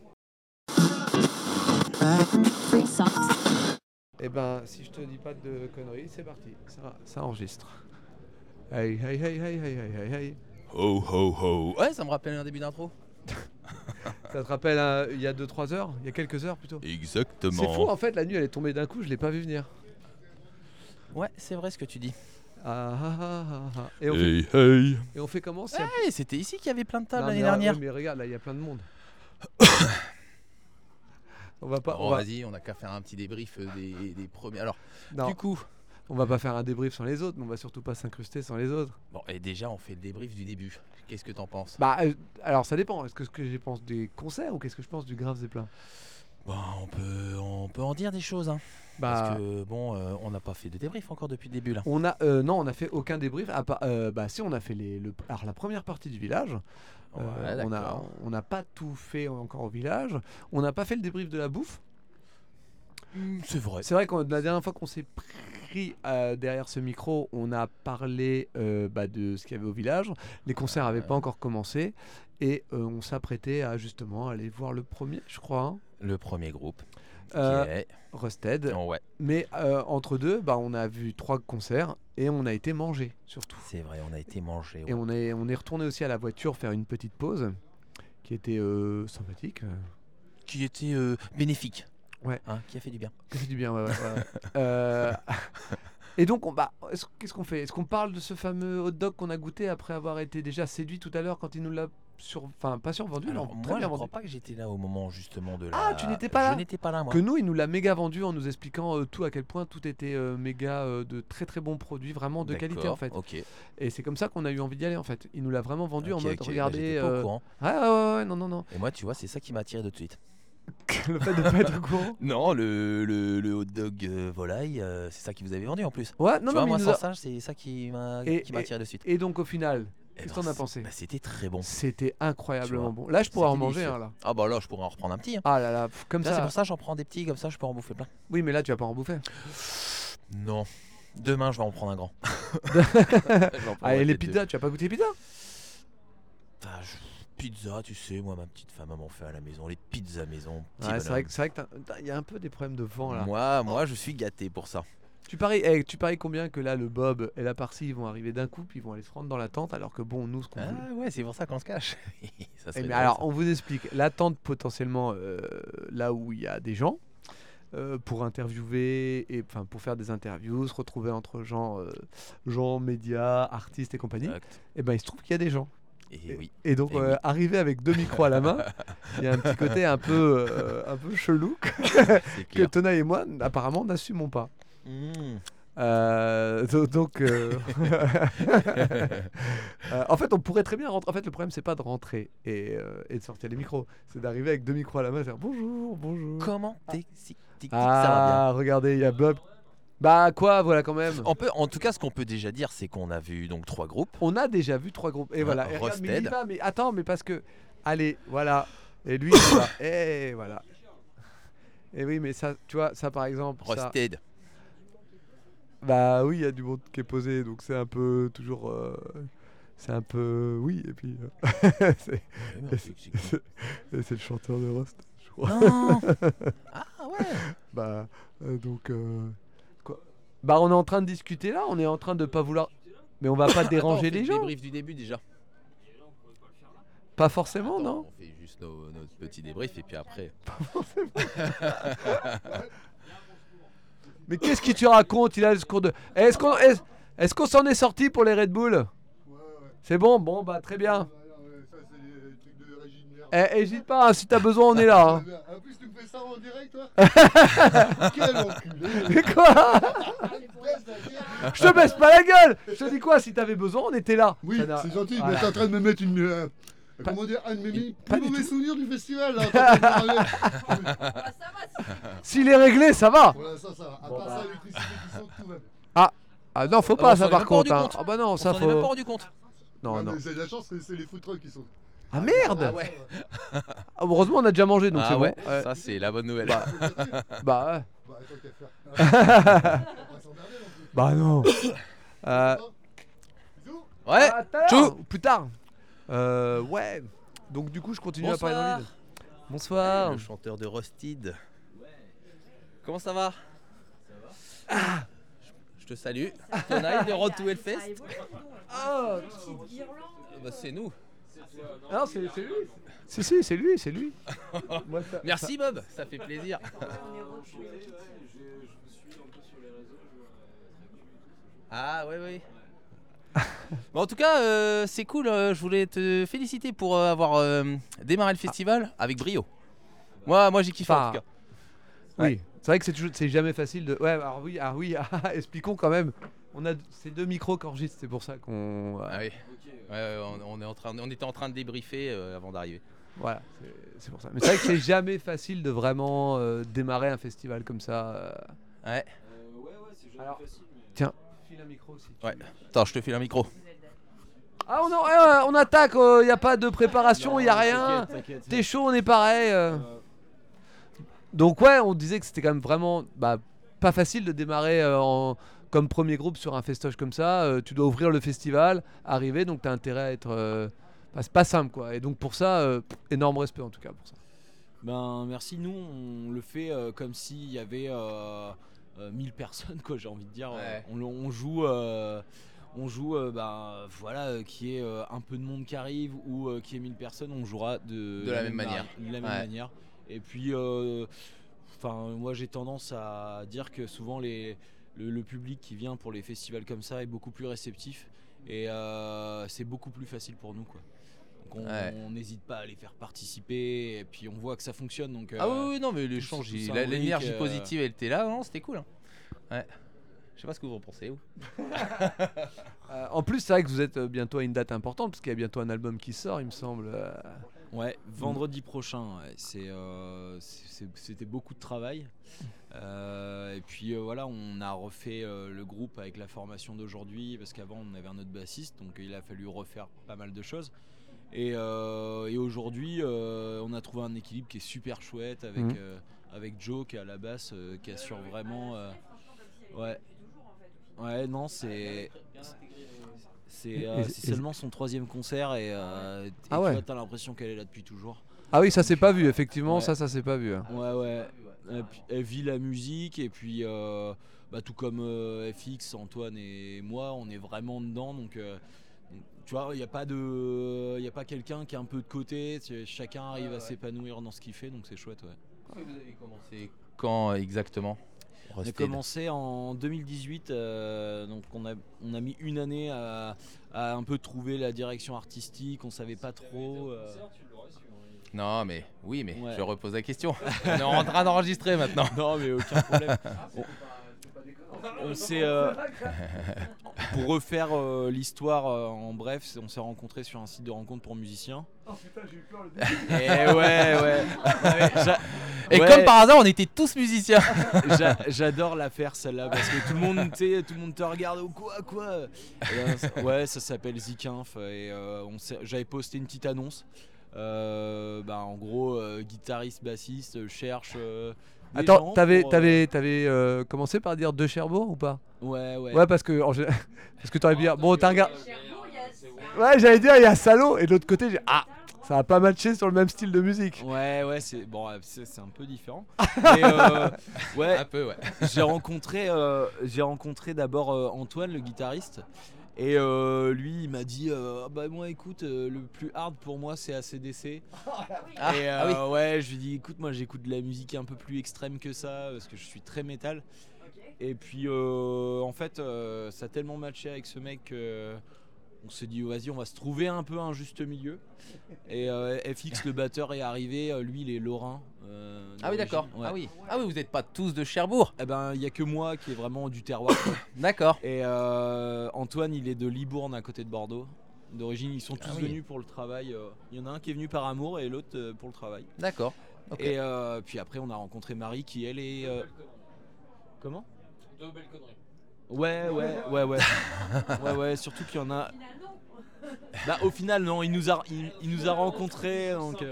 Speaker 3: Et ben si je te dis pas de conneries, c'est parti. Ça enregistre. Hey hey hey hey hey hey hey hey.
Speaker 5: Ho ho ho. Ouais, ça me rappelle un début d'intro.
Speaker 3: Ça te rappelle il y a 2-3 heures? Il y a quelques heures plutôt.
Speaker 5: Exactement.
Speaker 3: C'est fou en fait, la nuit elle est tombée d'un coup, je l'ai pas vu venir.
Speaker 5: Ouais, c'est vrai ce que tu dis.
Speaker 3: Ah, ah, ah, ah, ah. Et on
Speaker 5: Hey
Speaker 3: fait,
Speaker 5: hey.
Speaker 3: et on fait comment si
Speaker 5: Ouais, c'était ici qu'il y avait plein de tables
Speaker 3: Non,
Speaker 5: l'année
Speaker 3: mais,
Speaker 5: dernière.
Speaker 3: ouais, mais regarde, là il y a plein de monde. On va pas.
Speaker 5: Bon, vas-y, on a qu'à faire un petit débrief des premiers. Alors,
Speaker 3: Non.
Speaker 5: du coup,
Speaker 3: On va pas faire un débrief sans les autres, mais on va surtout pas s'incruster sans les autres.
Speaker 5: bon, et déjà, on fait le débrief du début. Qu'est-ce que t'en penses?
Speaker 3: Bah, alors ça dépend. Est-ce que ce que je pense des concerts ou qu'est-ce que je pense du Grave Zeppelin?
Speaker 5: Bon, on peut en dire des choses, hein.
Speaker 3: Bah,
Speaker 5: Parce que bon, on n'a pas fait de débrief encore depuis le début là.
Speaker 3: non, on a fait aucun débrief. Bah, si on a fait alors la première partie du village.
Speaker 5: Ouais, d'accord.
Speaker 3: On n'a pas tout fait encore au village. On n'a pas fait le débrief de la bouffe.
Speaker 5: C'est vrai.
Speaker 3: C'est vrai que la dernière fois qu'on s'est pris derrière ce micro, on a parlé de ce qu'il y avait au village. Les concerts n'avaient pas encore commencé et on s'apprêtait à justement aller voir le premier, je crois. Hein.
Speaker 5: Le premier groupe.
Speaker 3: Rusted.
Speaker 5: Oh, ouais.
Speaker 3: Mais entre deux, on a vu 3 concerts et on a été mangé surtout.
Speaker 5: C'est vrai, on a été mangé.
Speaker 3: Et on est retourné aussi à la voiture faire une petite pause qui était sympathique.
Speaker 5: Qui était bénéfique.
Speaker 3: Ouais.
Speaker 5: Hein, qui a fait du bien.
Speaker 3: Qui a fait du bien, ouais. Et donc, qu'est-ce qu'on fait? Est-ce qu'on parle de ce fameux hot dog qu'on a goûté après avoir été déjà séduit tout à l'heure quand il nous l'a pas survendu?
Speaker 5: Alors,
Speaker 3: non,
Speaker 5: moi,
Speaker 3: très
Speaker 5: je
Speaker 3: bien
Speaker 5: crois
Speaker 3: vendu.
Speaker 5: pas que j'étais là au moment justement de la.
Speaker 3: Ah, tu n'étais pas là?
Speaker 5: Je n'étais pas là, moi.
Speaker 3: Que nous, il nous l'a méga vendu en nous expliquant tout, à quel point tout était méga de très très bons produits, vraiment de qualité en fait.
Speaker 5: Ok.
Speaker 3: Et c'est comme ça qu'on a eu envie d'y aller en fait. Il nous l'a vraiment vendu en
Speaker 5: Ok,
Speaker 3: mode
Speaker 5: ok,
Speaker 3: regardez.
Speaker 5: j'étais pas au courant.
Speaker 3: Ouais, non.
Speaker 5: Et moi, tu vois, c'est ça qui m'a attiré de suite.
Speaker 3: Le fait de pas être au courant.
Speaker 5: Non, le hot dog volaille, c'est ça qui vous avez vendu en plus.
Speaker 3: Ouais,
Speaker 5: Tu
Speaker 3: non,
Speaker 5: vois,
Speaker 3: mais
Speaker 5: moi,
Speaker 3: il nous
Speaker 5: sans
Speaker 3: a-
Speaker 5: ça, c'est ça qui m'a attiré de suite.
Speaker 3: Et donc au final,
Speaker 5: Eh
Speaker 3: qu'est-ce
Speaker 5: ben,
Speaker 3: qu'on a pensé?
Speaker 5: C'était très bon.
Speaker 3: C'était incroyablement
Speaker 5: Tu vois,
Speaker 3: bon. Là, je pourrais en
Speaker 5: c'était
Speaker 3: manger
Speaker 5: délicieux.
Speaker 3: un là.
Speaker 5: Ah bah là, je pourrais en reprendre un petit. Hein.
Speaker 3: Ah là là, comme
Speaker 5: Là,
Speaker 3: ça.
Speaker 5: c'est pour ça que j'en prends des petits, comme ça, je peux en bouffer plein.
Speaker 3: Oui, mais là, tu vas pas en bouffer.
Speaker 5: Non. Demain, je vais en prendre un grand. Je vais en prendre
Speaker 3: Allez, les
Speaker 5: peut-être
Speaker 3: pizzas, tu vas pas goûter les pizzas?
Speaker 5: Pizza, tu sais, moi, ma petite femme m'en fait à la maison. Les pizzas maison. petit
Speaker 3: Ouais, c'est
Speaker 5: bonhomme.
Speaker 3: vrai que il y a un peu des problèmes de vent là.
Speaker 5: Moi, je suis gâté pour ça.
Speaker 3: Tu paries combien que là, le Bob et la Parsi ils vont arriver d'un coup, puis ils vont aller se rendre dans la tente, alors que bon, nous, ce qu'on voulait.
Speaker 5: Ah ouais, c'est pour ça qu'on se cache. Ça serait
Speaker 3: Mais
Speaker 5: drôle,
Speaker 3: alors,
Speaker 5: ça.
Speaker 3: on vous explique. La tente, potentiellement, là où il y a des gens, pour interviewer, et enfin pour faire des interviews, se retrouver entre gens, médias, artistes et compagnie.
Speaker 5: Exact.
Speaker 3: Et ben, il se trouve qu'il y a des gens.
Speaker 5: Et oui.
Speaker 3: Et donc,
Speaker 5: Et oui.
Speaker 3: arriver avec 2 micros à la main, il y a un petit côté un peu chelou
Speaker 5: C'est
Speaker 3: que
Speaker 5: clair.
Speaker 3: Tona et moi, apparemment, n'assumons pas.
Speaker 5: Mmh.
Speaker 3: Donc, en fait, on pourrait très bien rentrer. En fait, le problème, c'est pas de rentrer et de sortir les micros, c'est d'arriver avec 2 micros à la main et faire bonjour.
Speaker 5: Comment ça va bien.
Speaker 3: Regardez, il y a Bob. Bah quoi, voilà quand même.
Speaker 5: En tout cas, ce qu'on peut déjà dire, c'est qu'on a vu donc 3 groupes.
Speaker 3: On a déjà vu 3 groupes. Et voilà. Et regarde, mais il y
Speaker 5: Rusted.
Speaker 3: va, mais attends, mais parce que, allez, voilà. Et lui, il va. Et voilà. Et oui, mais ça, tu vois, ça par exemple. ça-
Speaker 5: Rusted.
Speaker 3: Bah oui, il y a du monde qui est posé, donc c'est un peu toujours. C'est un peu. Oui, et puis. C'est et c'est le chanteur de Rust, je crois.
Speaker 5: Non. Ah ouais.
Speaker 3: Bah, donc. Quoi Bah, on est en train de discuter là, on est en train de pas vouloir. Mais on va pas déranger les gens.
Speaker 5: Débrief du début déjà.
Speaker 3: Pas forcément, non.
Speaker 5: On fait juste notre petit débrief et puis après.
Speaker 3: Mais qu'est-ce que tu racontes? Il a le discours de. Est-ce qu'on s'en est sorti pour les Red Bull? C'est bon, bah très bien. Hésite pas, hein, si t'as besoin, on est là. Hein.
Speaker 6: En plus, tu me fais ça en direct, toi? Quel enculé!
Speaker 3: Mais quoi? Je te baisse pas la gueule. Je te dis quoi? Si t'avais besoin, on était là.
Speaker 6: Oui,
Speaker 3: Ça n'a-
Speaker 6: c'est gentil,
Speaker 3: Voilà.
Speaker 6: mais t'es en train de me mettre une. Comment dire? Un de mes
Speaker 3: pas
Speaker 6: plus
Speaker 3: du
Speaker 6: mauvais
Speaker 3: tout.
Speaker 6: souvenirs du festival, là. T'es en train de me parler.
Speaker 3: S'il est réglé, ça va.
Speaker 6: Voilà, ça va. À part ça, l'électricité qui saute, tout va.
Speaker 3: Ah non, faut pas
Speaker 5: on
Speaker 3: ça
Speaker 5: s'en est
Speaker 3: par
Speaker 5: même pas rendu
Speaker 3: contre. Hein.
Speaker 5: compte.
Speaker 3: Ah bah non,
Speaker 5: On
Speaker 3: ça
Speaker 5: s'en est même pas
Speaker 3: faut.
Speaker 5: rendu compte.
Speaker 3: Non,
Speaker 6: Ouais,
Speaker 3: non.
Speaker 6: mais c'est la chance, c'est les food trucks qui sont.
Speaker 3: Ah merde.
Speaker 5: Ah ouais.
Speaker 3: Ah, heureusement, on a déjà mangé, donc
Speaker 5: Ah
Speaker 3: c'est
Speaker 5: ouais.
Speaker 3: bon. Ouais.
Speaker 5: Ça c'est la bonne nouvelle.
Speaker 3: Bah,
Speaker 6: Bah, attends, qu'à faire.
Speaker 3: bah non.
Speaker 5: Ouais.
Speaker 3: À tout à l'heure,
Speaker 5: Tchou.
Speaker 3: ou plus tard. Ouais. Donc du coup, je continue à parler dans le vide. Bonsoir.
Speaker 5: Le chanteur de Rusted. Comment ça va? Je te salue. Tonaï de Road to Hellfest.
Speaker 3: Ah,
Speaker 5: Bah, c'est nous.
Speaker 3: non, c'est lui. Si, c'est lui, c'est lui. Moi, ça-
Speaker 5: Merci Bob, ça fait plaisir. Ah ouais oui. Bon, en tout cas, c'est cool. Je voulais te féliciter pour avoir démarré le festival avec brio. Moi j'ai kiffé en tout cas.
Speaker 3: Oui, c'est vrai que c'est jamais facile de. Ouais, alors oui, expliquons quand même. On a ces 2 micros qui enregistrent, c'est pour ça qu'on.
Speaker 5: Ah oui. Ouais, on était en train de débriefer avant d'arriver.
Speaker 3: Voilà, c'est pour ça. Mais c'est vrai que c'est jamais facile de vraiment démarrer un festival comme ça.
Speaker 5: Ouais.
Speaker 8: C'est jamais
Speaker 3: Alors,
Speaker 8: facile.
Speaker 3: Tiens, file un micro aussi.
Speaker 5: Ouais. Attends, je te file un micro.
Speaker 3: Ah, on attaque, il n'y a pas de préparation, il n'y a rien.
Speaker 8: T'inquiète.
Speaker 3: T'es chaud, on est pareil. Donc, ouais, on disait que c'était quand même vraiment pas facile de démarrer comme premier groupe sur un festoche comme ça. Tu dois ouvrir le festival, arriver, donc tu as intérêt à être. C'est pas simple, quoi. Et donc, pour ça, énorme respect en tout cas pour ça.
Speaker 8: Ben merci, nous on le fait comme s'il y avait 1000 personnes, quoi, j'ai envie de dire.
Speaker 5: Ouais.
Speaker 8: On joue voilà, qu'il y ait un peu de monde qui arrive ou qu'il y ait 1000 personnes, on jouera de
Speaker 5: la même manière.
Speaker 8: De la même
Speaker 5: Ouais.
Speaker 8: manière. Et puis moi j'ai tendance à dire que souvent le public qui vient pour les festivals comme ça est beaucoup plus réceptif et c'est beaucoup plus facile pour nous, quoi. Donc on n'hésite pas à les faire participer et puis on voit que ça fonctionne. Donc,
Speaker 5: Ah oui, non, mais l'échange, l'énergie positive, elle était là, non, c'était cool. Hein. Ouais. Je sais pas ce que vous en pensez, vous.
Speaker 3: En plus, c'est vrai que vous êtes bientôt à une date importante, parce qu'il y a bientôt un album qui sort, il me semble.
Speaker 8: Ouais, vendredi prochain. Ouais. C'était beaucoup de travail. Et puis voilà, on a refait le groupe avec la formation d'aujourd'hui, parce qu'avant on avait un autre bassiste, donc il a fallu refaire pas mal de choses. Et aujourd'hui, on a trouvé un équilibre qui est super chouette avec Joe qui est à la basse, qui assure vraiment. Ouais, non, c'est seulement son 3e concert et tu vois, t'as l'impression qu'elle est là depuis toujours.
Speaker 3: Ah oui, ça s'est pas vu, effectivement,
Speaker 8: Ouais.
Speaker 3: ça s'est pas vu. Hein.
Speaker 8: Ouais. Et puis, elle vit la musique et puis tout comme FX, Antoine et moi, on est vraiment dedans, donc tu vois, il n'y a pas quelqu'un qui est un peu de côté, chacun arrive à s'épanouir dans ce qu'il fait, donc c'est chouette. Ouais.
Speaker 5: Vous avez commencé quand exactement?
Speaker 8: On a commencé en 2018, donc on a mis une année à un peu trouver la direction artistique, on savait pas trop.
Speaker 5: Non, mais oui, mais
Speaker 8: Ouais.
Speaker 5: je repose la question. On est en train d'enregistrer maintenant.
Speaker 8: Non, mais aucun problème. On s'est pour refaire l'histoire en bref, on s'est rencontrés sur un site de rencontre pour musiciens.
Speaker 3: Oh putain, j'ai eu peur le début.
Speaker 8: Et ouais.
Speaker 5: Et comme par hasard, on était tous musiciens.
Speaker 8: J'adore la faire celle-là parce que tout le monde te regarde ou quoi. Et là, ça s'appelle Zikinf et j'avais posté une petite annonce. En gros, guitariste, bassiste, cherche.
Speaker 3: Attends, t'avais commencé par dire de Cherbourg ou pas?
Speaker 8: Ouais.
Speaker 3: Ouais, parce que t'aurais pu dire, bon, t'as regardé. Ouais, j'allais dire, il y a Salaud, et de l'autre côté, ça va pas matcher sur le même style de musique.
Speaker 8: Ouais, c'est un peu différent. Mais ouais,
Speaker 5: Un peu, ouais.
Speaker 8: j'ai rencontré d'abord Antoine, le guitariste. Et lui il m'a dit moi écoute, le plus hard pour moi c'est AC/DC. Ouais, je lui dis écoute, moi j'écoute de la musique un peu plus extrême que ça parce que je suis très métal. Et puis en fait ça a tellement matché avec ce mec on s'est dit vas-y, on va se trouver un peu un juste milieu. Et FX le batteur est arrivé, lui il est lorrain.
Speaker 5: Ah oui, d'accord.
Speaker 8: Ouais.
Speaker 5: Ah oui, vous n'êtes pas tous de Cherbourg.
Speaker 8: Eh ben, il y a que moi qui est vraiment du terroir.
Speaker 5: D'accord.
Speaker 8: Et Antoine, il est de Libourne à côté de Bordeaux. D'origine, ils sont tous venus pour le travail. Il y en a un qui est venu par amour et l'autre pour le travail.
Speaker 5: D'accord. Okay.
Speaker 8: Et puis après, on a rencontré Marie qui, elle, est. Comment ?
Speaker 2: Deux belles conneries.
Speaker 8: Ouais, surtout qu'il y en a. Au final, non, il nous a rencontrés. Donc,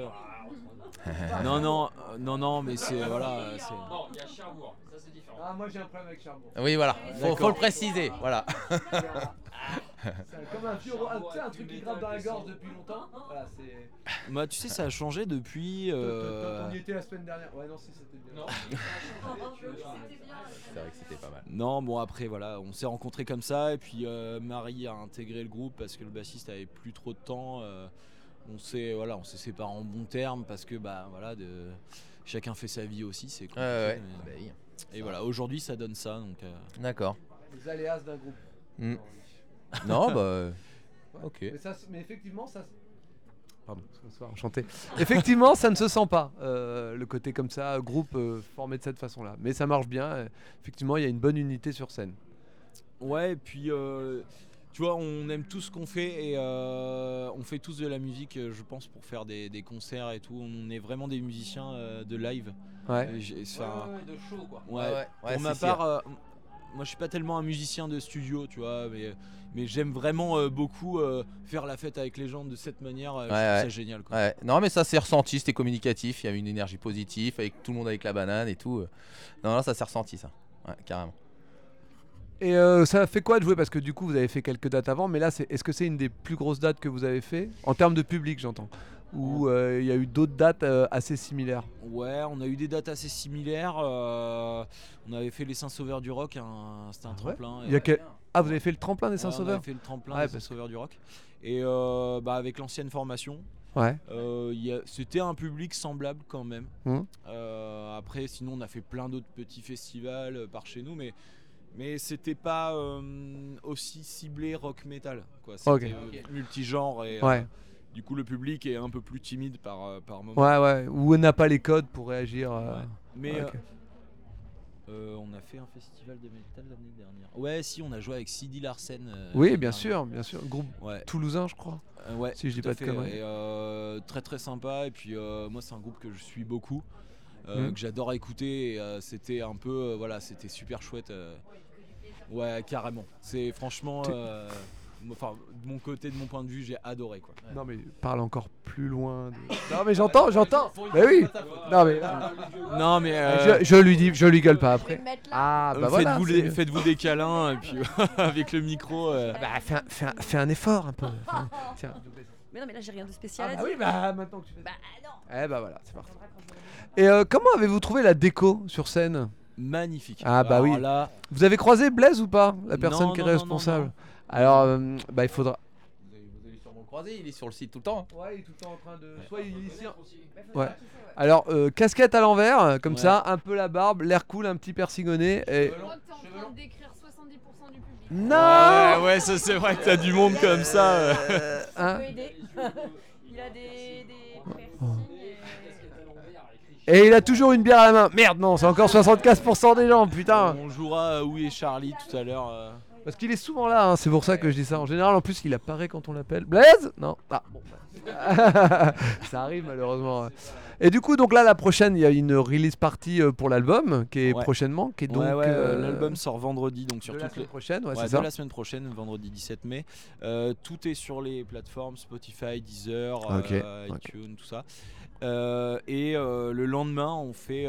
Speaker 8: non, mais c'est. Voilà.
Speaker 2: Non, il y a Cherbourg, ça c'est différent.
Speaker 3: Ah, moi j'ai un problème avec Cherbourg.
Speaker 5: Oui, voilà, faut le préciser. Voilà.
Speaker 3: C'est comme un vieux, un truc qui gratte dans la gorge depuis longtemps. Voilà, c'est.
Speaker 8: Tu sais, ça a changé depuis.
Speaker 3: On y était la semaine dernière. Ouais, non, si, c'était bien.
Speaker 2: Non.
Speaker 5: C'est vrai que c'était pas mal.
Speaker 8: Non, bon après voilà, on s'est rencontrés comme ça et puis Marie a intégré le groupe parce que le bassiste avait plus trop de temps. On s'est séparés en bons termes parce que chacun fait sa vie aussi, c'est compliqué.
Speaker 5: Ouais.
Speaker 8: Et voilà, aujourd'hui ça donne ça donc.
Speaker 5: D'accord.
Speaker 3: Les aléas d'un groupe.
Speaker 5: Non, ok.
Speaker 3: Mais effectivement, Pardon, enchanté. Effectivement, ça ne se sent pas, le côté comme ça, groupe formé de cette façon-là. Mais ça marche bien. Effectivement, il y a une bonne unité sur scène.
Speaker 8: Ouais, et puis tu vois, on aime tout ce qu'on fait et on fait tous de la musique, je pense, pour faire des concerts et tout. On est vraiment des musiciens de live.
Speaker 3: Ouais.
Speaker 5: de show quoi.
Speaker 8: Ouais, pour ma part, moi je suis pas tellement un musicien de studio, tu vois, mais j'aime vraiment beaucoup faire la fête avec les gens de cette manière. Je trouve ça génial, quoi.
Speaker 5: Ouais. Non, mais ça s'est ressenti, c'était communicatif, il y avait une énergie positive, avec tout le monde avec la banane et tout. Non, ça s'est ressenti, ça. Ouais, carrément.
Speaker 3: Et ça fait quoi de jouer? Parce que du coup, vous avez fait quelques dates avant, mais là, est-ce que c'est une des plus grosses dates que vous avez fait en termes de public, j'entends? Ou il y a eu d'autres dates assez similaires?
Speaker 8: Ouais, on a eu des dates assez similaires. On avait fait les Saint-Sauveur du Rock, c'était un tremplin.
Speaker 3: Ah, vous avez fait le tremplin des Saint-Sauveur?
Speaker 8: On avait fait le tremplin des Saint-Sauveur du Rock. Et avec l'ancienne formation, c'était un public semblable quand même. Après, sinon, on a fait plein d'autres petits festivals par chez nous, mais c'était pas aussi ciblé rock metal, quoi. C'était multigenre et du coup le public est un peu plus timide par moment.
Speaker 3: Ouais, ou on n'a pas les codes pour réagir.
Speaker 8: Mais on a fait un festival de métal l'année dernière. Ouais, si, on a joué avec Sidi Larsen.
Speaker 3: Oui, bien sûr, groupe toulousain, je crois.
Speaker 8: Ouais,
Speaker 3: si je dis pas de conneries.
Speaker 8: Très très sympa. Et puis moi, c'est un groupe que je suis beaucoup. Que j'adore écouter et, c'était un peu c'était super chouette, ouais, carrément, c'est franchement enfin de mon côté, de mon point de vue, j'ai adoré, quoi.
Speaker 3: Non mais parle encore plus loin non mais j'entends mais oui, non mais je lui gueule pas après.
Speaker 8: Faites-vous des câlins et puis avec le micro
Speaker 3: fais un effort un peu. Tiens.
Speaker 4: Mais non, mais là j'ai rien de spécial à dire.
Speaker 3: Oui, maintenant que tu fais.
Speaker 4: Non.
Speaker 3: Voilà, c'est parti. Et comment avez-vous trouvé la déco sur scène?
Speaker 8: Magnifique.
Speaker 3: Ah bah oui.
Speaker 8: Là...
Speaker 3: Vous avez croisé Blaise ou pas, la personne qui est responsable? Non. Alors il faudra.
Speaker 5: Vous avez sûrement croisé, il est sur le site tout le temps.
Speaker 3: Ouais, il est tout le temps en train de. Soit il est ici. Ouais. Alors casquette à l'envers, comme ça, un peu la barbe, l'air cool, un petit persigonné. Et...
Speaker 11: Je crois que t'es en train de décrire 70% du public.
Speaker 3: Non.
Speaker 8: Ouais, ça c'est vrai que t'as du monde comme ça.
Speaker 4: Il a des
Speaker 3: Et il a toujours une bière à la main. Merde, non, c'est encore 75% des gens, putain.
Speaker 8: On jouera Où est Charlie tout à l'heure.
Speaker 3: Parce qu'il est souvent là, c'est pour ça que je dis ça. En général, en plus, il apparaît quand on l'appelle. Blaise? Non. Ah, bon. Ça arrive malheureusement. Et du coup, donc là, la prochaine, il y a une release party pour l'album qui est prochainement. Qui est donc,
Speaker 8: l'album sort vendredi, donc sur
Speaker 3: la
Speaker 8: toutes
Speaker 3: semaine
Speaker 8: les
Speaker 3: prochaine. Ouais, c'est
Speaker 8: de
Speaker 3: ça.
Speaker 8: la semaine prochaine, vendredi 17 mai. Tout est sur les plateformes Spotify, Deezer, iTunes, tout ça. Et le lendemain, on fait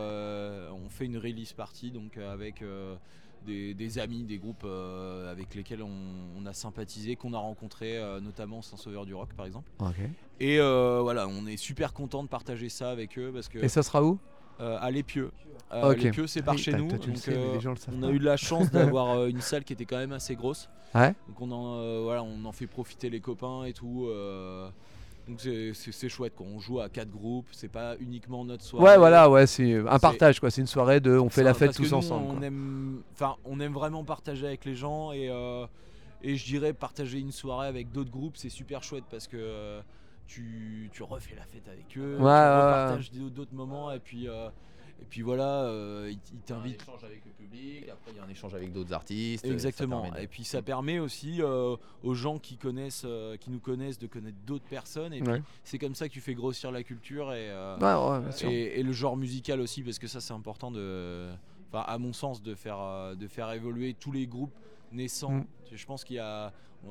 Speaker 8: une release party, donc avec des amis, des groupes avec lesquels on a sympathisé, qu'on a rencontrés, notamment Saint-Sauveur du Rock par exemple. Et on est super content de partager ça avec eux parce que.
Speaker 3: Et ça sera où?
Speaker 8: À l'Épieu. L'Épieu, c'est par chez nous. Donc, on a eu de la chance d'avoir une salle qui était quand même assez grosse. Donc on en fait profiter les copains et tout. Donc c'est chouette quand on joue à 4 groupes, c'est pas uniquement notre soirée.
Speaker 3: C'est un partage quoi, c'est une soirée de on fait la fête tous ensemble.
Speaker 8: On aime vraiment partager avec les gens et je dirais partager une soirée avec d'autres groupes, c'est super chouette parce que tu refais la fête avec eux, tu partages d'autres moments et puis voilà, ils t'invitent.
Speaker 5: Il y a un échange avec le public, après il y a un échange avec d'autres artistes.
Speaker 8: Exactement. Et puis ça permet aussi aux gens qui nous connaissent de connaître d'autres personnes. Et puis c'est comme ça que tu fais grossir la culture et le genre musical aussi, parce que ça c'est important à mon sens de faire évoluer tous les groupes naissants. Je pense qu'il y a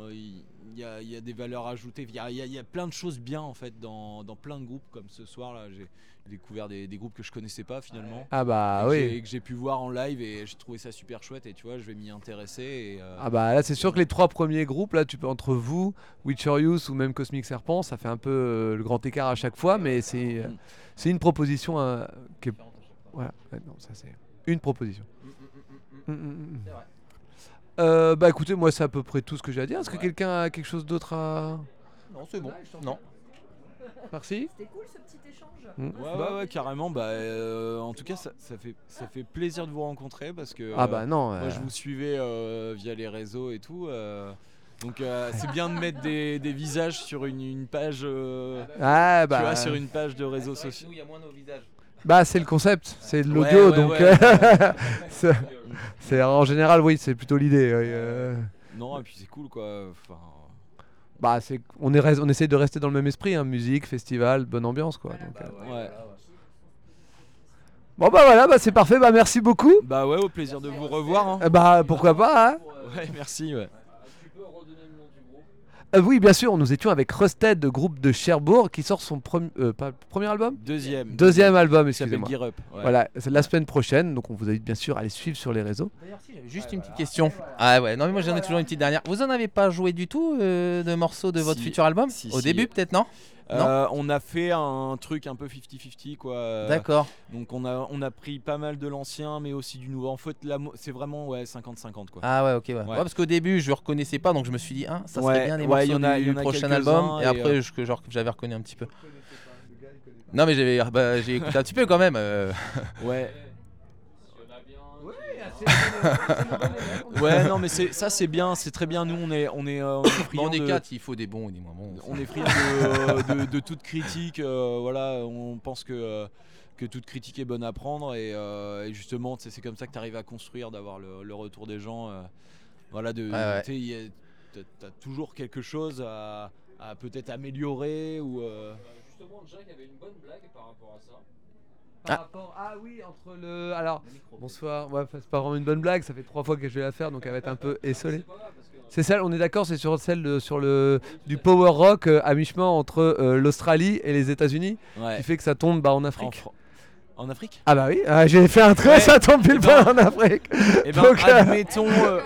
Speaker 8: des valeurs ajoutées. Il y a plein de choses bien en fait dans plein de groupes, comme ce soir là. J'ai découvert des groupes que je connaissais pas finalement. Que j'ai pu voir en live et j'ai trouvé ça super chouette et tu vois, je vais m'y intéresser.
Speaker 3: Là c'est sûr que les 3 premiers groupes là, tu peux entre vous, Witcher Youth ou même Cosmic Serpent, ça fait un peu le grand écart à chaque fois, mais c'est une proposition qui est... Voilà, non, ça c'est une proposition. C'est vrai. Écoutez, moi c'est à peu près tout ce que j'ai à dire. Est-ce que quelqu'un a quelque chose d'autre à...
Speaker 5: Non, c'est bon. Non.
Speaker 3: Merci.
Speaker 4: C'était cool ce petit échange.
Speaker 8: Ouais, carrément. En tout cas, ça fait plaisir de vous rencontrer parce que
Speaker 3: moi
Speaker 8: je vous suivais via les réseaux et tout. Donc c'est bien de mettre des visages sur une page. Tu vois, sur une page de réseaux sociaux.
Speaker 5: Nous, il y a moins nos visages.
Speaker 3: Bah c'est le concept, c'est de l'audio,
Speaker 8: Ouais,
Speaker 3: donc c'est en général oui, c'est plutôt l'idée.
Speaker 8: Non, et puis c'est cool quoi. Enfin...
Speaker 3: Bah on essaie de rester dans le même esprit, hein, musique, festival, bonne ambiance quoi. Donc,
Speaker 8: ouais.
Speaker 3: Bon bah voilà, bah c'est parfait, bah merci beaucoup.
Speaker 8: Bah ouais, au plaisir de vous revoir. Hein.
Speaker 3: Bah pourquoi pas. Hein.
Speaker 8: Ouais, merci. Ouais.
Speaker 3: Oui, bien sûr, nous étions avec Rusted, groupe de Cherbourg, qui sort son premier album. Deuxième album, excusez-moi.
Speaker 8: Gear Up. Ouais.
Speaker 3: Voilà, c'est la semaine prochaine, donc on vous invite bien sûr à les suivre sur les réseaux.
Speaker 5: D'ailleurs, si, j'avais juste une petite question. Ah ouais, non mais moi j'en ai toujours une petite dernière. Vous en avez pas joué du tout de morceaux de votre futur album au début peut-être, non?
Speaker 8: On a fait un truc un peu 50-50 quoi.
Speaker 5: D'accord.
Speaker 8: Donc on a pris pas mal de l'ancien mais aussi du nouveau. En fait c'est vraiment 50-50 quoi.
Speaker 5: Ah ouais, ok, ouais. Ouais, parce qu'au début je reconnaissais pas, donc je me suis dit ça serait bien les morceaux du prochain album. Et après j'avais reconnu un petit peu. Non mais j'ai écouté un petit peu quand même.
Speaker 8: Ouais. Ouais, non mais ça c'est bien, c'est très bien. Nous on est friands
Speaker 5: on est 4, il faut des bons et des moins bons.
Speaker 8: On est friands de toute critique. Voilà, on pense que toute critique est bonne à prendre et justement c'est comme ça que tu arrives à construire, d'avoir le retour des gens. Voilà, t'as toujours quelque chose à peut-être améliorer ou.
Speaker 2: Justement, Jack avait une bonne blague par rapport à ça.
Speaker 3: Ah oui, entre le... Alors, bonsoir, ouais, c'est pas vraiment une bonne blague, ça fait 3 fois que je vais la faire, donc elle va être un peu essolée. C'est celle, on est d'accord, c'est sur celle du power rock à mi-chemin entre l'Australie et les États-Unis, qui fait que ça tombe en Afrique.
Speaker 8: En Afrique?
Speaker 3: Ah bah oui, j'ai fait un trait, ça tombe pile poil en Afrique.
Speaker 8: Et ben donc, admettons...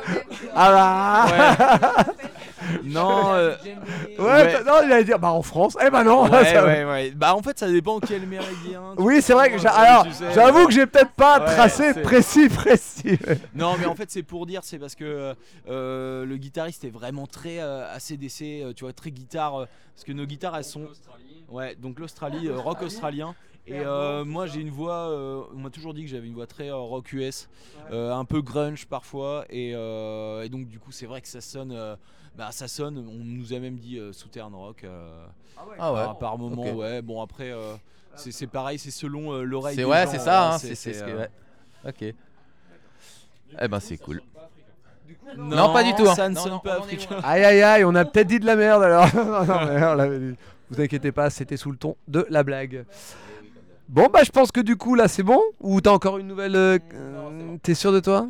Speaker 3: Ah bah...
Speaker 8: Non,
Speaker 3: non, il allait dire en France. Eh ben non.
Speaker 8: Ouais. Bah en fait ça dépend quel méridien.
Speaker 3: Oui, c'est vrai que j'avoue que j'ai peut-être pas tracé précis.
Speaker 8: Non, mais en fait c'est pour dire, c'est parce que le guitariste est vraiment très ACDC, tu vois, très guitare, parce que nos guitares elles sont donc l'Australie, rock australien. Et moi j'ai une voix, on m'a toujours dit que j'avais une voix très rock US, un peu grunge parfois, et donc du coup c'est vrai que ça sonne, on nous a même dit Southern Rock par moment. Okay. Ouais, bon après c'est pareil, c'est selon l'oreille des gens.
Speaker 5: C'est ça, hein, c'est ce que... Ok. Eh ben c'est cool. Non, pas du tout.
Speaker 8: Ça ne sonne pas africain.
Speaker 3: Aïe, on a peut-être dit de la merde alors. Non, on l'avait dit. Vous inquiétez pas, c'était sous le ton de la blague. Bon bah je pense que du coup là c'est bon. Ou t'as encore une nouvelle t'es sûr de toi?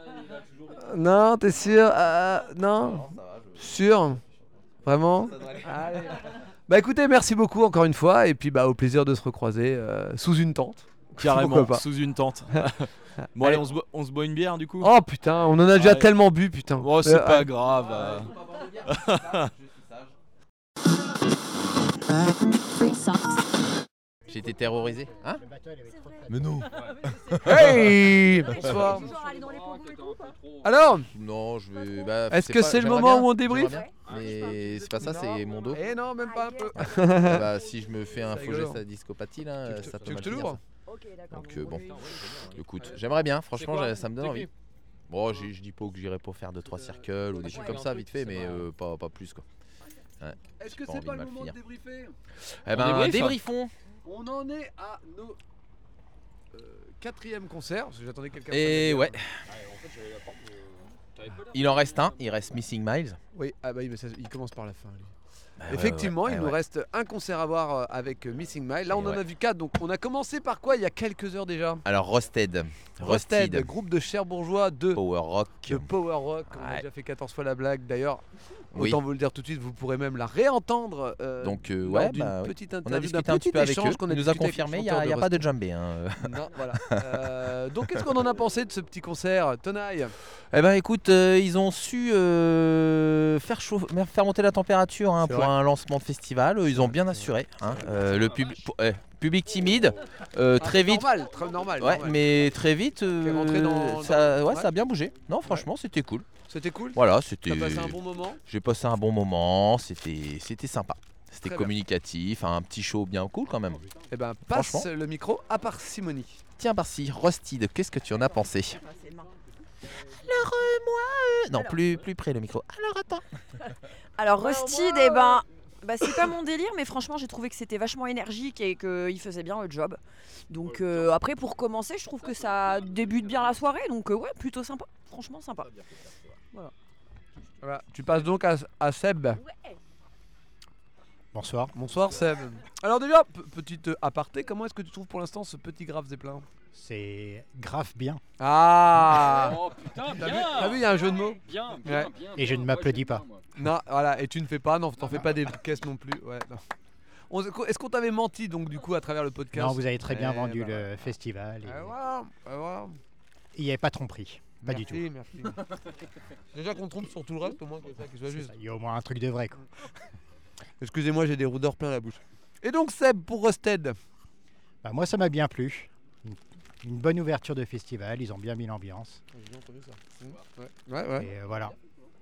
Speaker 3: Non, t'es sûr? Non. Sûr? Vraiment? Allez. Bah écoutez, merci beaucoup encore une fois. Et puis au plaisir de se recroiser sous une tente.
Speaker 8: Carrément, sous une tente. Bon allez, on se boit une bière du coup.
Speaker 3: Oh putain, on en a déjà tellement bu putain.
Speaker 8: Oh c'est pas grave.
Speaker 5: J'ai été terrorisé. Hein?
Speaker 3: Mais non. Hey, bonsoir. Alors?
Speaker 5: Non, je vais.
Speaker 3: Est-ce que c'est le moment où on débrief?
Speaker 5: Mais c'est pas ça, c'est mon dos.
Speaker 3: Eh non, même pas un peu.
Speaker 5: Si je me fais un faux geste à discopathie là, ça peut mal finir. Donc bon, écoute, j'aimerais bien, franchement, ça me donne envie. Bon, je dis pas que j'irai pour faire 2-3 circles ou des trucs comme ça vite fait, mais pas plus quoi. Ouais,
Speaker 3: est-ce que c'est pas le moment de débriefer?
Speaker 5: Eh ben, débriefons.
Speaker 3: On en est à nos 4e concerts, parce que j'attendais quelqu'un.
Speaker 5: Et ouais. Il en reste un, il reste Missing Miles.
Speaker 3: Oui, il commence par la fin lui. Effectivement, il nous reste un concert à voir avec Missing Miles. Là, on en a vu 4, donc on a commencé par quoi il y a quelques heures déjà?
Speaker 5: Alors Rusted,
Speaker 3: groupe de Cherbourgeois de
Speaker 5: Power Rock.
Speaker 3: On a déjà fait 14 fois la blague d'ailleurs. Autant vous le dire tout de suite, vous pourrez même la réentendre.
Speaker 5: Donc
Speaker 3: petite interview,
Speaker 5: on a discuté un petit peu avec eux. Il nous a confirmé, il n'y a pas de djembé.
Speaker 3: Non, voilà. Donc qu'est-ce qu'on en a pensé de ce petit concert, Tonaï?
Speaker 5: Eh ben écoute, ils ont su faire monter la température pour un lancement de festival. Ils ont bien assuré. Le public timide, très vite.
Speaker 3: Normal.
Speaker 5: Mais très vite, ça a bien bougé. Non, franchement, c'était cool.
Speaker 3: C'était cool.
Speaker 5: Voilà, c'était.
Speaker 3: T'as passé un bon moment?
Speaker 5: J'ai passé un bon moment. C'était sympa. C'était communicatif, un petit show bien cool quand même.
Speaker 3: Eh ben, passe le micro à parcimonie.
Speaker 5: Tiens, Barcy, Rusted, qu'est-ce que tu en as pensé?
Speaker 4: Le
Speaker 5: Alors moi... Non, plus près le micro. Alors attends.
Speaker 4: Alors Rusted, c'est pas mon délire, mais franchement j'ai trouvé que c'était vachement énergique et qu'il faisait bien le job. Donc après pour commencer, je trouve que ça débute bien la soirée, donc ouais, plutôt sympa, franchement sympa.
Speaker 3: Voilà. Tu passes donc à Seb.
Speaker 4: Ouais.
Speaker 1: Bonsoir.
Speaker 3: Bonsoir Seb. Alors déjà, petite aparté, comment est-ce que tu trouves pour l'instant ce petit Graf Zeppelin?
Speaker 1: C'est grave bien.
Speaker 3: Ah.
Speaker 2: Oh putain, bien.
Speaker 3: T'as vu, il y a un jeu de mots.
Speaker 2: Bien.
Speaker 1: Et je ne m'applaudis pas.
Speaker 3: Non, voilà, et tu ne fais pas, non, t'en fais pas des caisses non plus. Ouais, non. Est-ce qu'on t'avait menti donc du coup à travers le podcast?
Speaker 1: Non, vous avez très bien vendu le festival.
Speaker 3: Voilà.
Speaker 1: Il n'y avait pas de tromperie. Pas du tout.
Speaker 3: Merci. Déjà qu'on trompe sur tout le reste, au moins que ça qui soit juste.
Speaker 1: Il y a au moins un truc de vrai, quoi.
Speaker 3: Excusez-moi, j'ai des roudeurs plein la bouche. Et donc Seb, pour Rusted.
Speaker 1: Bah, moi ça m'a bien plu. Une bonne ouverture de festival, ils ont bien mis l'ambiance.
Speaker 3: J'ai entendu ça. Ouais.
Speaker 1: Et voilà.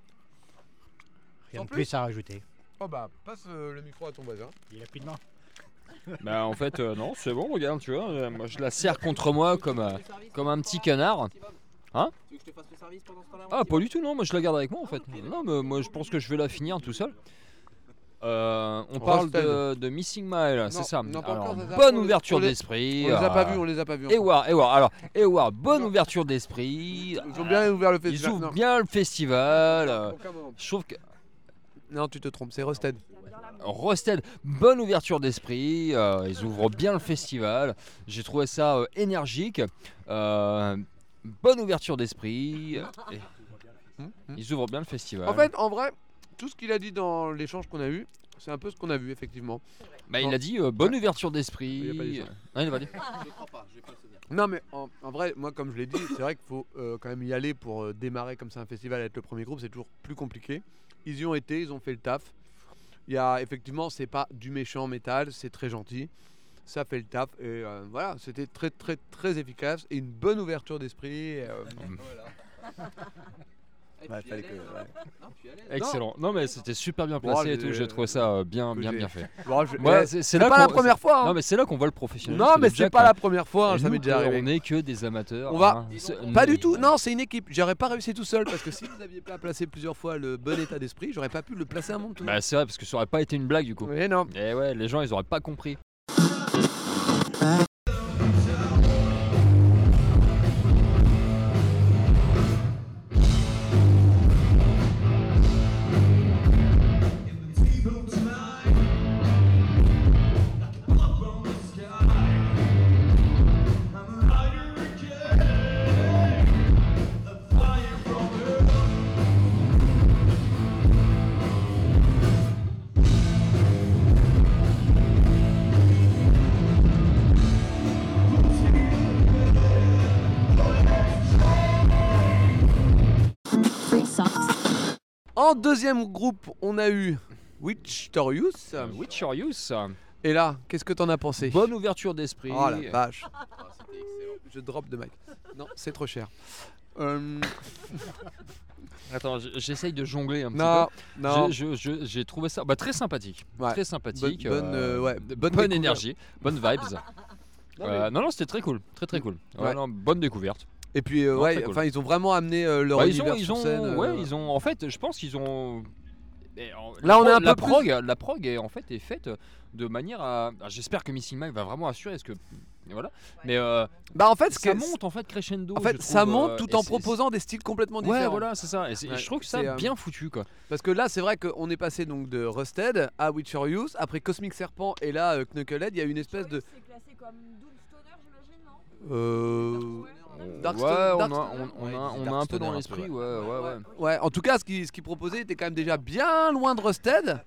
Speaker 1: Rien
Speaker 3: Sans
Speaker 1: de plus à rajouter.
Speaker 3: Oh bah, passe le micro à ton voisin.
Speaker 1: Il a plus de main.
Speaker 9: Bah en fait non, c'est bon, regarde, tu vois, moi je la serre contre moi comme un petit canard. Hein?
Speaker 5: Tu veux que je te fasse le service pendant ce temps-là?
Speaker 9: Ah pas du tout, non, moi je la garde avec moi en fait. Non mais moi je pense que je vais la finir tout seul. On parle de Missing Mile, c'est ça. Alors, bonne ouverture d'esprit.
Speaker 3: On les a pas vus.
Speaker 9: Ewar, bonne ouverture d'esprit.
Speaker 3: Ils ont bien ouvert le festival.
Speaker 9: Ils ouvrent bien le festival. Je trouve que...
Speaker 3: Non, tu te trompes, c'est Rusted.
Speaker 9: Rusted, bonne ouverture d'esprit. Ils ouvrent bien le festival. J'ai trouvé ça énergique. Bonne ouverture d'esprit. Ils ouvrent bien le festival.
Speaker 3: En fait, en vrai, tout ce qu'il a dit dans l'échange qu'on a eu, c'est un peu ce qu'on a vu effectivement.
Speaker 9: Bah, il a dit bonne ouverture d'esprit.
Speaker 3: Il a pas dit ça.
Speaker 9: Ah, il va dire.
Speaker 5: Je crois pas, j'ai pas le souvenir.
Speaker 3: Non mais en vrai, moi comme je l'ai dit, c'est vrai qu'il faut quand même y aller pour démarrer comme ça un festival, être le premier groupe, c'est toujours plus compliqué. Ils y ont été, ils ont fait le taf. Il y a effectivement, c'est pas du méchant métal, c'est très gentil. Ça fait le taf et voilà, c'était très très très efficace et une bonne ouverture d'esprit.
Speaker 5: Ouais,
Speaker 3: fallait que,
Speaker 9: Excellent. Non mais c'était super bien placé et tout. J'ai trouvé ça bien fait.
Speaker 3: Bon,
Speaker 9: Ouais,
Speaker 3: c'est pas la première fois. Hein.
Speaker 9: Non mais c'est là qu'on voit le professionnel.
Speaker 3: Non mais c'est pas la première fois. Hein, ça m'est déjà arrivé.
Speaker 9: On n'est que des amateurs.
Speaker 3: On va pas du tout. Non, c'est une équipe. J'aurais pas réussi tout seul parce que si vous aviez pas placé plusieurs fois le bon état d'esprit, j'aurais pas pu le placer à mon tour.
Speaker 9: Bah c'est vrai parce que ça aurait pas été une blague du coup.
Speaker 3: Oui non.
Speaker 9: Et ouais, les gens ils auraient pas compris.
Speaker 3: En deuxième groupe, on a eu Witchtorious. Et là, qu'est-ce que t'en as pensé?
Speaker 9: Bonne ouverture d'esprit.
Speaker 3: Oh la vache. Je drop de mic. Non, c'est trop cher.
Speaker 9: Attends, j'essaye de jongler un petit peu.
Speaker 3: Non.
Speaker 9: J'ai trouvé ça très sympathique.
Speaker 3: Ouais.
Speaker 9: Très sympathique.
Speaker 3: Bonne
Speaker 9: énergie, bonne vibes. Non, c'était très cool. Très cool.
Speaker 3: Ouais.
Speaker 9: Non, bonne découverte.
Speaker 3: Et puis,
Speaker 9: cool.
Speaker 3: ils ont vraiment amené leur univers sur scène.
Speaker 9: En fait, je pense qu'ils ont.
Speaker 3: Là, on est un peu
Speaker 9: prog. La prog est en fait faite de manière à. J'espère que Missing Mile va vraiment assurer, parce que voilà. Mais
Speaker 3: en fait,
Speaker 9: ça monte en fait crescendo.
Speaker 3: En fait, ça monte tout en proposant des styles complètement différents.
Speaker 9: Ouais, voilà, c'est ça. Et je trouve que ça bien foutu quoi.
Speaker 3: Parce que là, c'est vrai qu'on est passé donc de Rusted à Witchtorious, après Cosmic Serpent et là Knucklehead. Il y a une espèce de.
Speaker 4: C'est classé comme Doom Stoner, j'imagine, non?
Speaker 9: On a un peu dans l'esprit,
Speaker 3: ouais. En tout cas, ce qu'il proposait était quand même déjà bien loin de Rusted.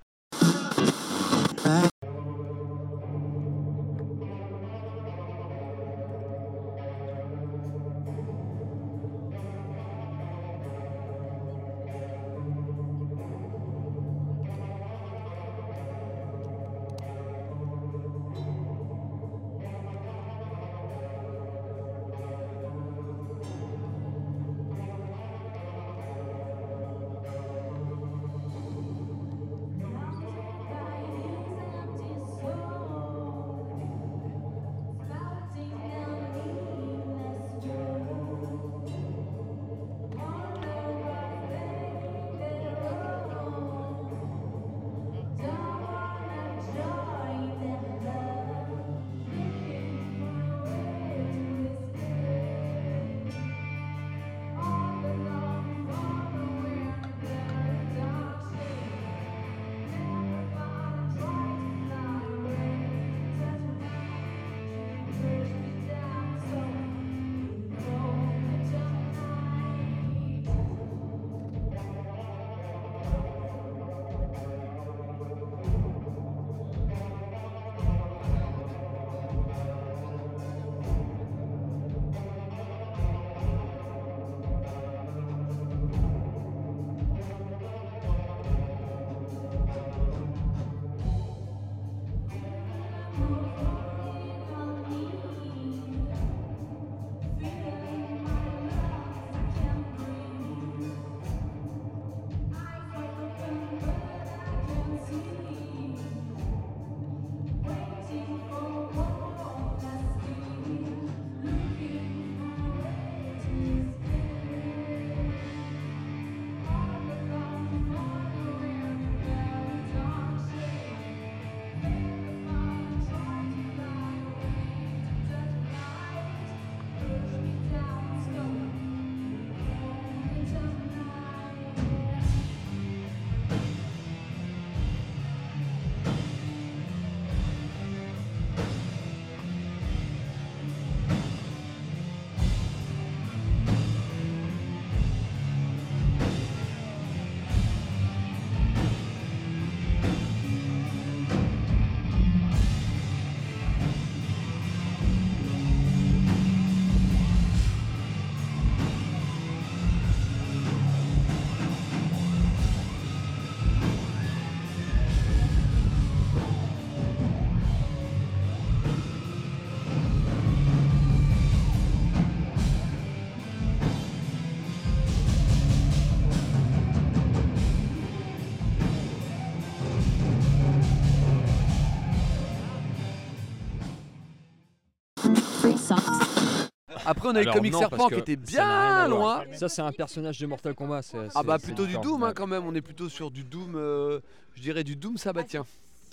Speaker 3: Après, on a eu Comic Serpent qui était bien loin.
Speaker 9: Ça, c'est un personnage de Mortal Kombat.
Speaker 3: Ah bah plutôt du Doom hein, quand même. On est plutôt sur du Doom, je dirais du Doom sabbatien.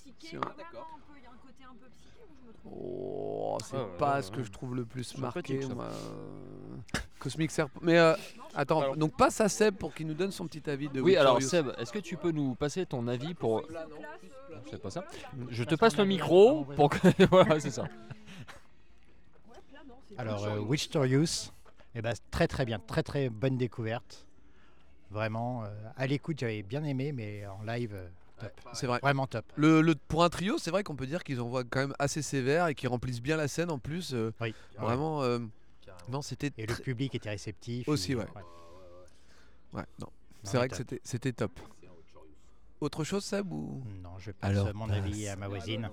Speaker 3: Oh, c'est pas ce que je trouve le plus marqué. Moi. Cosmic Serpent. Mais attends, alors, donc passe à Seb pour qu'il nous donne son petit avis de.
Speaker 9: Oui, alors Seb, est-ce que tu peux nous passer ton avis pour. C'est pas ça. Je te passe le micro pour que. Voilà, c'est ça.
Speaker 1: Alors, Witchtorious, eh ben, très très bien, très très bonne découverte. Vraiment, à l'écoute, j'avais bien aimé, mais en live, top.
Speaker 3: C'est vrai.
Speaker 1: Vraiment top.
Speaker 3: Pour un trio, c'est vrai qu'on peut dire qu'ils envoient quand même assez sévère et qu'ils remplissent bien la scène en plus.
Speaker 1: Oui.
Speaker 3: Vraiment. Non, c'était.
Speaker 1: Et le public était réceptif.
Speaker 3: Aussi, ouais. Ouais, non. C'est vrai que c'était top. Autre chose, Seb ou...
Speaker 1: Non, je passe mon avis à ma voisine.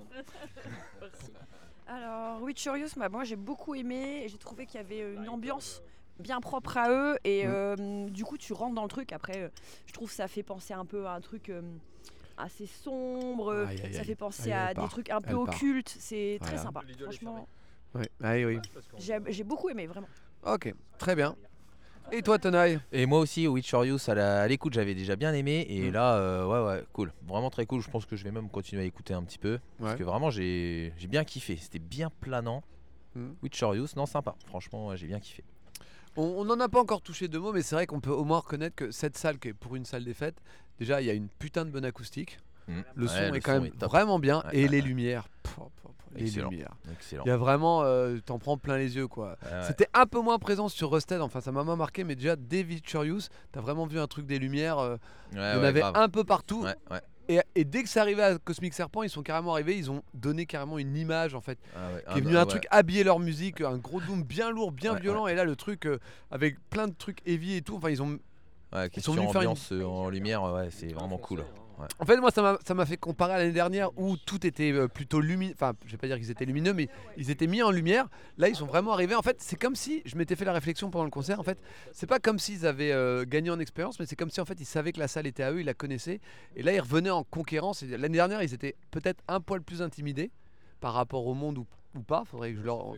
Speaker 4: Alors, Witchtorious, moi j'ai beaucoup aimé et j'ai trouvé qu'il y avait une ambiance bien propre à eux et du coup tu rentres dans le truc. Après, je trouve que ça fait penser un peu à un truc assez sombre, ça fait penser à des trucs un peu occultes, c'est très sympa, franchement.
Speaker 3: Oui.
Speaker 4: J'ai beaucoup aimé, vraiment.
Speaker 3: Ok, très bien. Et toi, Tonaï?
Speaker 5: Et moi aussi, Witchtorious, à l'écoute, j'avais déjà bien aimé. Et là, ouais, cool. Vraiment très cool. Je pense que je vais même continuer à écouter un petit peu. Parce que vraiment, j'ai bien kiffé. C'était bien planant. Witchtorious, non, sympa. Franchement, j'ai bien kiffé.
Speaker 3: On n'en a pas encore touché deux mots, mais c'est vrai qu'on peut au moins reconnaître que cette salle, qui est pour une salle des fêtes, déjà, il y a une putain de bonne acoustique. Le son est quand même vraiment bien. Et les lumières. Les lumières.
Speaker 5: Excellent.
Speaker 3: Il y a vraiment, t'en prends plein les yeux quoi. C'était un peu moins présent sur Rusted, enfin ça m'a moins marqué, mais déjà dès Witchtorious, t'as vraiment vu un truc des lumières. Il y en avait un peu partout. Et dès que c'est arrivé à Cosmic Serpent, ils sont carrément arrivés, ils ont donné carrément une image en fait, qui est venu un truc habiller leur musique, un gros doom bien lourd, bien violent. Et là le truc avec plein de trucs heavy et tout, enfin ils ont.
Speaker 5: Question ambiance en lumière, c'est vraiment cool. Ouais.
Speaker 3: En fait, moi, ça m'a fait comparer à l'année dernière où tout était plutôt lumineux. Enfin, je vais pas dire qu'ils étaient lumineux, mais ils étaient mis en lumière. Là, ils sont vraiment arrivés. En fait, c'est comme si, je m'étais fait la réflexion pendant le concert. En fait, c'est pas comme s'ils avaient gagné en expérience, mais c'est comme si en fait ils savaient que la salle était à eux, ils la connaissaient. Et là, ils revenaient en conquérant. L'année dernière, ils étaient peut-être un poil plus intimidés par rapport au monde ou pas. Faudrait que je leur.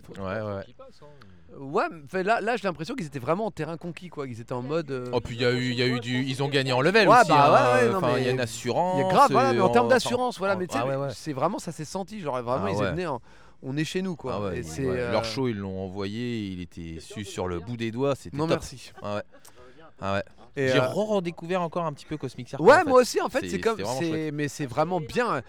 Speaker 3: Ouais, là j'ai l'impression qu'ils étaient vraiment en terrain conquis quoi. Ils étaient en mode.
Speaker 5: Oh puis il y a eu ils ont gagné en level aussi. Il y a une assurance.
Speaker 3: Il y a grave, voilà, mais en termes d'assurance, voilà. Mais tu sais, c'est vraiment ça s'est senti. Genre vraiment ils venaient on est chez nous quoi. Et
Speaker 5: leur show ils l'ont envoyé, il était su sur le bout des doigts. C'était top.
Speaker 3: Merci.
Speaker 5: J'ai redécouvert encore un petit peu Cosmic Serpent.
Speaker 3: Ouais, moi aussi en fait, mais c'est vraiment bien.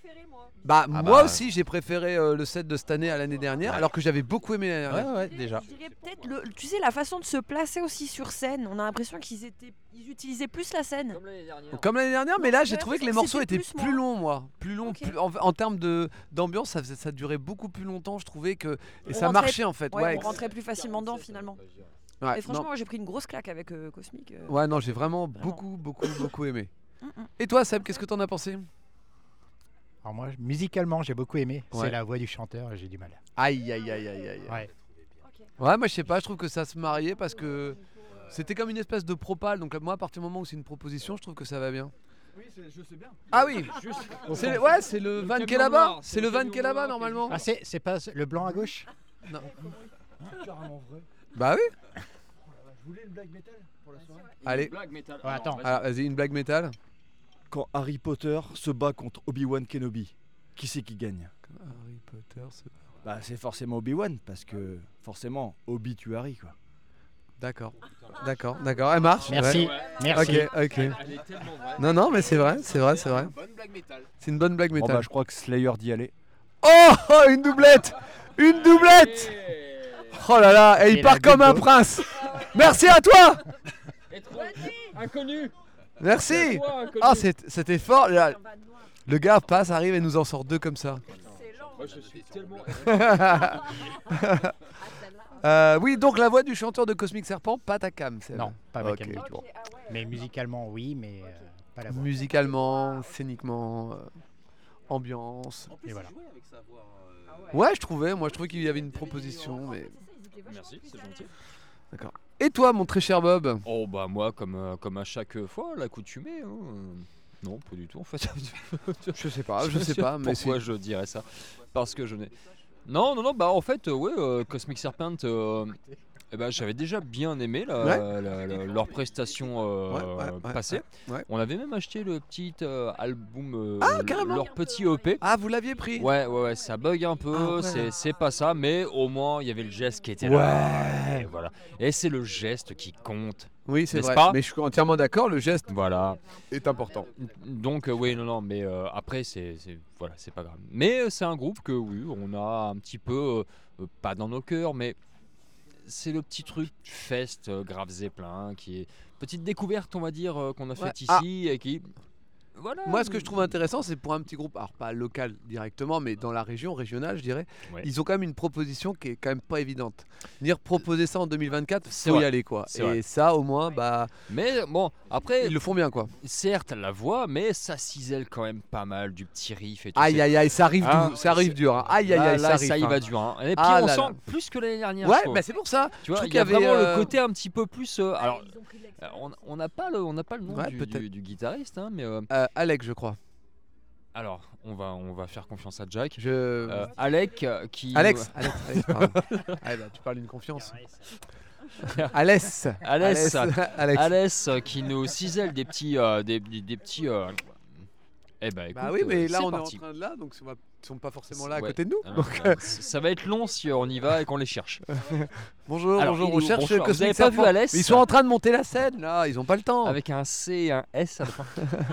Speaker 3: Moi aussi j'ai préféré le set de cette année à l'année dernière, alors que j'avais beaucoup aimé l'année dernière.
Speaker 5: Ouais, déjà.
Speaker 4: Je dirais peut-être tu sais la façon de se placer aussi sur scène. On a l'impression qu'ils utilisaient plus la scène.
Speaker 3: Comme l'année dernière, mais là j'ai trouvé que les morceaux étaient plus longs, moi. Plus longs, en termes d'ambiance, ça durait beaucoup plus longtemps, je trouvais que ça marchait en fait.
Speaker 4: On rentrait plus facilement dedans finalement. Et franchement, moi j'ai pris une grosse claque avec Cosmic.
Speaker 3: Ouais, non, j'ai vraiment beaucoup aimé. Et toi, Seb, qu'est-ce que t'en as pensé?
Speaker 1: Alors moi, musicalement, j'ai beaucoup aimé.
Speaker 3: Ouais.
Speaker 1: C'est la voix du chanteur, j'ai du mal.
Speaker 3: Aïe.
Speaker 1: Ouais.
Speaker 3: Ouais, moi je sais pas, je trouve que ça se mariait parce que c'était comme une espèce de propale. Donc moi, à partir du moment où c'est une proposition, je trouve que ça va bien.
Speaker 8: Oui, je sais bien.
Speaker 3: Ah oui. C'est le van qui est là-bas. C'est le van qui est là-bas normalement.
Speaker 1: Ah, c'est pas le blanc à gauche?
Speaker 3: Non.
Speaker 8: C'est carrément vrai.
Speaker 3: Bah oui.
Speaker 8: Je voulais une blague métal pour la soirée.
Speaker 3: Allez.
Speaker 2: Blague métal.
Speaker 1: Ouais, attends.
Speaker 3: Alors, vas-y, une blague métal.
Speaker 12: Quand Harry Potter se bat contre Obi-Wan Kenobi, qui c'est qui gagne?
Speaker 3: Harry Potter se...
Speaker 12: Bah c'est forcément Obi-Wan, parce que forcément, Obi tue Harry quoi.
Speaker 3: D'accord, elle marche.
Speaker 1: Merci,
Speaker 3: ouais.
Speaker 1: merci.
Speaker 3: Ok.
Speaker 2: Elle est tellement vraie.
Speaker 3: Non, mais c'est vrai.
Speaker 5: Bonne blague métal.
Speaker 3: C'est une bonne blague
Speaker 12: Bon
Speaker 3: métal.
Speaker 12: bah je crois que Slayer d'y aller.
Speaker 3: Oh, une doublette. Oh là là, et il
Speaker 1: Et
Speaker 3: part
Speaker 1: la
Speaker 3: comme un
Speaker 1: goutte d'eau.
Speaker 3: prince. Merci à toi.
Speaker 2: Inconnu.
Speaker 3: Merci.
Speaker 2: Toi, inconnu.
Speaker 3: Ah, c'était fort. Là, le gars passe, arrive et nous en sort deux comme ça.
Speaker 2: Moi, je suis tellement.
Speaker 3: Oui, donc la voix du chanteur de Cosmic Serpent, pas ta cam. Seb.
Speaker 1: Non, pas ma cam
Speaker 3: Ok,
Speaker 1: du tout.
Speaker 3: bon.
Speaker 1: Mais musicalement, oui, mais pas la voix.
Speaker 3: Musicalement, scéniquement, ambiance.
Speaker 1: Et voilà.
Speaker 3: Ouais, je trouvais qu'il y avait une proposition, mais.
Speaker 2: Merci, c'est gentil.
Speaker 3: D'accord. Et toi, mon très cher Bob?
Speaker 9: Oh bah moi comme à chaque fois l'accoutumée. Non, pas du tout en fait.
Speaker 3: Je sais pas, mais
Speaker 9: pourquoi je dirais ça? Parce que je n'ai. Non, bah en fait, Cosmic Serpent, j'avais déjà bien aimé leur prestation passée.
Speaker 3: Ouais.
Speaker 9: On avait même acheté le petit album,
Speaker 3: carrément.
Speaker 9: leur petit EP.
Speaker 3: Ah, vous l'aviez pris?
Speaker 9: Ouais, ça bug un peu,
Speaker 3: Ah, ouais.
Speaker 9: c'est pas ça, mais au moins il y avait le geste qui était là. Et voilà. Et c'est le geste qui compte.
Speaker 3: Oui, c'est
Speaker 9: N'est-ce
Speaker 3: vrai.
Speaker 9: pas
Speaker 3: Mais je suis entièrement d'accord, le geste
Speaker 9: Voilà.
Speaker 3: est important.
Speaker 9: Donc oui, non, mais après c'est pas grave. Mais c'est un groupe que oui, on a un petit peu pas dans nos cœurs, mais c'est le petit truc fest Grave Zeppelin qui est petite découverte, on va dire, qu'on a faite ici et qui voilà.
Speaker 3: Moi, ce que je trouve intéressant, c'est pour un petit groupe, alors pas local directement, mais dans la région, régionale, je dirais, ils ont quand même une proposition qui est quand même pas évidente. Venir proposer ça en 2024, faut y aller quoi.
Speaker 9: C'est
Speaker 3: Et
Speaker 9: vrai.
Speaker 3: ça, au moins, bah.
Speaker 9: Mais bon, après.
Speaker 3: Ils le font bien quoi.
Speaker 9: Certes, la voix, mais ça cisèle quand même pas mal du petit riff et tout.
Speaker 3: Aïe, ça arrive, ça arrive dur. Hein. Aïe,
Speaker 9: là,
Speaker 3: ça arrive.
Speaker 9: Ça y
Speaker 3: hein.
Speaker 9: va dur. Hein. Et puis
Speaker 3: Ah
Speaker 9: on
Speaker 3: là
Speaker 9: sent
Speaker 3: là.
Speaker 9: plus que l'année dernière.
Speaker 3: Ouais,
Speaker 9: je trouve.
Speaker 3: bah c'est pour ça.
Speaker 9: Tu vois,
Speaker 3: Je
Speaker 9: il y a
Speaker 3: trouve qu'il y
Speaker 9: vraiment
Speaker 3: avait,
Speaker 9: le côté un petit peu plus. Alors, on n'a pas le nom
Speaker 3: Ouais,
Speaker 9: du guitariste, hein, mais.
Speaker 3: Alec, je crois.
Speaker 9: Alors, on va faire confiance à Jack.
Speaker 3: Je.
Speaker 9: Alec qui.
Speaker 3: Alex, pardon. Ah, bah, tu parles d'une confiance. Alès
Speaker 9: qui nous cisèle des petits. Eh ben, écoute,
Speaker 3: bah oui, mais là
Speaker 9: c'est
Speaker 3: on
Speaker 9: parti.
Speaker 3: est en train de là, donc ils sont pas forcément là à
Speaker 9: Ouais.
Speaker 3: côté de nous.
Speaker 9: Alors,
Speaker 3: Donc,
Speaker 9: ça va être long si on y va et qu'on les cherche.
Speaker 3: bonjour,
Speaker 9: Alors,
Speaker 3: on cherche
Speaker 9: bonsoir. Vous
Speaker 3: Cosmic
Speaker 9: avez pas vu
Speaker 3: Serpent.
Speaker 9: Alès?
Speaker 3: Mais ils sont en train de monter la scène là, ils ont pas le temps.
Speaker 9: Avec un C et un S à la fin.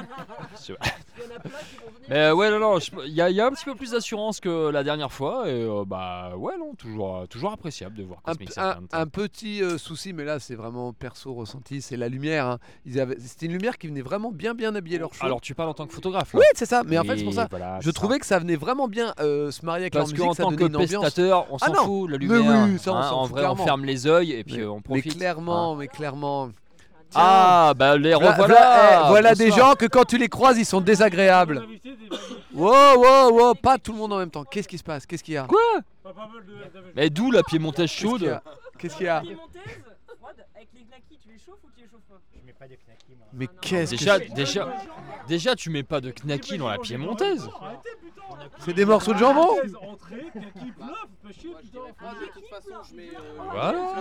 Speaker 9: Mais ouais, non, il y a un petit peu plus d'assurance que la dernière fois. Et bah ouais, non, toujours appréciable de voir Cosmic Serpent.
Speaker 3: Un petit souci, mais là c'est vraiment perso ressenti, c'est la lumière. Hein. C'était une lumière qui venait vraiment bien habiller leur show.
Speaker 9: Alors tu parles en tant que photographe là.
Speaker 3: Oui, c'est ça, mais en fait c'est pour ça.
Speaker 9: Voilà,
Speaker 3: je trouvais que ça venait vraiment bien se marier avec
Speaker 9: parce
Speaker 3: leur musique,
Speaker 9: qu'en
Speaker 3: ça
Speaker 9: tant
Speaker 3: donnait
Speaker 9: que
Speaker 3: une ambiance.
Speaker 9: pestateur, on s'en
Speaker 3: non,
Speaker 9: fout, la
Speaker 3: mais
Speaker 9: lumière.
Speaker 3: oui, ça, on s'en
Speaker 9: en
Speaker 3: fout
Speaker 9: vrai,
Speaker 3: clairement.
Speaker 9: on ferme les yeux et puis on profite.
Speaker 3: Mais clairement. Tiens.
Speaker 9: Ah, bah les revoilà.
Speaker 3: Voilà des gens que quand tu les croises, ils sont désagréables. Wow, pas tout le monde en même temps. Qu'est-ce qui se passe? Qu'est-ce qu'il y a?
Speaker 9: Quoi? Mais d'où la piémontaise chaude?
Speaker 3: Qu'est-ce qu'il y a?
Speaker 4: Avec les knackis, tu les chauffes ou tu les chauffes pas?
Speaker 1: Je mets pas de knacky, moi.
Speaker 3: Mais qu'est-ce
Speaker 9: déjà, tu mets pas de knacky dans la piémontaise.
Speaker 3: C'est des morceaux de jambon.
Speaker 9: Voilà.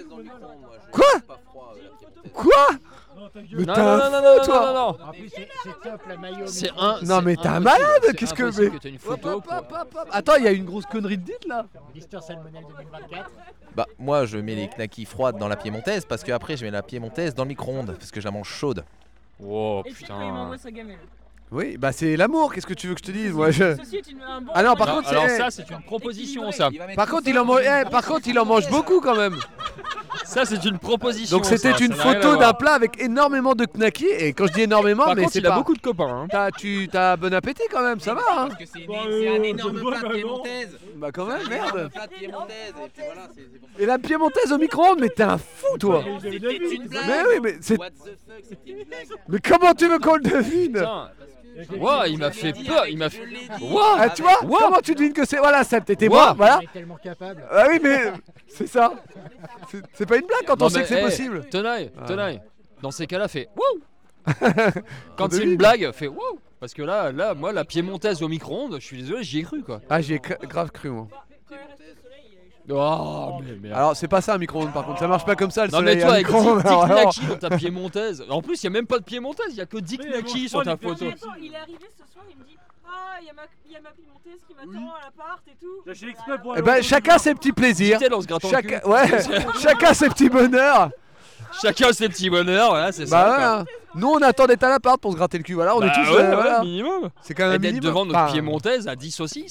Speaker 3: Quoi? Mais
Speaker 9: Non,
Speaker 3: t'as
Speaker 9: non,
Speaker 3: un
Speaker 9: non,
Speaker 3: fou, toi.
Speaker 9: non.
Speaker 1: En plus, c'est top la maillot.
Speaker 9: C'est
Speaker 3: Non mais t'es un malade. Qu'est-ce que
Speaker 9: mais
Speaker 3: mais
Speaker 9: t'as une photo pour...
Speaker 3: Attends, il y a une grosse connerie de dite là.
Speaker 1: Mister Salmonelle 2024.
Speaker 5: Bah moi je mets les knackis froides dans la piémontaise parce que après je mets la piémontaise dans le micro-ondes parce que je la mange chaude.
Speaker 9: Oh
Speaker 4: Et puis quand il m'envoie sa gamelle.
Speaker 3: Oui, bah c'est l'amour. Qu'est-ce que tu veux que je te dise, moi
Speaker 4: Ceci est un bon.
Speaker 3: Ah non, par
Speaker 9: Non,
Speaker 3: contre,
Speaker 9: alors ça c'est une proposition ça.
Speaker 3: Par contre, il en mange beaucoup quand même.
Speaker 9: Ça c'est une proposition.
Speaker 3: Donc c'était
Speaker 9: ça
Speaker 3: une
Speaker 9: n'a rien à
Speaker 3: photo
Speaker 9: voir.
Speaker 3: d'un plat avec énormément de knackis. Et quand je dis énormément,
Speaker 9: Par
Speaker 3: mais
Speaker 9: contre,
Speaker 3: c'est
Speaker 9: il a
Speaker 3: pas.
Speaker 9: beaucoup de copains. Hein.
Speaker 3: T'as bon appétit quand même, ça va. Hein.
Speaker 5: Parce que c'est un énorme plat de piémontaise.
Speaker 3: Bah quand même, merde.
Speaker 5: Plat de piémontaise et puis voilà,
Speaker 3: Et la piémontaise au micro-ondes, mais t'es un fou toi.
Speaker 5: C'était une blague.
Speaker 3: Mais oui, mais c'est.
Speaker 5: What the fuck, c'était une blague.
Speaker 3: Mais comment tu veux qu'on le devine?
Speaker 9: Putain, Ouah, il m'a fait peur, il m'a fait. Ouah,
Speaker 3: Ah, tu vois
Speaker 9: Ouah.
Speaker 3: comment tu devines que c'est? Voilà, ça t'étais
Speaker 9: Ouah.
Speaker 3: moi, voilà.
Speaker 1: Il est tellement capable.
Speaker 3: Ah oui, mais c'est ça. C'est pas une blague quand on sait que c'est possible.
Speaker 9: Tenaille,
Speaker 3: Ah.
Speaker 9: tenaille. Dans ces cas-là, fait wouh. Quand c'est
Speaker 3: devine.
Speaker 9: une blague, fait wouh. Parce que là, moi, la piémontaise au micro-ondes, je suis désolé, j'y ai cru quoi.
Speaker 3: Ah, j'y ai grave cru, moi.
Speaker 9: Oh, mais
Speaker 3: Alors, c'est pas ça un micro-ondes par contre, ça marche pas comme ça le
Speaker 9: non mais
Speaker 3: soleil.
Speaker 9: toi
Speaker 3: un
Speaker 9: avec
Speaker 3: micro-ondes,
Speaker 9: Dick
Speaker 3: vraiment.
Speaker 9: Naki dans ta piémontaise. En plus, il y a même pas de piémontaise, il y a que Dick Naki sur ta photo.
Speaker 13: Il est arrivé ce soir, il me dit ah, il y a ma piémontaise qui m'attend à l'appart et tout.
Speaker 10: J'ai fait exprès pour
Speaker 3: Eh ben, chacun ses petits plaisirs.
Speaker 9: Dit-elle en se grattant le
Speaker 3: Chacun,
Speaker 9: cul.
Speaker 3: ouais, chacun ses petits bonheurs.
Speaker 9: Chacun ses petits bonheurs, voilà, c'est ça.
Speaker 3: Bah
Speaker 9: quoi.
Speaker 3: voilà. Nous on attend d'être à l'appart pour se gratter le cul. Voilà, on est
Speaker 9: Bah
Speaker 3: tous.
Speaker 9: ouais,
Speaker 3: voilà.
Speaker 9: minimum.
Speaker 3: C'est quand même
Speaker 9: Et
Speaker 3: un
Speaker 9: d'être
Speaker 3: minimum.
Speaker 9: devant notre
Speaker 3: Enfin,
Speaker 9: piémontaise à 10 saucisses.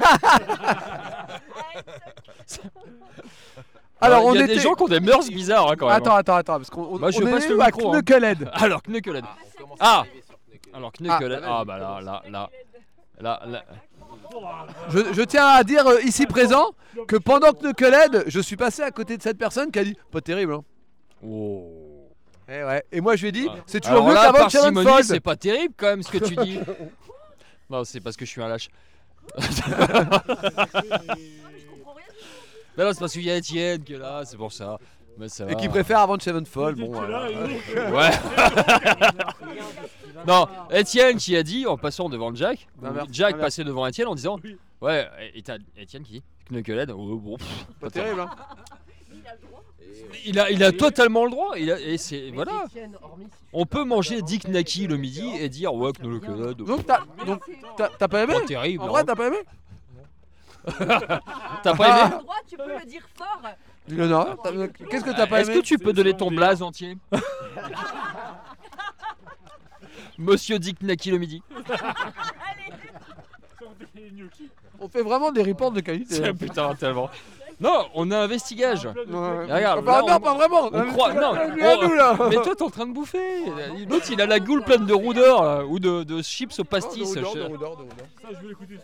Speaker 3: Alors, on
Speaker 9: il y a
Speaker 3: était-
Speaker 9: des gens qui ont des mœurs bizarres hein, quand même.
Speaker 3: Attends, parce qu'on
Speaker 9: Moi, je
Speaker 3: on
Speaker 9: passe
Speaker 3: est
Speaker 9: le
Speaker 3: où à
Speaker 9: micro, hein.
Speaker 3: Knucklehead.
Speaker 9: Alors Knucklehead. Ah. Alors Knucklehead. Ah bah là.
Speaker 3: Je tiens à dire ici présent que pendant Knucklehead, je suis passé à côté de cette personne qui a dit pas terrible. Hein.
Speaker 9: Oh.
Speaker 3: Et ouais. Et moi je lui ai dit c'est toujours
Speaker 9: Alors
Speaker 3: mieux
Speaker 9: là,
Speaker 3: qu'avant
Speaker 9: parcimonie,
Speaker 3: Sevenfold.
Speaker 9: c'est pas terrible quand même ce que tu dis. Non, c'est parce que je suis un lâche. Mais non, c'est parce qu'il y a Étienne qui est là, c'est pour ça. Mais ça
Speaker 3: Et
Speaker 9: va.
Speaker 3: qui préfère avant Sevenfold. Bon.
Speaker 9: Ouais. Non, Étienne qui a dit en passant devant Jack. Jack passait devant Étienne en disant ouais, et t'as Étienne qui dit Knucklehead. Oh, bon,
Speaker 3: Pas terrible. Hein.
Speaker 9: Il a totalement le droit. Et c'est voilà. On peut manger Dick Naki le midi et dire ouais Knucklehead.
Speaker 3: Donc t'as pas aimé?
Speaker 9: Pas terrible.
Speaker 3: En
Speaker 9: non.
Speaker 3: vrai t'as pas aimé?
Speaker 9: T'as pas aimé?
Speaker 4: Droit, tu peux le dire fort.
Speaker 3: Non. Qu'est-ce que t'as pas aimé?
Speaker 9: Est-ce que tu peux donner ton blaze entier? Monsieur Dick Naki le midi.
Speaker 3: On fait vraiment des reports de qualité.
Speaker 9: C'est putain tellement. Non, on a un vestigage.
Speaker 3: Ouais.
Speaker 9: Regarde,
Speaker 3: Enfin,
Speaker 9: là,
Speaker 3: non, pas vraiment.
Speaker 9: On croit. Non.
Speaker 3: Lui à nous, là.
Speaker 9: Mais toi, t'es en train de bouffer. L'autre, il a la goule pleine de roudeur là, ou de chips au pastis.
Speaker 3: De roudeur.
Speaker 10: Ça, je veux l'écouter.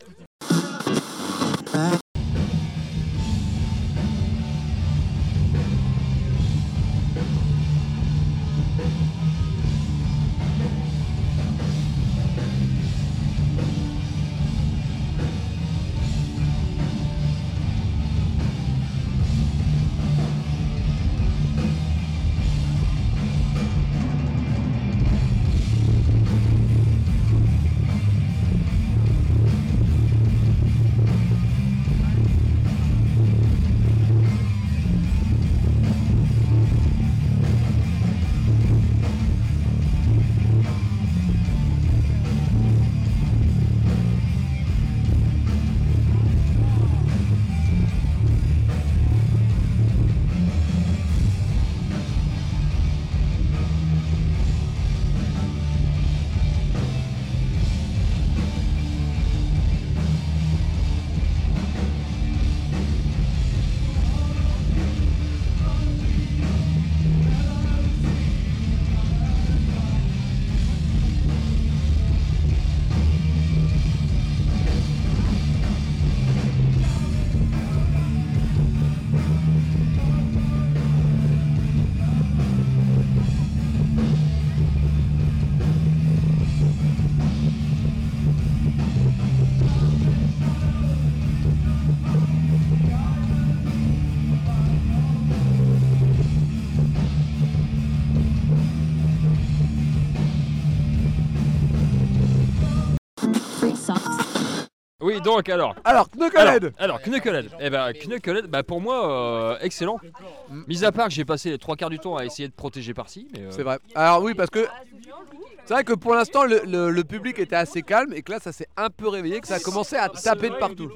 Speaker 9: Oui, donc alors.
Speaker 3: Knucklehead.
Speaker 9: Alors Knucklehead. Eh ben Knucklehead, bah pour moi, excellent. Mis à part que j'ai passé les 3 quarts du temps à essayer de protéger par-ci.
Speaker 3: C'est vrai. Alors oui, parce que c'est vrai que pour l'instant le public était assez calme et que là ça s'est un peu réveillé, que ça a commencé à taper de partout.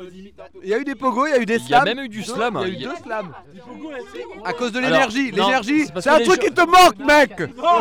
Speaker 3: Il y a eu des pogos, il y a eu des slams.
Speaker 9: Il y a même eu du slam.
Speaker 3: Il y a eu 2 slams. À cause de
Speaker 9: Alors,
Speaker 3: l'énergie.
Speaker 9: non,
Speaker 3: L'énergie,
Speaker 9: c'est parce
Speaker 3: c'est
Speaker 9: que
Speaker 3: un
Speaker 9: les
Speaker 3: truc
Speaker 9: gens-
Speaker 3: qui te manque, mec.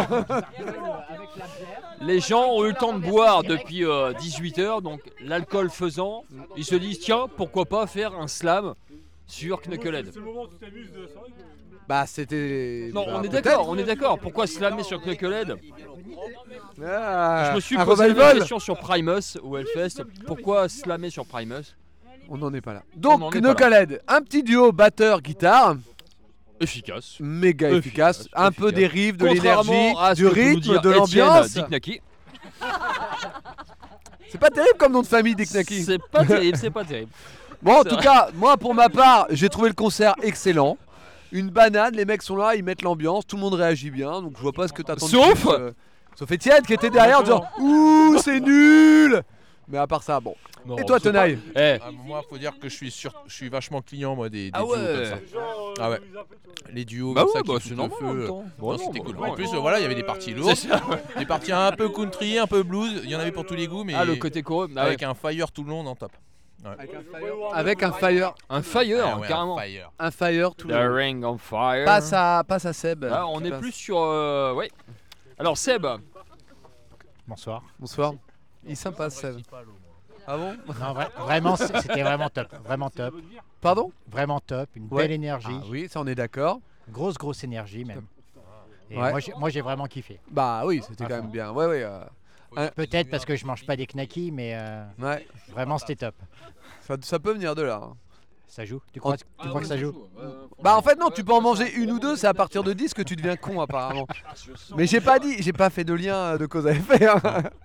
Speaker 9: Les gens ont eu le temps de boire depuis 18h, donc l'alcool faisant, ils se disent tiens, pourquoi pas faire un slam sur Knucklehead.
Speaker 10: C'est le moment où tu t'amuses de la soirée.
Speaker 3: Bah c'était.
Speaker 9: Non,
Speaker 3: bah,
Speaker 9: on est
Speaker 3: peut-être.
Speaker 9: d'accord, on est d'accord. Pourquoi slammer sur Knucklehead?
Speaker 3: Ah,
Speaker 9: Je me suis
Speaker 3: un
Speaker 9: posé la
Speaker 3: revival.
Speaker 9: question sur Primus ou Hellfest. Pourquoi slammer sur Primus?
Speaker 3: On n'en est pas là.
Speaker 9: On en
Speaker 3: Donc
Speaker 9: est pas là.
Speaker 3: Knucklehead, un petit duo batteur-guitare.
Speaker 9: Efficace.
Speaker 3: Méga efficace. Un peu des riffs, de
Speaker 9: Contrairement
Speaker 3: l'énergie,
Speaker 9: à ce
Speaker 3: du
Speaker 9: que peut nous
Speaker 3: rythme,
Speaker 9: dire
Speaker 3: de
Speaker 9: Étienne
Speaker 3: l'ambiance.
Speaker 9: Dick Naki.
Speaker 3: C'est pas terrible comme nom de famille des Knacky.
Speaker 9: C'est pas terrible, c'est pas terrible.
Speaker 3: Bon, en
Speaker 9: C'est
Speaker 3: tout
Speaker 9: vrai.
Speaker 3: cas, moi pour ma part, j'ai trouvé le concert excellent. Une banane, les mecs sont là, ils mettent l'ambiance, tout le monde réagit bien, donc je vois pas ce que t'attends.
Speaker 9: Sauf
Speaker 3: Sauf Étienne qui était derrière en disant ouh c'est nul. Mais à part ça, bon.
Speaker 5: Non,
Speaker 3: Et toi
Speaker 5: c'est
Speaker 3: Tenaille
Speaker 5: Moi, faut dire que je suis vachement client moi des
Speaker 3: Ah
Speaker 5: duos
Speaker 3: ouais.
Speaker 5: comme ça. Ah ouais. Les duos
Speaker 9: Bah
Speaker 5: comme
Speaker 9: ouais,
Speaker 5: ça
Speaker 9: bah
Speaker 5: qui
Speaker 9: c'est
Speaker 5: foutent le
Speaker 9: normal en même
Speaker 5: feu.
Speaker 9: temps.
Speaker 5: Non,
Speaker 9: Ouais,
Speaker 5: c'était
Speaker 9: non,
Speaker 5: cool.
Speaker 9: bah
Speaker 5: En
Speaker 9: ouais.
Speaker 5: plus, voilà, il y avait des parties lourdes,
Speaker 9: C'est ça.
Speaker 5: des parties un peu country, un peu blues. Il y en avait pour tous les goûts, mais
Speaker 9: Ah, le côté choreux, ah
Speaker 5: avec
Speaker 9: ouais.
Speaker 5: un fire tout le long en top. Ouais.
Speaker 3: Avec un fire.
Speaker 9: Un fire,
Speaker 5: Ah ouais,
Speaker 9: carrément.
Speaker 5: un fire.
Speaker 3: Un fire tout
Speaker 9: The
Speaker 3: le long.
Speaker 9: Ring on Fire.
Speaker 3: Passe à Seb.
Speaker 9: Là, on est
Speaker 3: Passe.
Speaker 9: plus sur. Ouais. Alors, Seb.
Speaker 1: Bonsoir.
Speaker 3: Bonsoir. Il est sympa Seb. Ah bon?
Speaker 1: Non, vraiment, c'était vraiment top. Vraiment top.
Speaker 3: Pardon?
Speaker 1: Vraiment top. Une
Speaker 3: Ouais.
Speaker 1: belle énergie.
Speaker 3: Ah oui, ça on est d'accord.
Speaker 1: Grosse énergie même. Et
Speaker 3: Ouais.
Speaker 1: moi, j'ai vraiment kiffé.
Speaker 3: Bah oui, c'était
Speaker 1: À
Speaker 3: quand
Speaker 1: fond.
Speaker 3: même bien. Ouais.
Speaker 1: Peut-être parce que je mange pas des knackis, mais
Speaker 3: Ouais.
Speaker 1: vraiment c'était top.
Speaker 3: Ça peut venir de là. Hein.
Speaker 1: Ça joue? Tu crois que ça joue?
Speaker 3: Bah en fait non, tu peux en manger une ou deux, c'est à partir de 10 que tu deviens con apparemment. Mais j'ai pas fait de lien de cause à effet. Hein.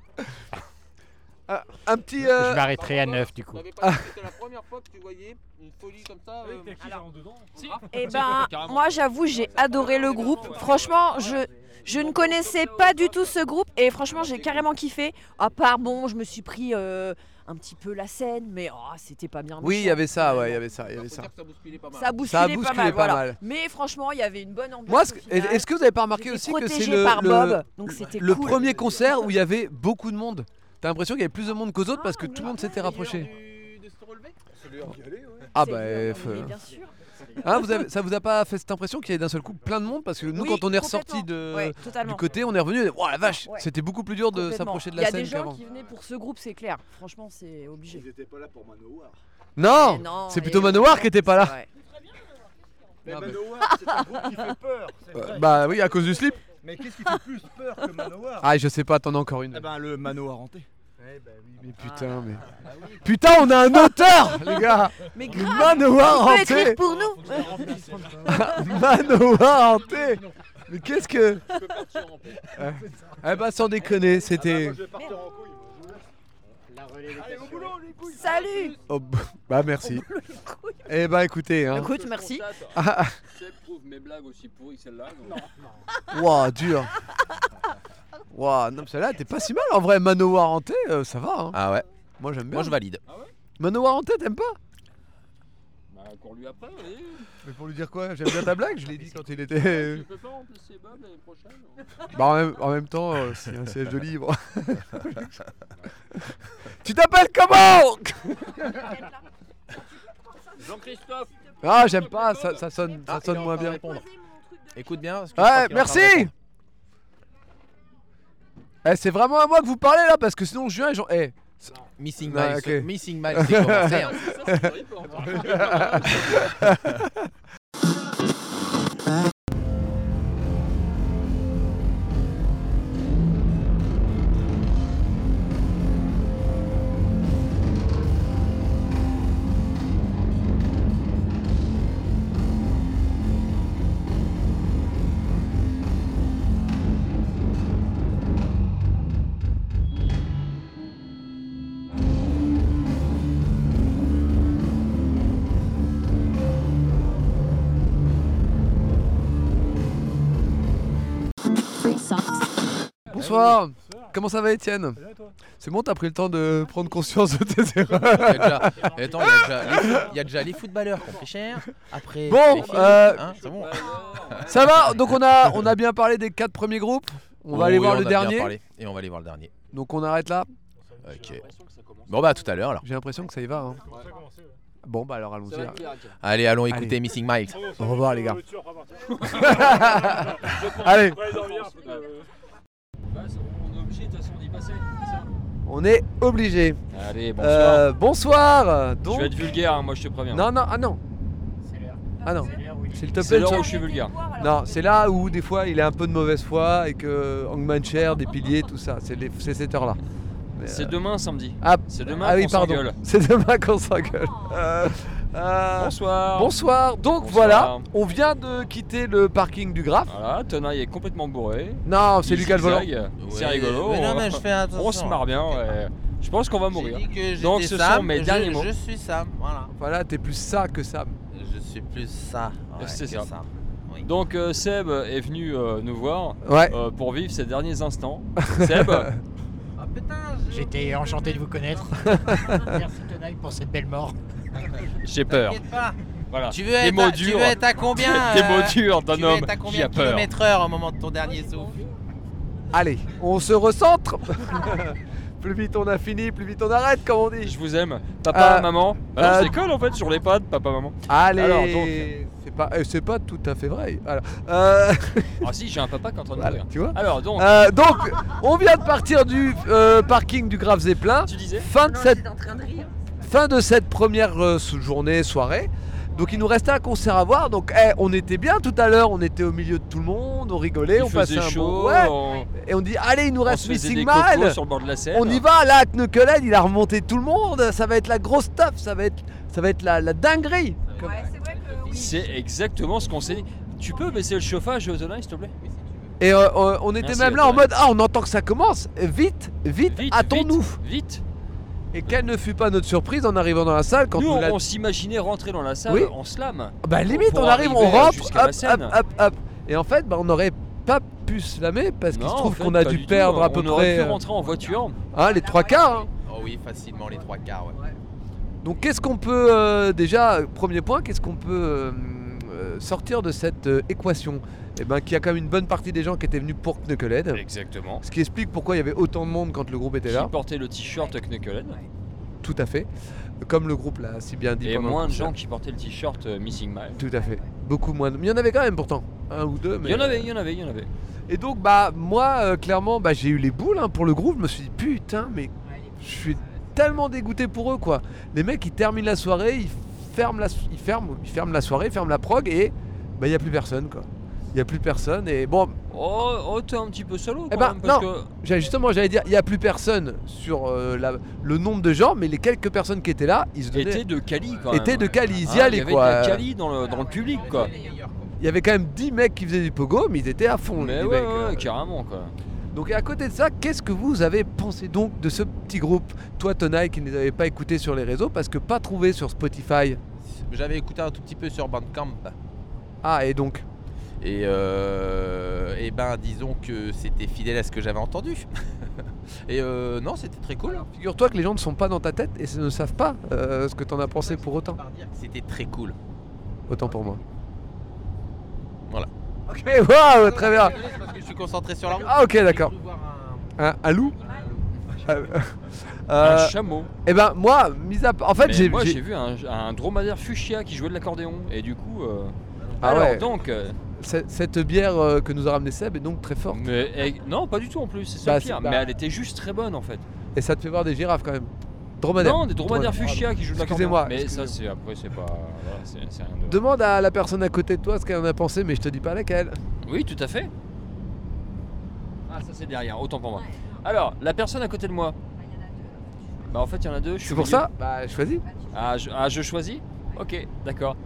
Speaker 3: Un petit...
Speaker 1: Je m'arrêterai à 9 du coup.
Speaker 5: C'était la première fois que tu voyais une folie comme ça.
Speaker 4: Eh ben, moi j'avoue, j'ai adoré le groupe. Franchement, je ne connaissais pas du tout ce groupe et franchement, j'ai carrément kiffé. À part, bon, je me suis pris un petit peu la scène, mais c'était pas bien.
Speaker 3: Oui, il y avait ça, ouais, il y avait ça.
Speaker 4: Ça bousculait pas mal, voilà. Mais franchement, il y avait une bonne ambiance.
Speaker 3: Moi,
Speaker 4: au final.
Speaker 3: est-ce que vous avez pas remarqué
Speaker 4: J'étais
Speaker 3: aussi que c'est
Speaker 4: protégée par Bob, donc c'était
Speaker 3: le
Speaker 4: cool.
Speaker 3: premier concert où il y avait beaucoup de monde? T'as l'impression qu'il y avait plus de monde qu'aux autres parce que tout le monde s'était rapproché. Ah bah...
Speaker 4: bien sûr.
Speaker 3: Hein, ça vous a pas fait cette impression qu'il y avait d'un seul coup plein de monde? Parce que nous,
Speaker 4: Oui,
Speaker 3: quand on est
Speaker 4: complètement.
Speaker 3: ressorti
Speaker 4: Ouais, totalement.
Speaker 3: du côté, on est revenu, oh la vache,
Speaker 4: Ouais.
Speaker 3: c'était beaucoup plus dur de
Speaker 4: Complètement.
Speaker 3: s'approcher de
Speaker 4: Il
Speaker 3: la
Speaker 4: y a
Speaker 3: scène
Speaker 4: des gens
Speaker 3: qu'avant.
Speaker 4: qui venaient pour ce groupe, c'est clair. Franchement, c'est obligé.
Speaker 12: Ils étaient pas là pour Manowar.
Speaker 3: Non,
Speaker 4: Mais non,
Speaker 3: c'est
Speaker 4: et
Speaker 3: plutôt
Speaker 4: oui,
Speaker 3: Manowar qui était pas là.
Speaker 4: c'est vrai.
Speaker 12: Mais
Speaker 3: Non, mais-
Speaker 12: Manowar, c'est un groupe qui fait peur. c'est vrai.
Speaker 3: Bah oui, à cause du slip.
Speaker 12: Mais qu'est-ce qui fait plus peur que Manowar?
Speaker 3: Ah, je sais pas, t'en as encore une.
Speaker 12: Eh ben le Manowar hanté.
Speaker 3: Mais putain, mais. Putain, on a un auteur, les gars!
Speaker 4: Mais
Speaker 3: Le
Speaker 4: grave,
Speaker 3: Manowar
Speaker 4: il peut
Speaker 3: hanté!
Speaker 4: écrire pour nous.
Speaker 3: Manowar hanté! Mais qu'est-ce que. Eh bah, sans déconner, c'était.
Speaker 4: Salut.
Speaker 3: Oh, bah, merci. Eh bah, écoutez, hein.
Speaker 4: Écoute, merci.
Speaker 9: Seb trouve mes blagues aussi pourries que celle-là.
Speaker 3: Waouh, dur. Waouh, non, mais celle-là, t'es pas si mal en vrai. Manowar hanté, ça va. Hein.
Speaker 5: Ah ouais.
Speaker 3: Moi, j'aime bien.
Speaker 5: Moi, je valide.
Speaker 3: Manowar hanté, t'aimes pas?
Speaker 9: Bah, cours-lui après, allez.
Speaker 3: Mais pour lui dire quoi? J'aime bien ta blague, je l'ai dit quand il était.
Speaker 9: Tu peux pas remplacer Bob l'année prochaine?
Speaker 3: Bah en même temps, c'est un siège de libre. Tu t'appelles comment?
Speaker 9: Jean-Christophe.
Speaker 3: Ah, j'aime pas, ça sonne moins bien.
Speaker 5: Écoute bien. Parce que je crois
Speaker 3: Ouais,
Speaker 5: qu'il est en train de
Speaker 3: merci.
Speaker 5: répondre.
Speaker 3: Eh, c'est vraiment à moi que vous parlez là, parce que sinon je viens et genre. Eh.
Speaker 5: Missing
Speaker 3: Ah,
Speaker 5: Miles,
Speaker 3: ok.
Speaker 5: Missing Miles, c'est commencé. Hein.
Speaker 3: Bonsoir. Comment ça va, Étienne? C'est bon, t'as pris le temps de prendre conscience de tes erreurs.
Speaker 5: Il y a déjà les footballeurs qui ont pris cher. Après,
Speaker 3: Bon,
Speaker 5: les filles, hein, c'est bon.
Speaker 3: Ça va. Donc on a bien parlé des 4 premiers groupes. On va aller voir
Speaker 5: Oui,
Speaker 3: le
Speaker 5: on a bien
Speaker 3: dernier.
Speaker 5: parlé. Et on va aller voir le dernier.
Speaker 3: Donc on arrête là.
Speaker 5: Ok. Bon bah à tout à l'heure alors.
Speaker 3: J'ai l'impression que ça y va. Hein. Bon bah alors allons-y.
Speaker 5: Allez, allons écouter Missing Miles.
Speaker 3: Au revoir les gars. Allez.
Speaker 9: On est obligé de toute façon d'y passer, c'est ça?
Speaker 3: On est obligé.
Speaker 9: Allez, bonsoir.
Speaker 3: Bonsoir. Donc...
Speaker 9: Je vais être vulgaire, hein, moi je te préviens.
Speaker 3: Non, ah non. Ah non. C'est le top
Speaker 9: C'est l'heure
Speaker 3: edge.
Speaker 9: où je suis vulgaire.
Speaker 3: Non, c'est là où des fois il est un peu de mauvaise foi et que Hangman Chair, des piliers, tout ça. C'est cette heure-là. Mais,
Speaker 9: C'est demain samedi.
Speaker 3: Ah,
Speaker 9: C'est demain
Speaker 3: ah oui,
Speaker 9: qu'on
Speaker 3: pardon.
Speaker 9: s'engueule.
Speaker 3: C'est demain qu'on s'engueule.
Speaker 9: Bonsoir.
Speaker 3: Bonsoir. Donc
Speaker 9: Bonsoir.
Speaker 3: voilà, on vient de quitter le parking du Graphe.
Speaker 9: Voilà, Tonaï est complètement bourré.
Speaker 3: Non, c'est lui qui a le volant.
Speaker 9: C'est rigolo.
Speaker 5: Mais non, mais je fais attention.
Speaker 9: On se marre bien. Ouais. Je pense qu'on va mourir.
Speaker 5: J'ai dit que
Speaker 9: Donc
Speaker 5: j'étais
Speaker 9: ce
Speaker 5: Sam,
Speaker 9: sont mes derniers mots.
Speaker 5: Je suis Sam, voilà.
Speaker 3: Voilà, t'es plus ça que Sam.
Speaker 5: Je suis plus ça. Ouais,
Speaker 9: C'est
Speaker 5: que
Speaker 9: ça.
Speaker 5: Oui.
Speaker 9: Donc Seb est venu nous voir
Speaker 3: Ouais.
Speaker 9: pour vivre ses derniers instants. Seb,
Speaker 5: Ah putain,
Speaker 1: J'étais enchanté de vous connaître. Merci Tonaï pour cette belle mort.
Speaker 9: j'ai peur.
Speaker 5: t'inquiète pas.
Speaker 9: Voilà.
Speaker 5: Tu veux
Speaker 9: Des mots
Speaker 5: tu
Speaker 9: durs.
Speaker 5: veux être à combien
Speaker 9: Des mots durs d'un
Speaker 5: Tu veux
Speaker 9: homme
Speaker 5: être à
Speaker 9: qui
Speaker 5: combien
Speaker 9: a
Speaker 5: de
Speaker 9: peur.
Speaker 5: kilomètres-heure au moment de ton dernier souffle?
Speaker 3: Allez, on se recentre. Plus vite on a fini, plus vite on arrête, comme on dit.
Speaker 9: Je vous aime. Papa, maman. Alors,
Speaker 3: euh,
Speaker 9: c'est cool en fait sur les pads, papa, maman.
Speaker 3: Allez,
Speaker 9: Alors, donc-
Speaker 3: c'est pas tout à fait vrai. Alors,
Speaker 9: Ah si, j'ai un papa qui est en train de
Speaker 3: voilà,
Speaker 9: mourir.
Speaker 3: tu vois.
Speaker 9: Alors donc,
Speaker 3: Donc, on vient de partir du parking du Grave Zeppelin.
Speaker 9: tu disais
Speaker 3: Fin de
Speaker 4: Non,
Speaker 3: cette,
Speaker 4: j'étais en train de rire.
Speaker 3: fin de cette première journée, soirée. Donc il nous restait un concert à voir. Donc on était bien tout à l'heure, on était au milieu de tout le monde, on rigolait,
Speaker 9: il
Speaker 3: on passait
Speaker 9: faisait
Speaker 3: un
Speaker 9: chaud,
Speaker 3: bon. Ouais.
Speaker 9: on,
Speaker 3: Et on dit allez, il nous
Speaker 9: on
Speaker 3: reste
Speaker 9: se faisait
Speaker 3: Missing
Speaker 9: des cocos
Speaker 3: Mile.
Speaker 9: sur le bord de la Seine.
Speaker 3: On y va là, Knucklehead, il a remonté tout le monde. Ça va être la grosse stuff, ça va être la dinguerie.
Speaker 4: Ouais, c'est vrai que oui.
Speaker 9: C'est exactement ce qu'on s'est dit. Tu peux baisser le chauffage, Tonaï, s'il te plaît?
Speaker 3: Et on était
Speaker 9: Merci,
Speaker 3: même là en
Speaker 9: Tonaï.
Speaker 3: mode on entend que ça commence. Vite, hâtons-nous.
Speaker 9: Vite.
Speaker 3: Et quelle ne fut pas notre surprise en arrivant dans la salle quand
Speaker 9: Nous,
Speaker 3: nous l'a-
Speaker 9: on s'imaginait rentrer dans la salle
Speaker 3: Oui.
Speaker 9: en slam.
Speaker 3: Bah limite
Speaker 9: pour
Speaker 3: on arrive, on
Speaker 9: arriver
Speaker 3: rentre,
Speaker 9: jusqu'à la
Speaker 3: hop,
Speaker 9: scène.
Speaker 3: hop. Et en fait, bah, on n'aurait pas pu slammer parce qu'il
Speaker 9: Non,
Speaker 3: se
Speaker 9: en
Speaker 3: trouve
Speaker 9: fait,
Speaker 3: qu'on a
Speaker 9: pas
Speaker 3: dû
Speaker 9: du
Speaker 3: perdre
Speaker 9: tout.
Speaker 3: à peu
Speaker 9: On aurait
Speaker 3: près
Speaker 9: pu rentrer en voiture.
Speaker 3: les 3/4. Hein.
Speaker 5: Oh oui, facilement les 3/4, ouais.
Speaker 3: Donc qu'est-ce qu'on peut déjà, premier point, qu'est-ce qu'on peut sortir de cette équation? Eh ben qu'il y a quand même une bonne partie des gens qui étaient venus pour Knucklehead.
Speaker 9: Exactement.
Speaker 3: Ce qui explique pourquoi il y avait autant de monde quand le groupe était
Speaker 9: Qui
Speaker 3: là.
Speaker 9: portait le t-shirt Knucklehead.
Speaker 3: Tout à fait. Comme le groupe l'a si bien dit.
Speaker 9: Et
Speaker 3: pendant le
Speaker 9: moins de
Speaker 3: concert.
Speaker 9: gens qui portaient le t-shirt Missing Mile.
Speaker 3: Tout à fait. Beaucoup moins. Mais il y en avait quand même pourtant. Un ou deux. Mais...
Speaker 9: Il y en avait.
Speaker 3: Et donc bah moi clairement bah, j'ai eu les boules hein, pour le groupe. Je me suis dit putain mais je suis tellement dégoûté pour eux quoi. Les mecs ils terminent la soirée, ils ferment la soirée, ils ferment la prog et bah il y a plus personne quoi. Il y a plus personne et bon.
Speaker 9: Oh t'es un petit peu salaud
Speaker 3: Eh
Speaker 9: quand
Speaker 3: ben
Speaker 9: même, parce
Speaker 3: non.
Speaker 9: que
Speaker 3: J'allais dire il y a plus personne sur le nombre de gens, mais les quelques personnes qui étaient là, ils se donnaient.
Speaker 9: étaient de Cali quand même.
Speaker 3: Étaient de Cali, ils y
Speaker 9: Hein,
Speaker 3: allaient
Speaker 9: il y avait
Speaker 3: quoi.
Speaker 9: de la Cali dans le public quoi.
Speaker 3: Il y avait quand même 10 mecs qui faisaient du pogo, mais ils étaient à fond
Speaker 9: Mais
Speaker 3: les
Speaker 9: ouais,
Speaker 3: mecs.
Speaker 9: ouais, carrément quoi.
Speaker 3: Donc à côté de ça, qu'est-ce que vous avez pensé donc de ce petit groupe? Toi Tonaï qui ne les avait pas écoutés sur les réseaux parce que pas trouvé sur Spotify.
Speaker 5: J'avais écouté un tout petit peu sur Bandcamp.
Speaker 3: Ah et donc
Speaker 5: Et ben disons que c'était fidèle à ce que j'avais entendu. Et non, c'était très cool.
Speaker 3: Figure-toi que les gens ne sont pas dans ta tête et ne savent pas ce que t'en as pensé pour autant.
Speaker 5: C'était très cool.
Speaker 3: Autant pour moi.
Speaker 5: Voilà.
Speaker 3: Ok, waouh, très bien.
Speaker 5: C'est parce que je suis concentré sur la route.
Speaker 3: Ah ok, d'accord. Un loup
Speaker 9: Un chameau.
Speaker 3: Et ben moi, en fait
Speaker 9: Mais moi j'ai vu un dromadaire fuchsia qui jouait de l'accordéon et du coup. Alors
Speaker 3: ouais.
Speaker 9: donc.
Speaker 3: Cette bière que nous a ramené Seb est donc très forte.
Speaker 9: Mais non, pas du tout en plus, c'est ça
Speaker 3: Bah,
Speaker 9: le pire.
Speaker 3: c'est- bah-
Speaker 9: Mais elle était juste très bonne en fait.
Speaker 3: Et ça te fait voir des girafes quand même. Dromadaire.
Speaker 9: Non, des dromadaires fuchsia qui jouent de l'accordéon.
Speaker 3: Excusez-moi.
Speaker 9: Mais ça c'est après c'est pas. Voilà, c'est rien de.
Speaker 3: Demande à la personne à côté de toi ce qu'elle en a pensé, mais je te dis pas laquelle.
Speaker 9: Oui, tout à fait. Ah, ça c'est derrière, autant pour moi. Alors, la personne à côté de moi. Bah en fait, il y en a deux.
Speaker 3: C'est pour ça Bah choisis.
Speaker 9: Je choisis. Ok, d'accord.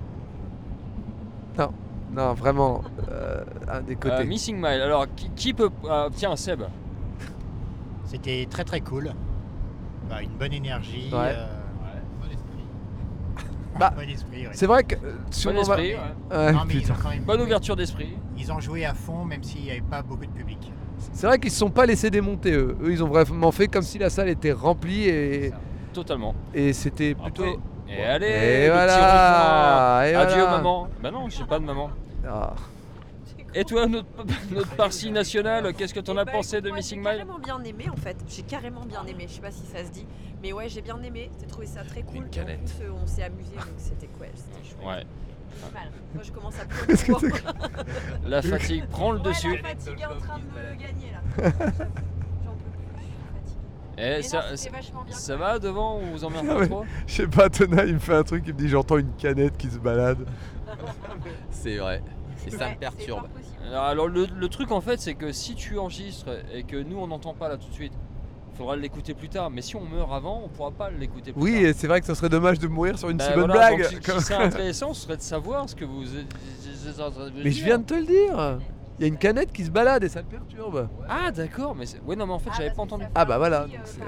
Speaker 3: Non, vraiment, un des côtés.
Speaker 9: Missing Mile. Alors, qui peut. Tiens, Seb.
Speaker 1: C'était très très cool. Bah, une bonne énergie.
Speaker 3: Ouais.
Speaker 1: Bon esprit.
Speaker 3: Bah,
Speaker 1: bon esprit, ouais.
Speaker 3: C'est vrai que si
Speaker 9: Bon
Speaker 3: on en va-
Speaker 9: esprit, ouais.
Speaker 3: Ouais,
Speaker 1: Non, mais ils
Speaker 3: putain.
Speaker 1: ont quand même
Speaker 9: Bonne
Speaker 1: joué.
Speaker 9: ouverture d'esprit.
Speaker 1: Ils ont joué à fond, même s'il n'y avait pas beaucoup de public.
Speaker 3: C'est vrai qu'ils se sont pas laissés démonter eux. Eux, ils ont vraiment fait comme si la salle était remplie
Speaker 9: Totalement.
Speaker 3: et c'était plutôt.
Speaker 9: Après, et allez,
Speaker 3: Et
Speaker 9: le
Speaker 3: voilà,
Speaker 9: petit refrain.
Speaker 3: et
Speaker 9: Adieu
Speaker 3: voilà.
Speaker 9: maman. Bah non, j'ai pas de maman.
Speaker 3: Ah.
Speaker 9: Et toi, notre partie nationale, qu'est-ce que t'en as pensé de Missing
Speaker 4: J'ai
Speaker 9: Mile?
Speaker 4: carrément bien aimé en fait. J'ai carrément bien aimé. Je sais pas si ça se dit, mais ouais, j'ai bien aimé. J'ai trouvé ça très cool.
Speaker 5: Une canette.
Speaker 4: En plus, on s'est amusé, donc c'était cool. C'était chouette.
Speaker 9: Ouais.
Speaker 4: Pas mal. Moi, je commence à plus le voir.
Speaker 9: La fatigue prend le dessus.
Speaker 4: La fatigue est en train de me gagner là. J'en peux plus. Je suis fatiguée.
Speaker 9: Et
Speaker 4: Mais
Speaker 9: ça,
Speaker 4: non, c'était vachement bien.
Speaker 9: ça va devant ou vous emmerdez
Speaker 3: Ah
Speaker 9: pas
Speaker 3: ouais.
Speaker 9: trop?
Speaker 3: Je sais pas, Tona, il me fait un truc, il me dit j'entends une canette qui se balade.
Speaker 5: C'est vrai. Et ça
Speaker 4: Ouais,
Speaker 5: me perturbe.
Speaker 4: c'est pas possible.
Speaker 9: Alors le truc en fait c'est que si tu enregistres et que nous on n'entend pas là tout de suite, faudra l'écouter plus tard. Mais si on meurt avant, on pourra pas l'écouter plus tard.
Speaker 3: Oui, et c'est vrai que ça serait dommage de mourir sur une si bonne
Speaker 9: voilà,
Speaker 3: blague.
Speaker 9: Donc, ce qui serait intéressant, ce serait de savoir ce que vous.
Speaker 3: Mais je viens de te le dire. Il y a une canette qui se balade et ça le perturbe.
Speaker 9: Ah d'accord, mais ouais non mais en fait j'avais pas entendu.
Speaker 3: Ah bah voilà. Donc c'est,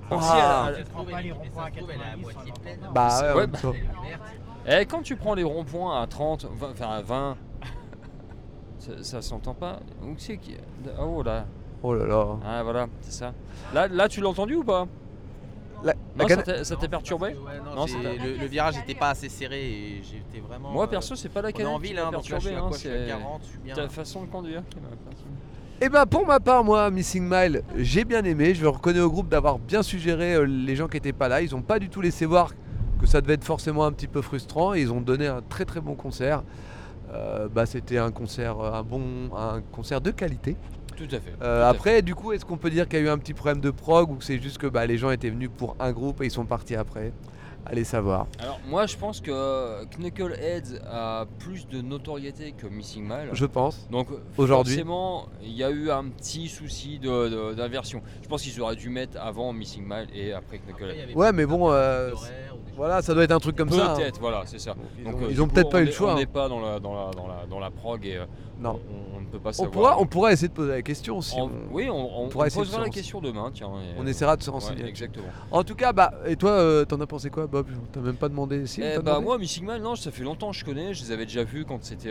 Speaker 3: bah ouais.
Speaker 9: Et quand tu prends les ronds-points à 30, 20, enfin à 20, ça s'entend pas. Où c'est qui? Oh là.
Speaker 3: Oh là là.
Speaker 9: Ah voilà, c'est ça. Là tu l'as entendu ou pas? Non, ça t'est perturbé?
Speaker 5: Non, le virage n'était pas assez serré et j'étais vraiment.
Speaker 9: Moi perso c'est pas la canette qui m'a perturbé,
Speaker 5: c'est 40, je suis bien.
Speaker 9: Ta façon de conduire qui m'a perturbé.
Speaker 3: Et bah pour ma part, moi, Missing Mile, j'ai bien aimé. Je le reconnais au groupe d'avoir bien suggéré les gens qui étaient pas là. Ils ont pas du tout laissé voir que ça devait être forcément un petit peu frustrant. Et ils ont donné un très très bon concert. C'était un concert, un concert de qualité.
Speaker 9: Tout à fait.
Speaker 3: Après, du coup, est-ce qu'on peut dire qu'il y a eu un petit problème de prog ou que c'est juste que les gens étaient venus pour un groupe et ils sont partis après? Allez savoir.
Speaker 9: Alors moi je pense que Knuckleheads a plus de notoriété que Missing Mile.
Speaker 3: Je pense.
Speaker 9: Donc
Speaker 3: aujourd'hui,
Speaker 9: forcément il y a eu un petit souci d'inversion. Je pense qu'ils auraient dû mettre avant Missing Mile et après Knuckleheads.
Speaker 3: Ouais mais bon, voilà, ça doit être un truc comme ça.
Speaker 9: Peut-être, voilà, c'est ça.
Speaker 3: Donc ils ont peut-être pas eu le choix.
Speaker 9: On n'est pas dans la prog et
Speaker 3: non.
Speaker 9: On ne peut pas savoir.
Speaker 3: On pourrait essayer de poser la question si
Speaker 9: oui, on posera la question demain, tiens.
Speaker 3: On essaiera de se renseigner.
Speaker 9: Ouais, exactement.
Speaker 3: En tout cas, et toi, t'en as pensé quoi, Bob? T'as même pas demandé si
Speaker 9: moi, Missing Mile, non, ça fait longtemps que je connais. Je les avais déjà vus quand c'était.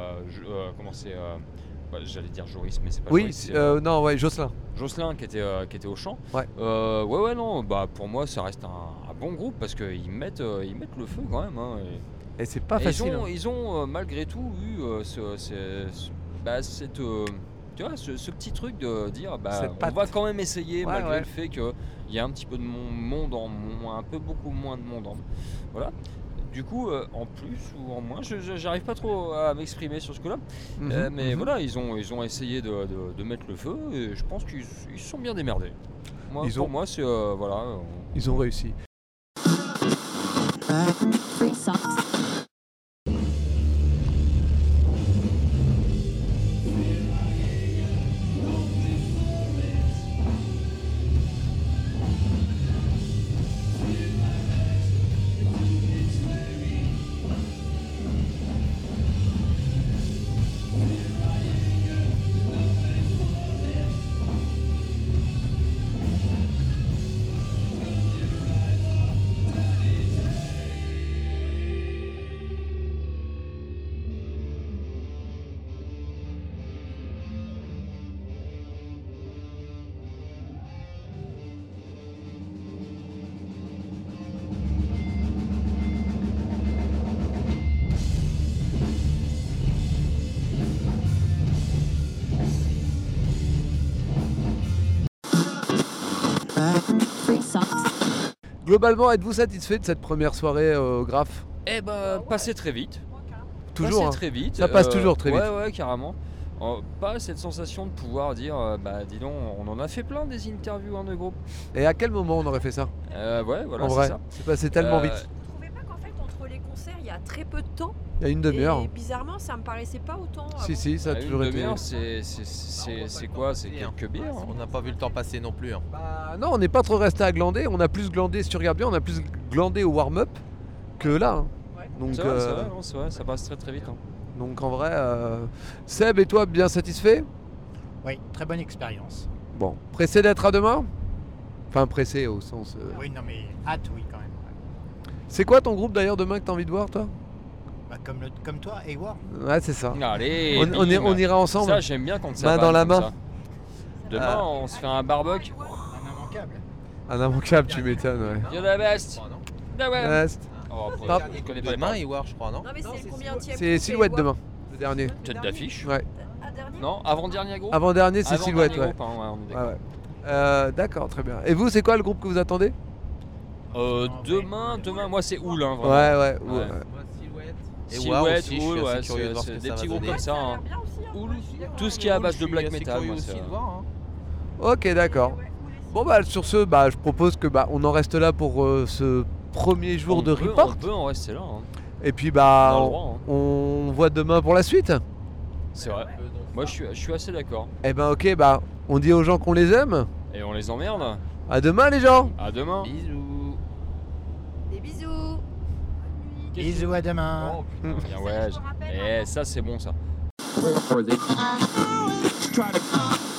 Speaker 9: J'allais dire Joris, mais c'est pas
Speaker 3: Joris. Jocelyn.
Speaker 9: Jocelyn qui était au chant.
Speaker 3: Ouais.
Speaker 9: Non, pour moi, ça reste un bon groupe parce qu'ils mettent le feu quand même. Hein,
Speaker 3: et c'est pas facile.
Speaker 9: Ils ont malgré tout eu tu vois, ce petit truc de dire on va quand même essayer malgré le fait qu'il y a un petit peu de monde en moins, beaucoup moins de monde en voilà. Du coup, en plus ou en moins, j'arrive pas trop à m'exprimer sur ce coup-là. Mais voilà, ils ont essayé de mettre le feu et je pense qu'ils se sont bien démerdés. Pour moi, c'est voilà.
Speaker 3: Ils ont réussi. Globalement, êtes-vous satisfait de cette première soirée au Graphe?
Speaker 9: Passé très vite.
Speaker 3: Toujours
Speaker 9: très vite.
Speaker 3: Ça passe toujours très vite.
Speaker 9: Ouais, carrément. Pas cette sensation de pouvoir dire, dis donc, on en a fait plein des interviews de groupe.
Speaker 3: Et à quel moment on aurait fait ça?
Speaker 9: Voilà,
Speaker 3: en vrai, c'est passé tellement vite.
Speaker 4: Vous trouvez pas qu'en fait, entre les concerts, il y a très peu de temps?
Speaker 3: Il y a une demi-heure.
Speaker 4: Et bizarrement, ça me paraissait pas autant.
Speaker 3: Si, ça a toujours été.
Speaker 9: Une demi-heure, c'est quoi? C'est quelques bières.
Speaker 5: On n'a pas vu le temps passer non plus.
Speaker 3: Non, on n'est pas trop resté à glander. On a plus glandé, si tu regardes bien, on a plus glandé au warm-up que là.
Speaker 9: Ouais.
Speaker 3: Donc,
Speaker 9: c'est vrai, ça passe très très vite.
Speaker 3: Donc en vrai, Seb et toi, bien satisfait?
Speaker 1: Oui, très bonne expérience.
Speaker 3: Bon, pressé d'être à demain? Enfin, pressé au sens...
Speaker 1: Oui, non mais hâte, oui, quand même.
Speaker 3: C'est quoi ton groupe d'ailleurs demain que t'as envie de voir, toi?
Speaker 1: Comme toi, Hayward.
Speaker 3: Ouais, c'est ça.
Speaker 9: Allez,
Speaker 3: on ira ensemble.
Speaker 9: Ça, j'aime bien quand ça
Speaker 3: main dans la main.
Speaker 9: Ça. Demain, on se fait un barbecue.
Speaker 3: Un immanquable, tu m'étonnes, ouais.
Speaker 9: You're the best. The
Speaker 3: best.
Speaker 5: Je connais pas demain, Hayward, je crois, non?
Speaker 4: Non, mais c'est le combienième?
Speaker 3: C'est Silhouette demain, le dernier.
Speaker 9: Tête d'affiche.
Speaker 3: Ouais.
Speaker 9: Non, avant-dernier groupe.
Speaker 3: Avant-dernier, c'est Silhouette, ouais.
Speaker 9: Groupe, on est d'accord.
Speaker 3: D'accord, très bien. Et vous, c'est quoi le groupe que vous attendez?
Speaker 9: Demain, moi c'est Oul, hein,
Speaker 3: vraiment. Ouais.
Speaker 9: Silhouette, Oul, c'est des petits groupes comme ça. Oul, tout ce qui est à base de black metal.
Speaker 3: Ok, d'accord. Bon sur ce, je propose que on en reste là pour ce premier jour de report.
Speaker 9: On peut en rester là.
Speaker 3: Et puis on voit demain pour la suite.
Speaker 9: C'est vrai. Moi je suis assez d'accord.
Speaker 3: Et ok, on dit aux gens qu'on les aime.
Speaker 9: Et on les emmerde.
Speaker 3: À demain les gens.
Speaker 9: À demain.
Speaker 5: Bisous.
Speaker 4: Des bisous.
Speaker 1: Bisous, à demain.
Speaker 9: Oh putain, bien, ouais. Ça c'est bon ça.
Speaker 14: Try to